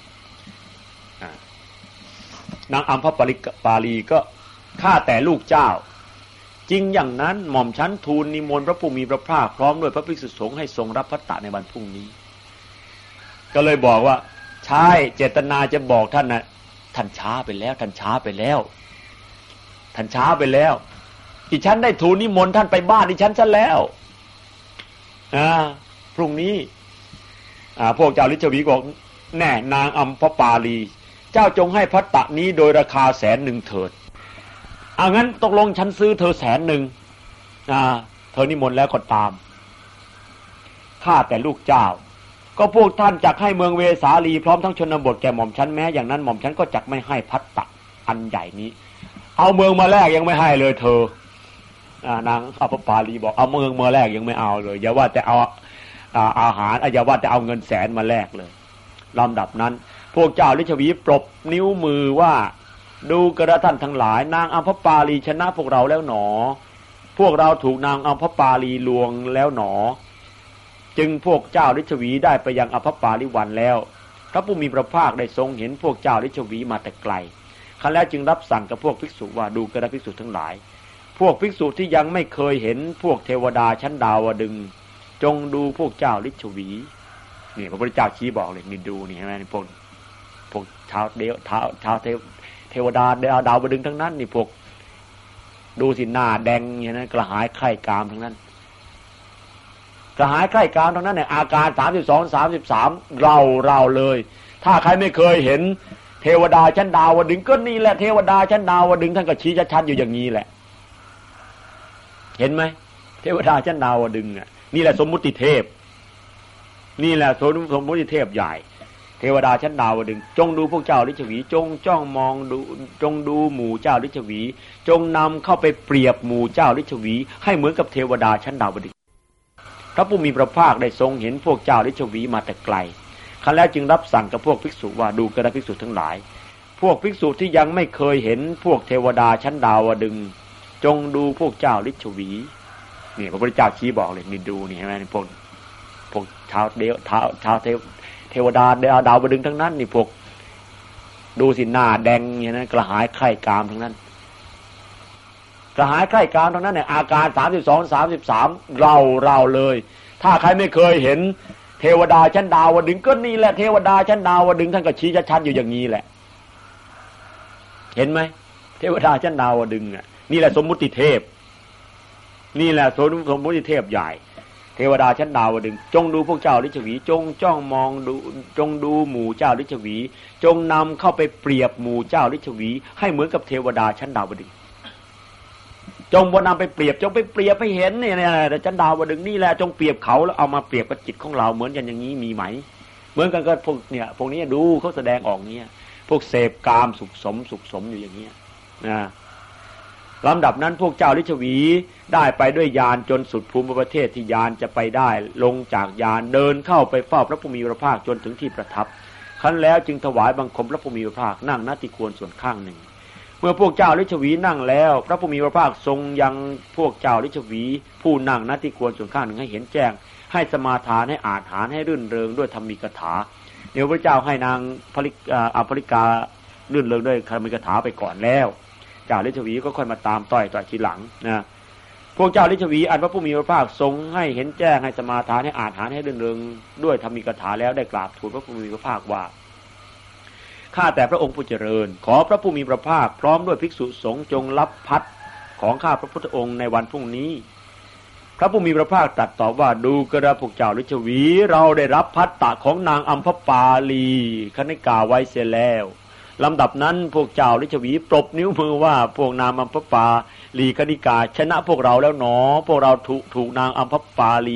ๆนางอัมพปาลีก็ข้าแต่ลูกเจ้าจริงอย่างนั้นหม่อมชั้นทูลนิมนต์พระผู้มีพระภาคพร้อมด้วยพระภิกษุสงฆ์ให้ทรงรับภัตตะในวันพรุ่งนี้ก็เลยบอกว่าใช่เจตนาจะบอกท่านนะท่านช้าไปแล้วท่านช้าไปแล้วท่านช้าไปแล้วดิฉันได้ทูลนิมนต์ท่านไปบ้านดิฉันซะแล้วอ่าพรุ่งนี้อ่าพวกเจ้าฤชวีบอกแน่นางอัมพปาลีเจ้าจงให้ภัตตะนี้โดยราคาแสนหนึ่งเถิดอ่างั้นตกลงฉันซื้อเธอแสนหนึ่งอ่าเธอนิมนต์แล้วก็ตามข้าแต่ลูกเจ้าก็พวกท่านจักให้เมืองเวสาลีพร้อมทั้งชนบทแก่หม่อมฉันแม้อย่างนั้นหม่อมฉันก็จักไม่ให้ภัตตะอันใหญ่นี้เอาเมืองมาแลกยังไม่ให้เลยเธออ่านางอัมพปาลีบอกเอาเมืองมาแลกยังไม่เอาเลยอย่าว่าแต่เอาอ่าอาหารอย่าว่าแต่เอาเงินแสนมาแลกเลยลำดับนั้นพวกเจ้าฤชวีปรบนิ้วมือว่าดูกระท่านทั้งหลายนางอัมพปาลีชนะพวกเราแล้วหนอพวกเราถูกนางอัมพปาลีลวงแล้วหนอจึงพวกเจ้าฤชวีได้ไปยังอัมพปาลีวันแล้วพระผู้มีพระภาคได้ทรงเห็นพวกเจ้าฤชวีมาแต่ไกลครั้นแล้วจึงรับสั่งกับพวกภิกษุว่าดูกระภิกษุทั้งหลายพวกภิกษุที่ยังไม่เคยเห็นพวกเทวดาชั้นดาวดึงจงดูพวกเจ้าฤชวีนี่พระพุทธเจ้าชี้บอกเลยนี่ดูนี่ใช่ไหมนี่พวกพวกชาวเดียวชาวชาวเทวเทวดาดาวดาวดึงทั้งนั้นนี่พวกดูสิหน้าแดงอย่างนั้นกระหายไข้กามทั้งนั้นกระหายไข้กามทั้งนั้นเนี่ยอาการสามสิบสอง สามสิบสามเราเราเลยถ้าใครไม่เคยเห็นเทวดาชั้นดาวดึงก็นี่แหละเทวดาชั้นดาวดึงท่านก็ชี้ชัดๆอยู่อย่างนี้แหละเห็นไหมเทวดาชั้นดาวดึงอ่ะนี่แหละสมมุติเทพนี่แหละสมมุติเทพใหญ่เทวดาชั้นดาวดึงจงดูพวกเจ้าฤชวีจงจ้องมองดูจงดูหมู่เจ้าฤชวีจงนำเข้าไปเปรียบหมู่เจ้าฤชวีให้เหมือนกับเทวดาชั้นดาวดึงพระผู้มีพระภาคได้ทรงเห็นพวกเจ้าฤชวีมาแต่ไกลครั้นแล้วจึงรับสั่งกับพวกภิกษุว่าดูกระภิกษุทั้งหลายพวกภิกษุที่ยังไม่เคยเห็นพวกเทวดาชั้นดาวดึงจงดูพวกเจ้าฤชวีนี่พระพุทธเจ้าชี้บอกเลยนี่ดูนี่ใช่ไหมนี่พวกพวกชาวเดียวชาวชาวเทวเทวดาดาวดาวดึงทั้งนั้นนี่พวกดูสิหน้าแดงอย่างนั้นกระหายไข้กามทั้งนั้นกระหายไข้กามทั้งนั้นเนี่ยอาการสามสิบสอง สามสิบสามเราเราเลยถ้าใครไม่เคยเห็นเทวดาชั้นดาวดึงก็นี่แหละเทวดาชั้นดาวดึงท่านก็ชี้ชัดๆอยู่อย่างนี้แหละเห็นไหมเทวดาชั้นดาวดึงอ่ะนี่แหละสมมุติเทพนี่แหละสมมุติเทพใหญ่เทวดาชั้นดาวดึงจงดูพวกเจ้าฤชวีจงจ้องมองดูจงดูหมู่เจ้าฤชวีจงนำเข้าไปเปรียบหมู่เจ้าฤชวีให้เหมือนกับเทวดาชั้นดาวดึงจงบนนำไปเปรียบจงไปเปรียบให้เห็นเนี่ยแต่ชั้นดาวดึงนี่แหละจงเปรียบเขาแล้วเอามาเปรียบกับจิตของเราเหมือนกันอย่างนี้มีไหมเหมือนกันก็พวกเนี่ยพวกนี้ดูเขาแสดงออกเนี่ยพวกเสพกามสุขสมสุขสมอยู่อย่างเงี้ยนะลำดับนั้นพวกเจ้าฤชวีได้ไปด้วยยานจนสุดภูมิประเทศที่ยานจะไปได้ลงจากยานเดินเข้าไปเฝ้าพระผู้มีพระภาคจนถึงที่ประทับครั้นแล้วจึงถวายบังคมพระผู้มีพระภาคนั่งณที่ควรส่วนข้างหนึ่งเมื่อพวกเจ้าฤชวีนั่งแล้วพระผู้มีพระภาคทรงยังพวกเจ้าฤชวีผู้นั่งณที่ควรส่วนข้างหนึ่งให้เห็นแจ้งให้สมาทานให้อาถรรพ์ให้รื่นเริงด้วยธรรมีกถาเดี๋ยวพระเจ้าให้นางภริอัปริการื่นเริงด้วยธรรมีกถาไปก่อนแล้วเจ้าฤชวีก็ค่อยมาตามต่อยต่อยทีหลังนะพวกเจ้าฤชวีอันพระผู้มีพระภาคทรงให้เห็นแจ้งให้สมาทานให้อาถรรพ์ให้รื่นเริงด้วยธรรมีกถาแล้วได้กราบทูลพระผู้มีพระภาคว่าข้าแต่พระองค์ผู้เจริญขอพระผู้มีพระภาคพร้อมด้วยภิกษุสงฆ์จงรับภัตของข้าพระพุทธองค์ในวันพรุ่งนี้พระผู้มีพระภาคตรัสตอบว่าดูกระพวกเจ้าฤชวีเราได้รับภัตตะของนางอัมพปาลีคณิกาไว้เสียแล้วลำดับนั้นพวกเจ้าฤชวีปรบนิ้วมือว่าพวกนางอัมพปาลีคณิกาชนะพวกเราแล้วหนอพวกเราถูกถูกนางอัมพปาลี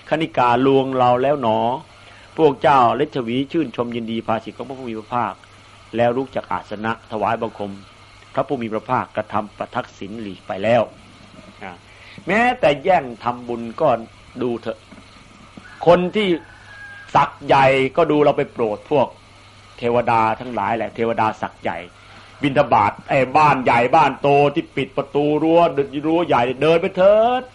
คณิกาลวงเราแล้วหนอพวกเจ้าฤทธวีชื่นชมยินดีภาสิทธิ์ของพระผู้มีพระภาคแล้วลุกจากอาสนะถวายบังคมพระผู้มีพระภาคกระทำประทักษิณหลีกไปแล้วแม้แต่แย่งทำบุญก็ดูเถอะคนที่ศักย์ใหญ่ก็ดูเราไปโปรดพวกเทวดาทั้งหลายแหละเทวดาศักย์ใหญ่บิณฑบาตไอ้บ้านใหญ่บ้านโตที่ปิดประตูรั้วรั้วใหญ่เดินไปเถิด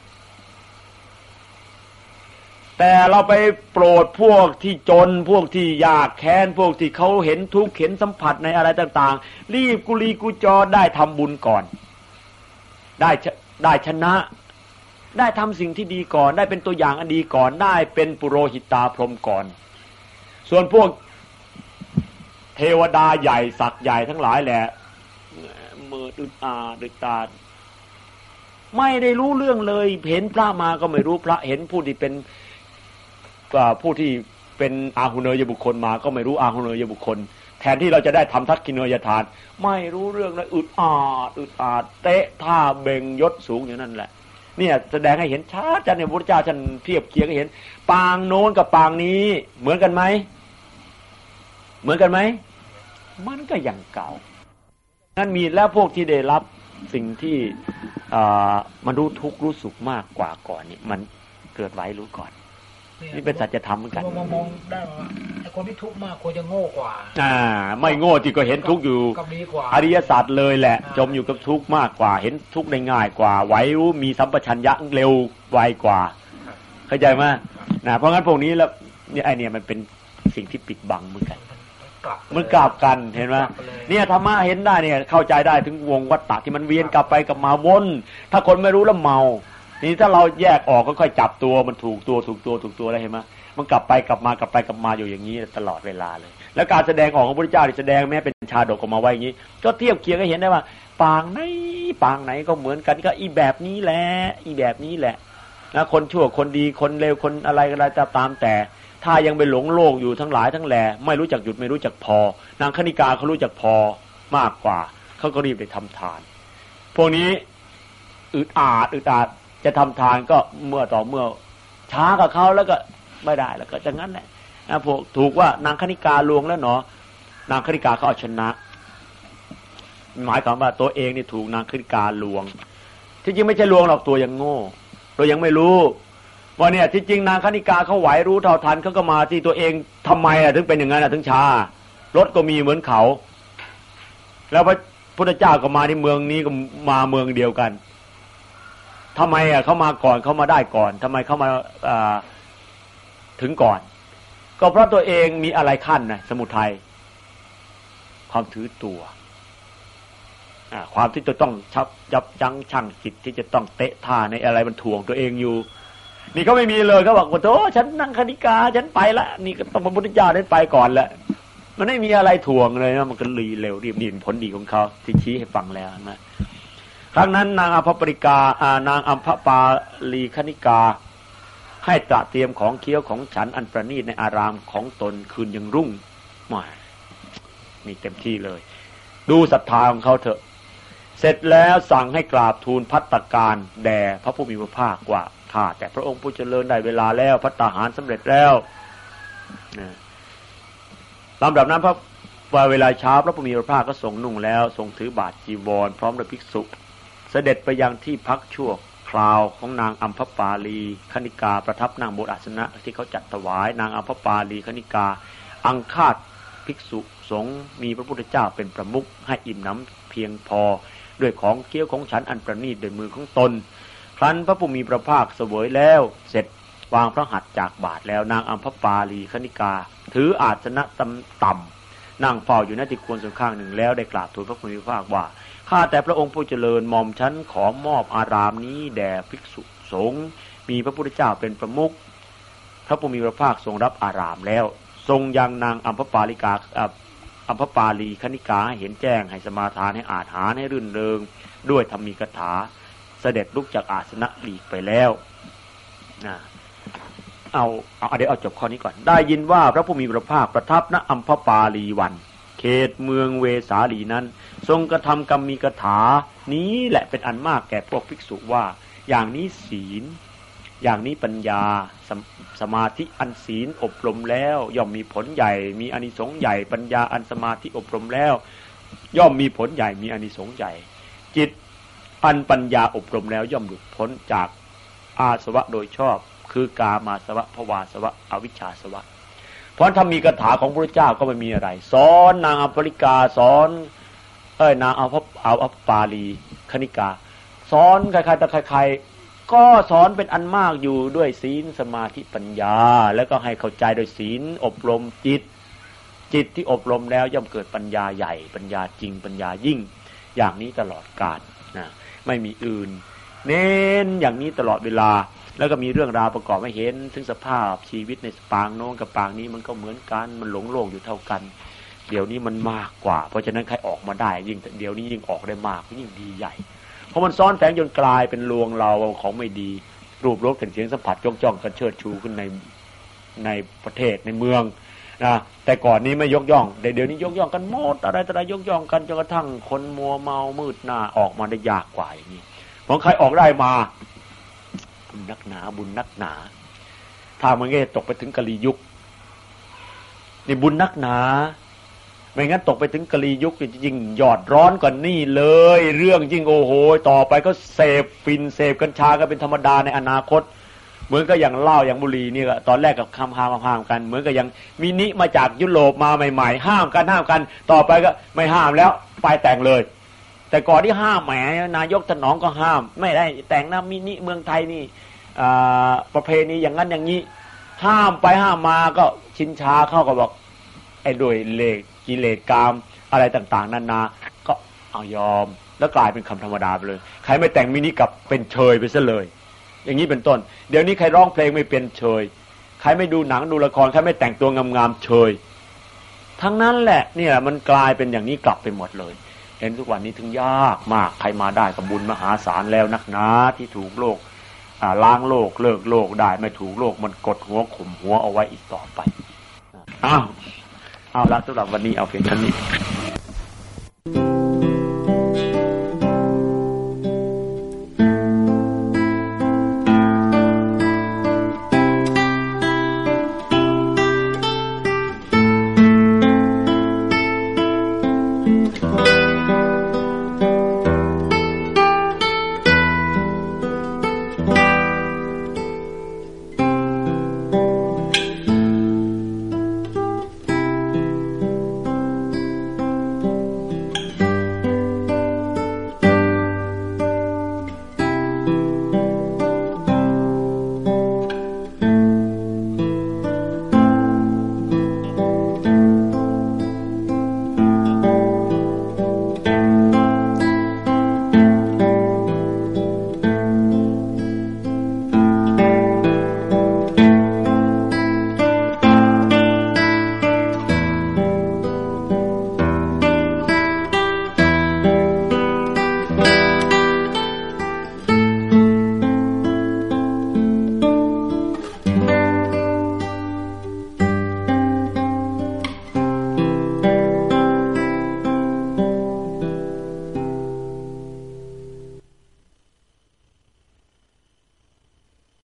แต่เราไปโปรดพวกที่จนพวกที่ยากแค้นพวกที่เขาเห็นทุกข์เห็นสัมผัสในอะไรต่างๆรีบกุลีกุจอได้ทำบุญก่อนได้ได้ชนะได้ทำสิ่งที่ดีก่อนได้เป็นตัวอย่างอันดีก่อนได้เป็นปุโรหิตาพรหมก่อนส่วนพวกเทวดาใหญ่ศักดิ์ใหญ่ทั้งหลายแหละมืออึดอาดึกตาไม่ได้รู้เรื่องเลยเห็นพระมาก็ไม่รู้พระเห็นผู้ที่เป็นผู้ที่เป็นอาหุเนยบุคคลมาก็ไม่รู้อาหุเนยบุคคลแทนที่เราจะได้ทำทักขิเนยทานไม่รู้เรื่องเลยอึดอาดอึดอาดเตะท่าเบ่งยศสูงอย่างนั้นแหละเนี่ยแสดงให้เห็นชัดจังเนี่ยพระพุทธเจ้าท่านเทียบเคียงให้เห็นปางโน้นกับปางนี้เหมือนกันไหมเหมือนกันไหมมันก็อย่างเก่านั่นมีแล้วพวกที่ได้รับสิ่งที่มันรู้ทุกข์รู้สุขมากกว่าก่อนนี่มันเกิดไว้รู้ก่อนนี่เป็นสัจธรรมเหมือนกันมองได้ว่าไอ้คนที่ทุกข์มากควรจะโง่กว่าอ่าไม่โง่ที่ก็เห็นทุกข์อยู่อริยสัจเลยแหละจมอยู่กับทุกข์มากกว่าเห็นทุกข์ได้ง่ายกว่าไหวรู้มีสัมปชัญญะเร็วไวกว่าเข้าใจไหมนะเพราะงั้นพวกนี้แล้วเนี่ยไอเนี่ยมันเป็นสิ่งที่ปิดบังเหมือนกันมันกลับกันเห็นไหมเนี่ยธรรมะเห็นได้เนี่ยเข้าใจได้ถึงวงวัฏฏะที่มันเวียนกลับไปกลับมาวนถ้าคนไม่รู้แล้วเมานี่ถ้าเราแยกออกก็ค่อยจับตัวมันถูกตัวถูกตัวถูกตัวอะไรเห็นไหมมันกลับไปกลับมากลับไปกลับมาอยู่อย่างนี้ตลอดเวลาเลยแล้วการแสดงออกของพระพุทธเจ้าที่แสดงแม้เป็นชาดกออกมาไว้อย่างนี้ก็เทียบเคียงก็เห็นได้ว่าปางไหนปางไหนก็เหมือนกันก็อีแบบนี้แหละอีแบบนี้แหละนะคนชั่วคนดีคนเลวคนอะไรอะไรจะตามแต่ถ้ายังไปหลงโลกอยู่ทั้งหลายทั้งแหล่ไม่รู้จักหยุดไม่รู้จักพอนางคณิกาเขารู้จักพอมากกว่าเขาก็รีบไปทำทานพวกนี้อึดอาดอึดอาดจะทำทานก็เมื่อต่อเมื่อช้ากับเขาแล้วก็ไม่ได้แล้วก็จะงั้นแหละนะพวกถูกว่านางคณิกาลวงแล้วเนาะนางคณิกาเขาเอาชนะหมายความว่าตัวเองนี่ถูกนางคณิกาลวงที่จริงไม่ใช่ลวงหรอกตัวยังโง่ตัวยังไม่รู้ว่าเนี่ยที่จริงนางคณิกาเขาไหวรู้เท่าทันเขาก็มาที่ตัวเองทำไมอ่ะถึงเป็นอย่างนั้นอ่ะถึงช้ารถก็มีเหมือนเขาแล้วพระพุทธเจ้าก็มาที่เมืองนี้ก็มาเมืองเดียวกันทำไมอ่ะเขามาก่อนเขามาได้ก่อนทำไมเขามาถึงก่อนก็เพราะตัวเองมีอะไรขั้นนะสมุทัยความถือตัวความที่จะต้องชับยับยั้งชั่งจิตที่จะต้องเตะท่าในอะไรมันถ่วงตัวเองอยู่นี่เขาไม่มีเลยเขาบอกว่าโธ่ฉันนั่งคณิกาฉันไปละนี่ก็ต้องพระพุทธเจ้าได้ไปก่อนแล้วมันไม่มีอะไรถ่วงเลยนะมันก็รีเร็วรีบนี่เป็นผลดีของเขาที่ชี้ให้ฟังแล้วนะครั้งนั้นนางอัมพปริกานางอัมพปาลีคณิกาให้ตระเตรียมของเคี้ยวของฉันอันประณีตในอารามของตนคืนยังรุ่งมามีเต็มที่เลยดูศรัทธาของเขาเถอะเสร็จแล้วสั่งให้กราบทูลภัตตการแด่พระผู้มีพระภาคว่าข้าแต่พระองค์ผู้เจริญได้เวลาแล้วภัตตาหารสำเร็จแล้วลำดับนั้นพระว่าเวลาเช้าพระผู้มีพระภาคก็ทรงนุ่งแล้วทรงถือบาตรจีวรพร้อมด้วยภิกษุเสด็จไปยังที่พักชั่วคราวของนางอัมพปาลีคณิกาประทับนั่งบนอาสนะที่เขาจัดถวายนางอัมพปาลีคณิกาอังคาดภิกษุสงฆ์มีพระพุทธเจ้าเป็นประมุขให้อิ่มน้ำเพียงพอด้วยของเคี้ยวของฉันอันประณีตด้วยมือของตนครั้นพระผู้มีพระภาคเสวยแล้วเสร็จวางพระหัตถ์จากบาทแล้วนางอัมพปาลีคณิกาถืออาสนะต่ำนั่งเฝ้าอยู่ณที่ควรส่วนข้างหนึ่งแล้วได้กราบทูลพระผู้มีพระภาคว่าข้าแต่พระองค์ผู้เจริญหม่อมฉันขอมอบอารามนี้แด่ภิกษุสงฆ์มีพระพุทธเจ้าเป็นประมุขพระผู้มีพระภาคทรงรับอารามแล้วทรงยังนางอัมพปาลิกาอัมพปาลีคณิกาให้เห็นแจ้งให้สมาทานให้อาหารให้รื่นเริงด้วยธรรมีกถาเสด็จลุกจากอาสนะหลีกไปแล้วนะเอาเอาเดี๋ยวเอาจบข้อนี้ก่อนได้ยินว่าพระผู้มีพระภาคประทับณอัมพปาลีวันเขตเมืองเวสาลีนั้นทรงกระทำกรรมีกถานี้แหละเป็นอันมากแก่พวกภิกษุว่าอย่างนี้ศีลอย่างนี้ปัญญา ส, สมาธิอันศีลอบรมแล้วย่อมมีผลใหญ่มีอานิสงส์ใหญ่ปัญญาอันสมาธิอบรมแล้วย่อมมีผลใหญ่มีอานิสงส์ใหญ่จิตอันปัญญาอบรมแล้วย่อมหลุดพ้นจากอาสวะโดยชอบคือกามาสวะภวาสวะอวิชชาสวะเพราะถ้ามีคาถาของพระเจ้าก็ไม่มีอะไรสอนนางอภริกาสอนเอ้ยนางเอาพเอาอปาลีคณิกาสอนใครๆแต่ใครๆก็สอนเป็นอันมากอยู่ด้วยศีลสมาธิปัญญาแล้วก็ให้เข้าใจโดยศีลอบรมจิตจิตที่อบรมแล้วย่อมเกิดปัญญาใหญ่ปัญญาจริงปัญญายิ่งอย่างนี้ตลอดกาลนะไม่มีอื่นเน้นอย่างนี้ตลอดเวลาแล้วก็มีเรื่องราวประกอบให้เห็นถึงสภาพชีวิตในปางโน้นกับปางนี้มันก็เหมือนกันมันหลงโลกอยู่เท่ากันเดี๋ยวนี้มันมากกว่าเพราะฉะนั้นใครออกมาได้ยิ่งเดี๋ยวนี้ยิ่งออกได้มากยิ่งดีใหญ่เพราะมันซ้อนแฝงจนกลายเป็นลวงเราของไม่ดีรูปรสกลิ่นเสียงสัมผัสจ้องจ้องกันเชิดชูขึ้นในในประเทศในเมืองนะแต่ก่อนนี้ไม่ยกย่องเดี๋ยวนี้ยกย่องกันหมดอะไรแต่อะไรยกย่องกันจนกระทั่งคนมัวเมามืดหน้าออกมาได้ยากกว่าอย่างนี้เพราะใครออกได้มาบุญนักหนาบุญนักหนาถ้ามันก็ตกไปถึงกะลียุคนี่บุญนักหนาไม่งั้นตกไปถึงกะลียุคจริงๆหยอดร้อนกว่านี่เลยเรื่องยิ่งโอ้โหต่อไปก็เสพฟินเสพกัญชาก็เป็นธรรมดาในอนาคตเหมือนกับอย่างเหล้าอย่างบุหรี่นี่ก็ตอนแรกกับคำห้ามห้ามกันเหมือนกับอย่างมินิมาจากยุโรปมาใหม่ๆห้ามกันห้ามกันต่อไปก็ไม่ห้ามแล้วไฟแต่งเลยแต่ก่อนที่ห้ามแหมนายกถนอมก็ห้ามไม่ได้แต่งนะมินิเมืองไทยนี่ประเพณีอย่างนั้นอย่างนี้ห้ามไปห้ามมาก็ชินชาเข้าก็บอกไอ้ด้วยเลขกิเลสกามอะไรต่างๆนานาก็เอายอมแล้วกลายเป็นคำธรรมดาไปเลยใครไม่แต่งมินิกับเป็นเชยไปซะเลยอย่างนี้เป็นต้นเดี๋ยวนี้ใครร้องเพลงไม่เป็นเชยใครไม่ดูหนังดูละครใครไม่แต่งตัวงามๆเชยทั้งนั้นแหละเนี่ยมันกลายเป็นอย่างนี้กลับไปหมดเลยเห็นทุกวันนี้ถึงยากมากใครมาได้กับบุญมหาศาลแล้วนักหนาที่ถูกโลกล้างโลกเลิกโลกได้ไม่ถูกโลกมันกดหัวข่มหัวเอาไว้อีกต่อไปอ้าวเอาละสำหรับวันนี้เอาเพียงเท่านี้